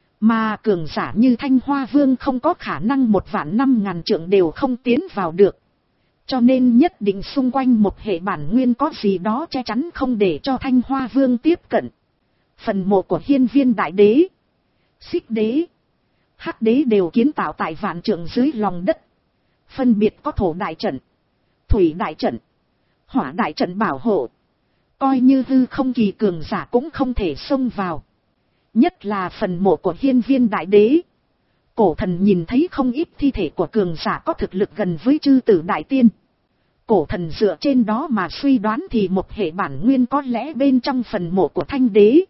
Mà cường giả như Thanh Hoa Vương không có khả năng một vạn năm ngàn trượng đều không tiến vào được. Cho nên nhất định xung quanh một hệ bản nguyên có gì đó che chắn không để cho Thanh Hoa Vương tiếp cận. Phần mộ của Hiên Viên Đại Đế, Xích Đế, Hắc Đế đều kiến tạo tại vạn trượng dưới lòng đất. Phân biệt có thổ đại trận, thủy đại trận, hỏa đại trận bảo hộ. Coi như hư không kỳ cường giả cũng không thể xông vào. Nhất là phần mộ của Hiên Viên Đại Đế. Cổ thần nhìn thấy không ít thi thể của cường giả có thực lực gần với chư tử đại tiên. Cổ thần dựa trên đó mà suy đoán thì một hệ bản nguyên có lẽ bên trong phần mộ của Thanh Đế.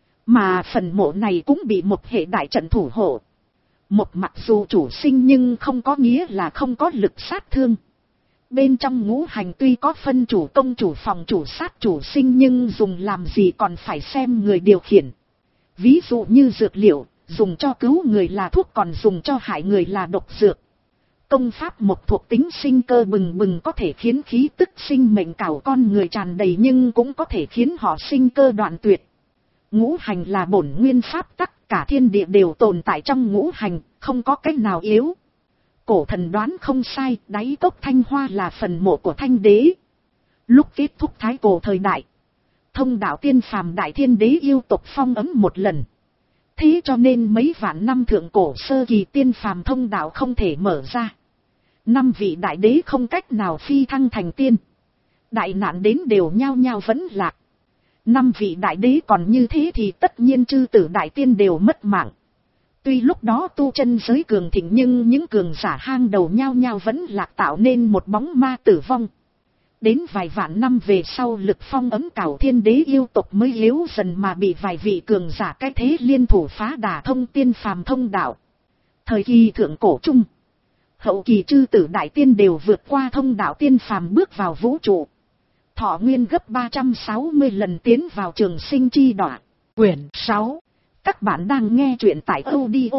Mà phần mộ này cũng bị một hệ đại trận thủ hộ. Một mặc dù chủ sinh nhưng không có nghĩa là không có lực sát thương. Bên trong ngũ hành tuy có phân chủ công, chủ phòng, chủ sát, chủ sinh nhưng dùng làm gì còn phải xem người điều khiển. Ví dụ như dược liệu, dùng cho cứu người là thuốc còn dùng cho hại người là độc dược. Công pháp một thuộc tính sinh cơ bừng bừng có thể khiến khí tức sinh mệnh cào con người tràn đầy nhưng cũng có thể khiến họ sinh cơ đoạn tuyệt. Ngũ hành là bổn nguyên pháp tắc, cả thiên địa đều tồn tại trong ngũ hành, không có cách nào yếu. Cổ thần đoán không sai, đáy cốc Thanh Hoa là phần mộ của Thanh Đế. Lúc kết thúc thái cổ thời đại, thông đạo tiên phàm đại thiên đế yêu tộc phong ấn một lần. Thế cho nên mấy vạn năm thượng cổ sơ kỳ tiên phàm thông đạo không thể mở ra. Năm vị đại đế không cách nào phi thăng thành tiên. Đại nạn đến đều nhao nhao vẫn lạc. Năm vị đại đế còn như thế thì tất nhiên chư tử đại tiên đều mất mạng. Tuy lúc đó tu chân giới cường thịnh nhưng những cường giả hang đầu nhao nhao vẫn lạc tạo nên một bóng ma tử vong. Đến vài vạn năm về sau lực phong ấm cảo thiên đế yêu tộc mới yếu dần mà bị vài vị cường giả cái thế liên thủ phá đả thông tiên phàm thông đạo. Thời kỳ thượng cổ trung, hậu kỳ chư tử đại tiên đều vượt qua thông đạo tiên phàm bước vào vũ trụ. Thọ nguyên gấp ba trăm sáu mươi lần tiến vào trường sinh chi đọa. Quyển sáu. Các bạn đang nghe truyện tại audio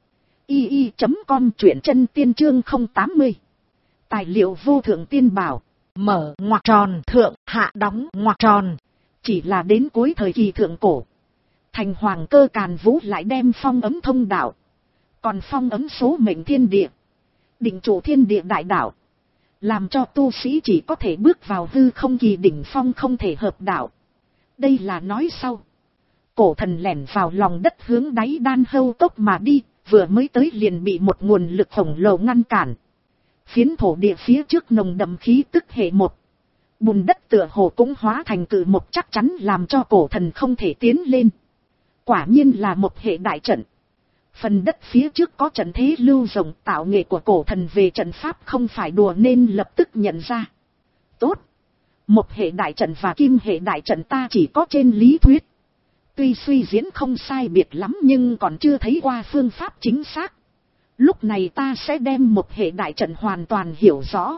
i i chấm com, truyện chân tiên chương không tám mươi. Tài liệu vô thượng tiên bảo. Mở ngoặc tròn thượng hạ đóng ngoặc tròn. Chỉ là đến cuối thời kỳ thượng cổ, thành hoàng cơ Càn Vũ lại đem phong ấm thông đạo, còn phong ấm số mệnh thiên địa, định chủ thiên địa đại đạo, làm cho tu sĩ chỉ có thể bước vào hư không kỳ đỉnh phong, không thể hợp đạo. Đây là nói sau. Cổ thần lẻn vào lòng đất hướng đáy đan hâu tốc mà đi, vừa mới tới liền bị một nguồn lực khổng lồ ngăn cản. Phiến thổ địa phía trước nồng đậm khí tức hệ một. Bùn đất tựa hồ cũng hóa thành cự một, chắc chắn làm cho cổ thần không thể tiến lên. Quả nhiên là một hệ đại trận. Phần đất phía trước có trận thế lưu rộng, tạo nghệ của cổ thần về trận pháp không phải đùa nên lập tức nhận ra. Tốt. Một hệ đại trận và kim hệ đại trận ta chỉ có trên lý thuyết. Tuy suy diễn không sai biệt lắm nhưng còn chưa thấy qua phương pháp chính xác. Lúc này ta sẽ đem một hệ đại trận hoàn toàn hiểu rõ.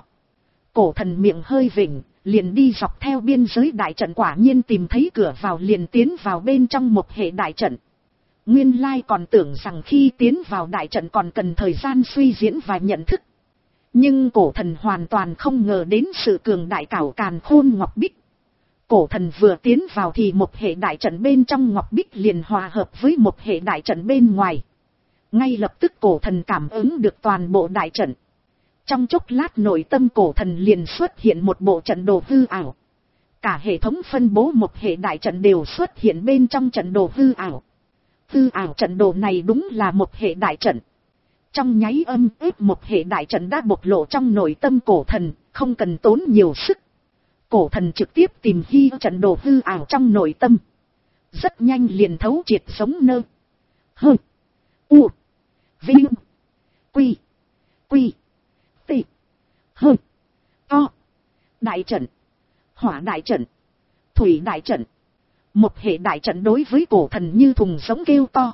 Cổ thần miệng hơi vỉnh, liền đi dọc theo biên giới đại trận, quả nhiên tìm thấy cửa vào liền tiến vào bên trong một hệ đại trận. Nguyên lai còn tưởng rằng khi tiến vào đại trận còn cần thời gian suy diễn và nhận thức. Nhưng cổ thần hoàn toàn không ngờ đến sự cường đại cảo càn khôn ngọc bích. Cổ thần vừa tiến vào thì một hệ đại trận bên trong ngọc bích liền hòa hợp với một hệ đại trận bên ngoài. Ngay lập tức cổ thần cảm ứng được toàn bộ đại trận. Trong chốc lát nội tâm cổ thần liền xuất hiện một bộ trận đồ hư ảo. Cả hệ thống phân bố một hệ đại trận đều xuất hiện bên trong trận đồ hư ảo. Hư ảo trận đồ này đúng là một hệ đại trận. Trong nháy âm ếp một hệ đại trận đã bộc lộ trong nội tâm cổ thần, không cần tốn nhiều sức. Cổ thần trực tiếp tìm hy trận đồ hư ảo trong nội tâm. Rất nhanh liền thấu triệt giống nơ. Hơ. U. Vinh. Quy. Quy. Tị. Hơ. To. Đại trận. Hỏa đại trận. Thủy đại trận. Một hệ đại trận đối với cổ thần như thùng giống kêu to.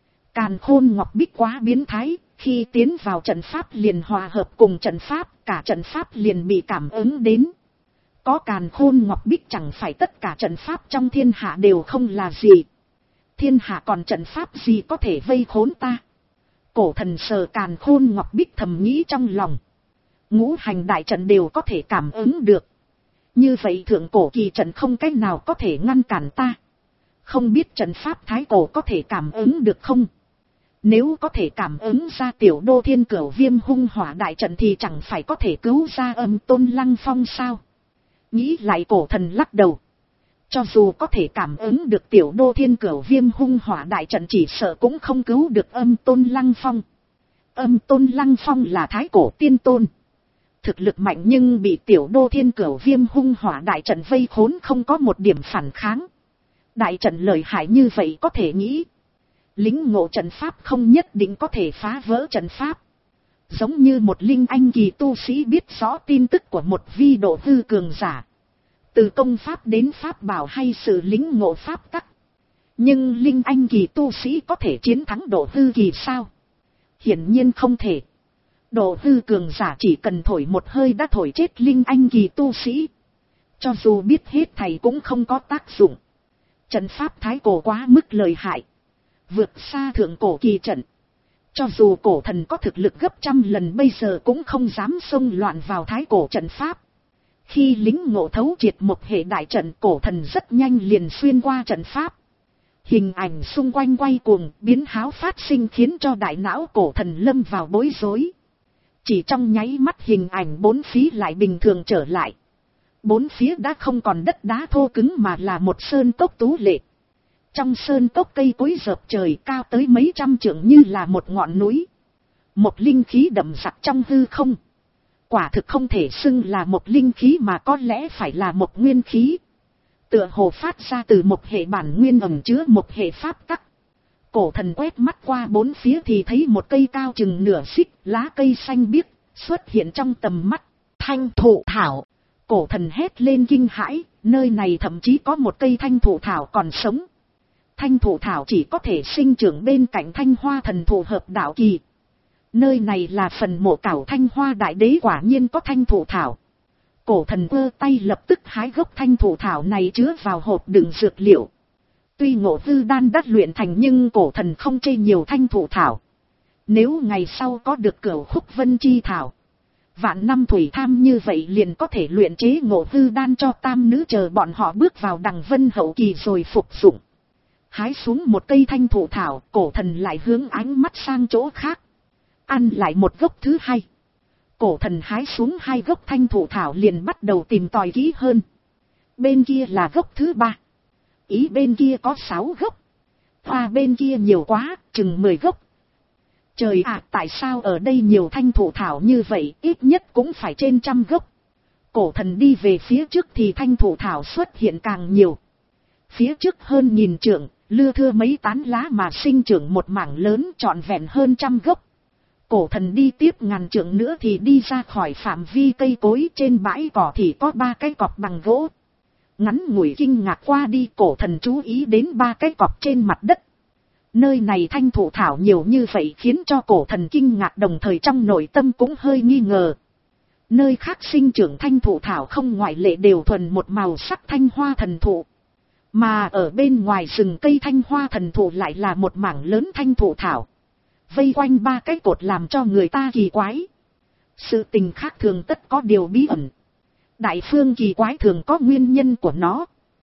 Càn khôn ngọc bích quá biến thái, khi tiến vào trận pháp liền hòa hợp cùng trận pháp, cả trận pháp liền bị cảm ứng đến. Có càn khôn ngọc bích chẳng phải tất cả trận pháp trong thiên hạ đều không là gì. Thiên hạ còn trận pháp gì có thể vây khốn ta. Cổ thần sờ càn khôn ngọc bích thầm nghĩ trong lòng. Ngũ hành đại trận đều có thể cảm ứng được. Như vậy thượng cổ kỳ trận không cách nào có thể ngăn cản ta. Không biết trận pháp thái cổ có thể cảm ứng được không? Nếu có thể cảm ứng ra tiểu đô thiên cửu viêm hung hỏa đại trận thì chẳng phải có thể cứu ra Âm Tôn Lăng Phong sao? Nghĩ lại cổ thần lắc đầu. Cho dù có thể cảm ứng được tiểu đô thiên cửu viêm hung hỏa đại trận chỉ sợ cũng không cứu được Âm Tôn Lăng Phong. Âm Tôn Lăng Phong là thái cổ tiên tôn. Thực lực mạnh nhưng bị tiểu đô thiên cửu viêm hung hỏa đại trận vây khốn, không có một điểm phản kháng. Đại trận lợi hại như vậy có thể nghĩ. Lính ngộ trận pháp không nhất định có thể phá vỡ trận pháp. Giống như một linh anh kỳ tu sĩ biết rõ tin tức của một vi độ hư cường giả. Từ công pháp đến pháp bảo hay sự lính ngộ pháp tắc. Nhưng linh anh kỳ tu sĩ có thể chiến thắng độ hư kỳ sao? Hiển nhiên không thể. Độ hư cường giả chỉ cần thổi một hơi đã thổi chết linh anh kỳ tu sĩ. Cho dù biết hết thầy cũng không có tác dụng. Trận pháp thái cổ quá mức lợi hại. Vượt xa thượng cổ kỳ trận. Cho dù cổ thần có thực lực gấp trăm lần bây giờ cũng không dám xông loạn vào thái cổ trận pháp. Khi lính ngộ thấu triệt một hệ đại trận, cổ thần rất nhanh liền xuyên qua trận pháp. Hình ảnh xung quanh quay cuồng, biến háo phát sinh khiến cho đại não cổ thần lâm vào bối rối. Chỉ trong nháy mắt hình ảnh bốn phía lại bình thường trở lại. Bốn phía đã không còn đất đá thô cứng mà là một sơn cốc tú lệ. Trong sơn cốc cây cối rợp trời cao tới mấy trăm trượng như là một ngọn núi. Một linh khí đậm sặc trong hư không. Quả thực không thể xưng là một linh khí mà có lẽ phải là một nguyên khí. Tựa hồ phát ra từ một hệ bản nguyên ẩn chứa một hệ pháp tắc. Cổ thần quét mắt qua bốn phía thì thấy một cây cao chừng nửa xích, lá cây xanh biếc, xuất hiện trong tầm mắt. Thanh thụ thảo. Cổ thần hét lên kinh hãi, nơi này thậm chí có một cây thanh thụ thảo còn sống. Thanh thụ thảo chỉ có thể sinh trưởng bên cạnh thanh hoa thần thụ hợp đạo kỳ. Nơi này là phần mộ cảo thanh hoa đại đế, quả nhiên có thanh thụ thảo. Cổ thần ơ tay lập tức hái gốc thanh thụ thảo này chứa vào hộp đựng dược liệu. Tuy ngộ hư đan đắt luyện thành nhưng cổ thần không chê nhiều thanh thụ thảo. Nếu ngày sau có được cửu khúc vân chi thảo, vạn năm thủy tham như vậy liền có thể luyện chế ngộ hư đan cho tam nữ chờ bọn họ bước vào đằng vân hậu kỳ rồi phục dụng. Hái xuống một cây thanh thụ thảo, cổ thần lại hướng ánh mắt sang chỗ khác. Ăn lại một gốc thứ hai. Cổ thần hái xuống hai gốc thanh thụ thảo liền bắt đầu tìm tòi kỹ hơn. Bên kia là gốc thứ ba. Ý bên kia có sáu gốc. Hoa bên kia nhiều quá, chừng mười gốc. Trời ạ, tại sao ở đây nhiều thanh thụ thảo như vậy, ít nhất cũng phải trên trăm gốc. Cổ thần đi về phía trước thì thanh thụ thảo xuất hiện càng nhiều. Phía trước hơn nghìn trượng, lưa thưa mấy tán lá mà sinh trưởng một mảng lớn trọn vẹn hơn trăm gốc. Cổ thần đi tiếp ngàn trượng nữa thì đi ra khỏi phạm vi cây cối, trên bãi cỏ thì có ba cái cọc bằng gỗ. Ngắn ngủi kinh ngạc qua đi, cổ thần chú ý đến ba cái cọc trên mặt đất. Nơi này thanh thụ thảo nhiều như vậy khiến cho cổ thần kinh ngạc, đồng thời trong nội tâm cũng hơi nghi ngờ. Nơi khác sinh trưởng thanh thụ thảo không ngoại lệ đều thuần một màu sắc thanh hoa thần thụ. Mà ở bên ngoài rừng cây thanh hoa thần thụ lại là một mảng lớn thanh thụ thảo. Vây quanh ba cái cột làm cho người ta kỳ quái. Sự tình khác thường tất có điều bí ẩn. Đại phương kỳ quái thường có nguyên nhân của nó.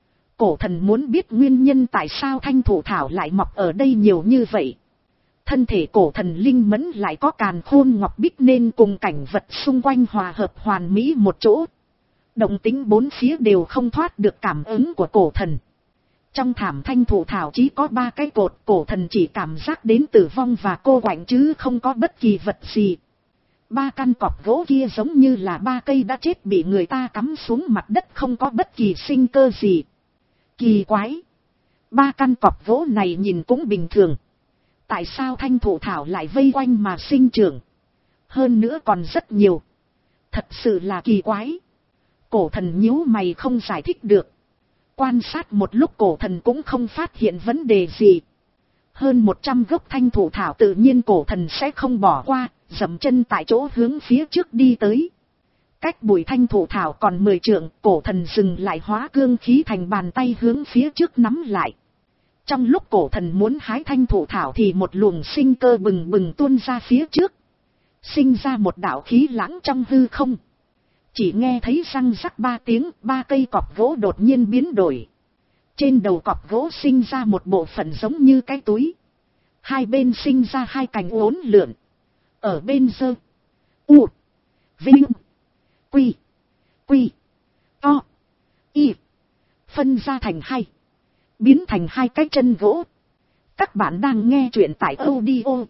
Cổ thần muốn biết nguyên nhân tại sao thanh thụ thảo lại mọc ở đây nhiều như vậy. Thân thể cổ thần linh mẫn lại có càn khôn ngọc bích nên cùng cảnh vật xung quanh hòa hợp hoàn mỹ một chỗ. Động tính bốn phía đều không thoát được cảm ứng của cổ thần. Trong thảm thanh thụ thảo chỉ có ba cái cột, cổ thần chỉ cảm giác đến tử vong và cô quạnh chứ không có bất kỳ vật gì. Ba căn cọc gỗ kia giống như là ba cây đã chết bị người ta cắm xuống mặt đất, không có bất kỳ sinh cơ gì. Kỳ quái! Ba căn cọc gỗ này nhìn cũng bình thường. Tại sao thanh thụ thảo lại vây quanh mà sinh trưởng? Hơn nữa còn rất nhiều. Thật sự là kỳ quái. Cổ thần nhíu mày không giải thích được. Quan sát một lúc cổ thần cũng không phát hiện vấn đề gì. Hơn một trăm gốc thanh thụ thảo tự nhiên cổ thần sẽ không bỏ qua, dậm chân tại chỗ hướng phía trước đi tới. Cách bụi thanh thụ thảo còn mười trượng, cổ thần dừng lại, hóa cương khí thành bàn tay hướng phía trước nắm lại. Trong lúc cổ thần muốn hái thanh thụ thảo thì một luồng sinh cơ bừng bừng tuôn ra phía trước. Sinh ra một đạo khí lãng trong hư không. Chỉ nghe thấy răng rắc ba tiếng, ba cây cọc gỗ đột nhiên biến đổi. Trên đầu cọc gỗ sinh ra một bộ phận giống như cái túi. Hai bên sinh ra hai cành uốn lượn. Ở bên giơ. U. Vinh. Quy. Quy. To. Y. Phân ra thành hai. Biến thành hai cái chân gỗ. Các bạn đang nghe truyện tại audio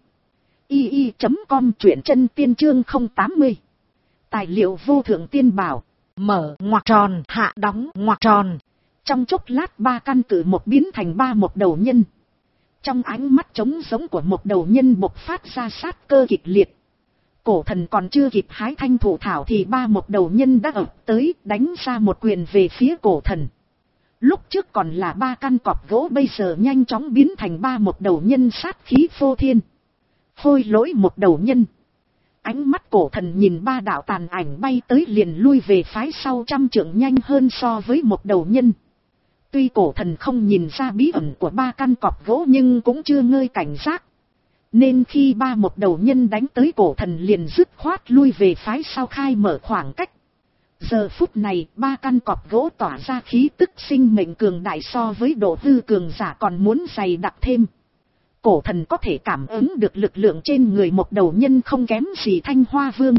i i chấm com, truyện chân tiên chương không tám mươi. Tài liệu vô thượng tiên bảo. Mở ngoặc tròn, hạ đóng ngoặc tròn. Trong chốc lát ba căn cự một biến thành ba một đầu nhân. Trong ánh mắt trống giống của một đầu nhân bộc phát ra sát cơ kịch liệt. Cổ thần còn chưa kịp hái thanh thụ thảo thì ba một đầu nhân đã ập tới, đánh ra một quyền về phía cổ thần. Lúc trước còn là ba căn cọc gỗ, bây giờ nhanh chóng biến thành ba một đầu nhân sát khí phô thiên. Phôi lỗi một đầu nhân. Ánh mắt cổ thần nhìn ba đạo tàn ảnh bay tới liền lui về phái sau trăm trượng, nhanh hơn so với một đầu nhân. Tuy cổ thần không nhìn ra bí ẩn của ba căn cọc gỗ nhưng cũng chưa ngơi cảnh giác. Nên khi ba một đầu nhân đánh tới, cổ thần liền dứt khoát lui về phái sau, khai mở khoảng cách. Giờ phút này ba căn cọc gỗ tỏa ra khí tức sinh mệnh cường đại, so với độ hư cường giả còn muốn dày đặc thêm. Cổ thần có thể cảm ứng được lực lượng trên người một đầu nhân không kém gì Thanh Hoa Vương.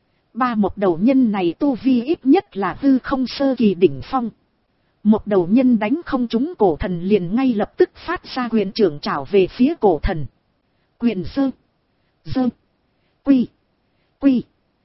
Ba một đầu nhân này tu vi ít nhất là hư không sơ kỳ đỉnh phong. Một đầu nhân đánh không trúng cổ thần liền ngay lập tức phát ra quyền trưởng trảo về phía cổ thần. Quyền dơ. Dơ. Quy. Quy.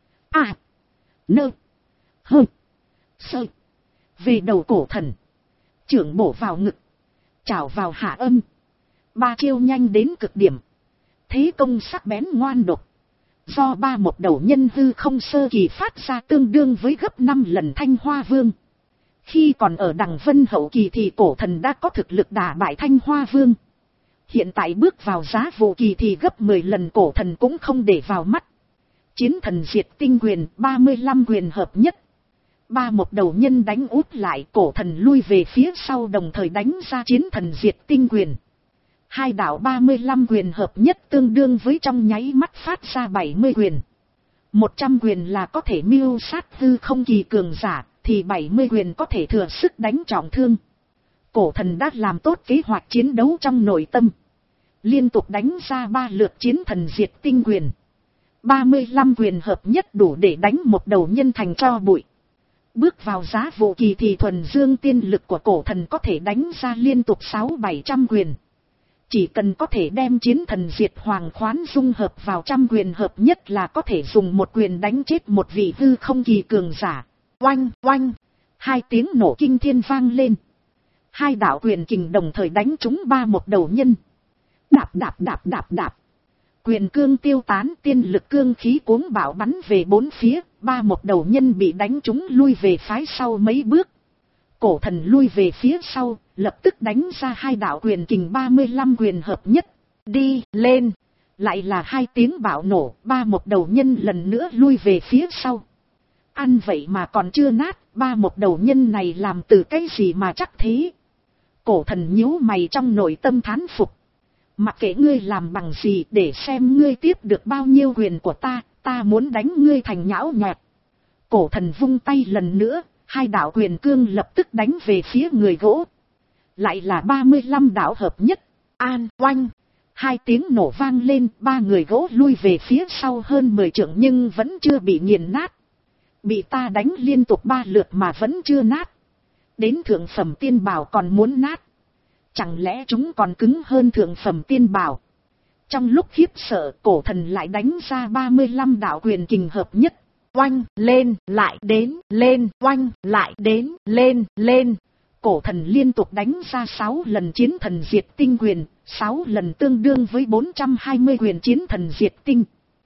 À. Nơ. Hơ. Sơ. Về đầu cổ thần. Trưởng bổ vào ngực. Trảo vào hạ âm. Ba chiêu nhanh đến cực điểm. Thế công sắc bén ngoan độc. Do ba một đầu nhân hư không sơ kỳ phát ra tương đương với gấp năm lần Thanh Hoa Vương. Khi còn ở đằng vân hậu kỳ thì cổ thần đã có thực lực đả bại Thanh Hoa Vương. Hiện tại bước vào giá vụ kỳ thì gấp mười lần cổ thần cũng không để vào mắt. Chiến thần diệt tinh quyền ba mươi lăm quyền hợp nhất. Ba một đầu nhân đánh út lại, cổ thần lui về phía sau đồng thời đánh ra chiến thần diệt tinh quyền. Hai đạo ba mươi lăm quyền hợp nhất tương đương với trong nháy mắt phát ra bảy mươi quyền. một trăm quyền là có thể mưu sát hư không kỳ cường giả, thì bảy mươi quyền có thể thừa sức đánh trọng thương. Cổ thần đã làm tốt kế hoạch chiến đấu trong nội tâm. Liên tục đánh ra ba lượt chiến thần diệt tinh quyền. ba mươi lăm quyền hợp nhất đủ để đánh một đầu nhân thành tro bụi. Bước vào giá vụ kỳ thì thuần dương tiên lực của cổ thần có thể đánh ra liên tục sáu bảy trăm quyền. Chỉ cần có thể đem chiến thần diệt hoàng khoán dung hợp vào trăm quyền hợp nhất là có thể dùng một quyền đánh chết một vị hư không kỳ cường giả. Oanh, oanh, hai tiếng nổ kinh thiên vang lên. Hai đạo quyền kình đồng thời đánh trúng ba một đầu nhân. Đạp đạp đạp đạp đạp. Quyền cương tiêu tán, tiên lực cương khí cuống bạo bắn về bốn phía, ba một đầu nhân bị đánh trúng lui về phái sau mấy bước. Cổ thần lui về phía sau, lập tức đánh ra hai đạo quyền kình ba mươi lăm quyền hợp nhất. Đi, lên. Lại là hai tiếng bạo nổ, ba một đầu nhân lần nữa lui về phía sau. Ăn vậy mà còn chưa nát, ba một đầu nhân này làm từ cái gì mà chắc thế. Cổ thần nhíu mày trong nội tâm thán phục. Mặc kệ ngươi làm bằng gì để xem ngươi tiếp được bao nhiêu quyền của ta, ta muốn đánh ngươi thành nhão nhọt. Cổ thần vung tay lần nữa, hai đạo quyền cương lập tức đánh về phía người gỗ. Lại là ba mươi lăm đạo hợp nhất. An, oanh. Hai tiếng nổ vang lên, ba người gỗ lui về phía sau hơn mười trượng nhưng vẫn chưa bị nghiền nát. Bị ta đánh liên tục ba lượt mà vẫn chưa nát. Đến thượng phẩm tiên bảo còn muốn nát. Chẳng lẽ chúng còn cứng hơn thượng phẩm tiên bảo? Trong lúc khiếp sợ, cổ thần lại đánh ra ba mươi lăm đạo quyền kình hợp nhất. Oanh, lên, lại đến, lên, oanh, lại đến, lên, lên. Cổ thần liên tục đánh ra sáu lần chiến thần diệt tinh quyền, sáu lần tương đương với bốn trăm hai mươi quyền chiến thần diệt tinh.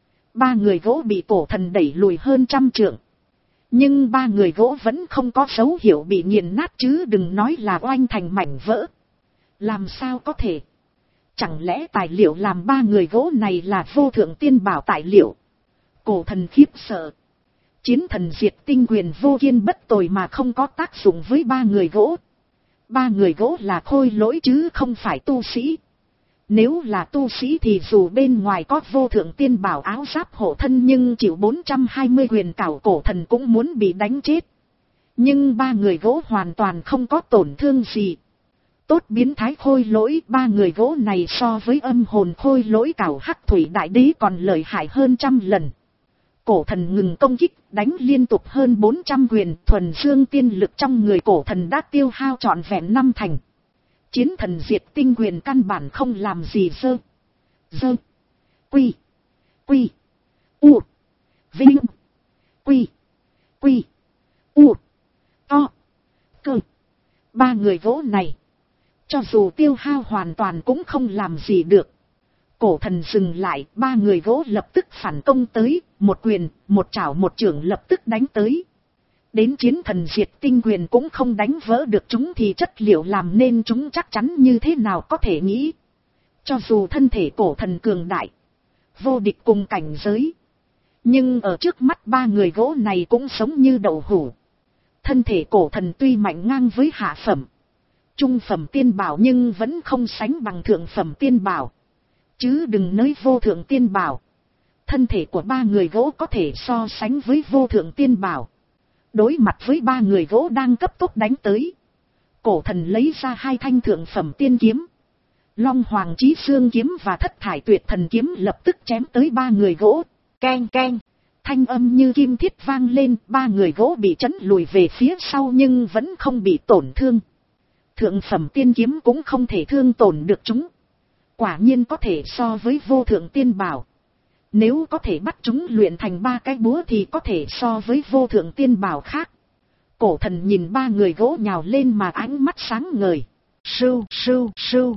Ba người gỗ bị cổ thần đẩy lùi hơn trăm trượng. Nhưng ba người gỗ vẫn không có dấu hiệu bị nghiền nát chứ đừng nói là oanh thành mảnh vỡ. Làm sao có thể? Chẳng lẽ tài liệu làm ba người gỗ này là vô thượng tiên bảo tài liệu? Cổ thần khiếp sợ. Chiến thần diệt tinh quyền vô kiên bất tồi mà không có tác dụng với ba người gỗ. Ba người gỗ là khôi lỗi chứ không phải tu sĩ. Nếu là tu sĩ thì dù bên ngoài có vô thượng tiên bảo áo giáp hộ thân nhưng chịu bốn trăm hai mươi quyền cảo cổ thần cũng muốn bị đánh chết. Nhưng ba người gỗ hoàn toàn không có tổn thương gì. Tốt biến thái khôi lỗi, ba người gỗ này so với âm hồn khôi lỗi cảo hắc thủy đại đế còn lợi hại hơn trăm lần. Cổ thần ngừng công kích, đánh liên tục hơn bốn trăm quyền, thuần dương tiên lực trong người cổ thần đã tiêu hao trọn vẹn năm thành. Chiến thần diệt tinh quyền căn bản không làm gì dơ. Dơ. Quy. Quy. U. Vinh. Quy. Quy. U. To. Cơ. Ba người gỗ này. Cho dù tiêu hao hoàn toàn cũng không làm gì được. Cổ thần dừng lại, ba người gỗ lập tức phản công tới, một quyền, một chảo một chưởng lập tức đánh tới. Đến chiến thần diệt tinh quyền cũng không đánh vỡ được chúng thì chất liệu làm nên chúng chắc chắn như thế nào có thể nghĩ. Cho dù thân thể cổ thần cường đại, vô địch cùng cảnh giới. Nhưng ở trước mắt ba người gỗ này cũng sống như đậu hũ. Thân thể cổ thần tuy mạnh ngang với hạ phẩm, trung phẩm tiên bảo nhưng vẫn không sánh bằng thượng phẩm tiên bảo. Chứ đừng nói vô thượng tiên bảo. Thân thể của ba người gỗ có thể so sánh với vô thượng tiên bảo. Đối mặt với ba người gỗ đang cấp tốc đánh tới. Cổ thần lấy ra hai thanh thượng phẩm tiên kiếm. Long Hoàng Chí Xương kiếm và Thất Thải Tuyệt Thần kiếm lập tức chém tới ba người gỗ. Keng keng. Thanh âm như kim thiết vang lên, ba người gỗ bị chấn lùi về phía sau nhưng vẫn không bị tổn thương. Thượng phẩm tiên kiếm cũng không thể thương tổn được chúng. Quả nhiên có thể so với vô thượng tiên bảo. Nếu có thể bắt chúng luyện thành ba cái búa thì có thể so với vô thượng tiên bảo khác. Cổ thần nhìn ba người gỗ nhào lên mà ánh mắt sáng ngời. Sưu, sưu, sưu.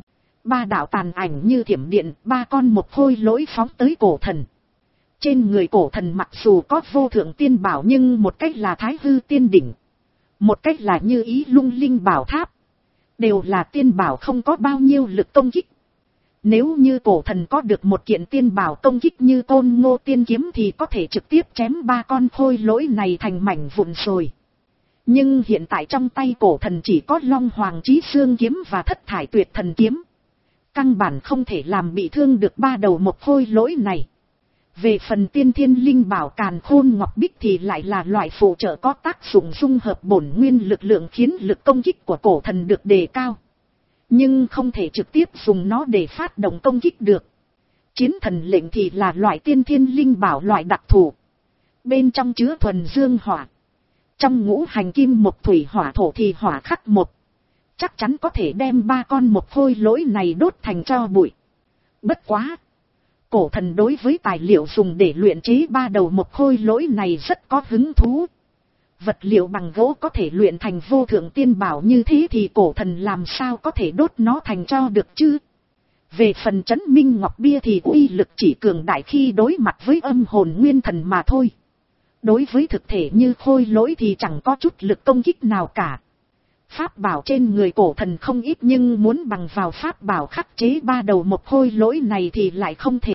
ba đạo tàn ảnh như thiểm điện, ba con một khôi lỗi phóng tới cổ thần. Trên người cổ thần mặc dù có vô thượng tiên bảo nhưng một cách là thái hư tiên đỉnh, một cách là như ý lung linh bảo tháp. Đều là tiên bảo không có bao nhiêu lực công kích. Nếu như cổ thần có được một kiện tiên bảo công kích như Côn Ngô tiên kiếm thì có thể trực tiếp chém ba con khôi lỗi này thành mảnh vụn rồi. Nhưng hiện tại trong tay cổ thần chỉ có Long Hoàng Chí Xương kiếm và Thất Thải Tuyệt Thần kiếm. Căn bản không thể làm bị thương được ba đầu một khôi lỗi này. Về phần tiên thiên linh bảo Càn Khôn Ngọc Bích thì lại là loại phụ trợ có tác dụng dung hợp bổn nguyên lực lượng khiến lực công kích của cổ thần được đề cao. Nhưng không thể trực tiếp dùng nó để phát động công kích được. Chiến thần lệnh thì là loại tiên thiên linh bảo loại đặc thù. Bên trong chứa thuần dương hỏa. Trong ngũ hành kim một thủy hỏa thổ thì hỏa khắc một. Chắc chắn có thể đem ba con một khôi lỗi này đốt thành tro bụi. Bất quá. Cổ thần đối với tài liệu dùng để luyện chế ba đầu một khôi lỗi này rất có hứng thú. Vật liệu bằng gỗ có thể luyện thành vô thượng tiên bảo như thế thì cổ thần làm sao có thể đốt nó thành tro được chứ? Về phần Trấn Minh Ngọc Bia thì uy lực chỉ cường đại khi đối mặt với âm hồn nguyên thần mà thôi. Đối với thực thể như khôi lỗi thì chẳng có chút lực công kích nào cả. Pháp bảo trên người cổ thần không ít nhưng muốn bằng vào pháp bảo khắc chế ba đầu một khôi lỗi này thì lại không thể.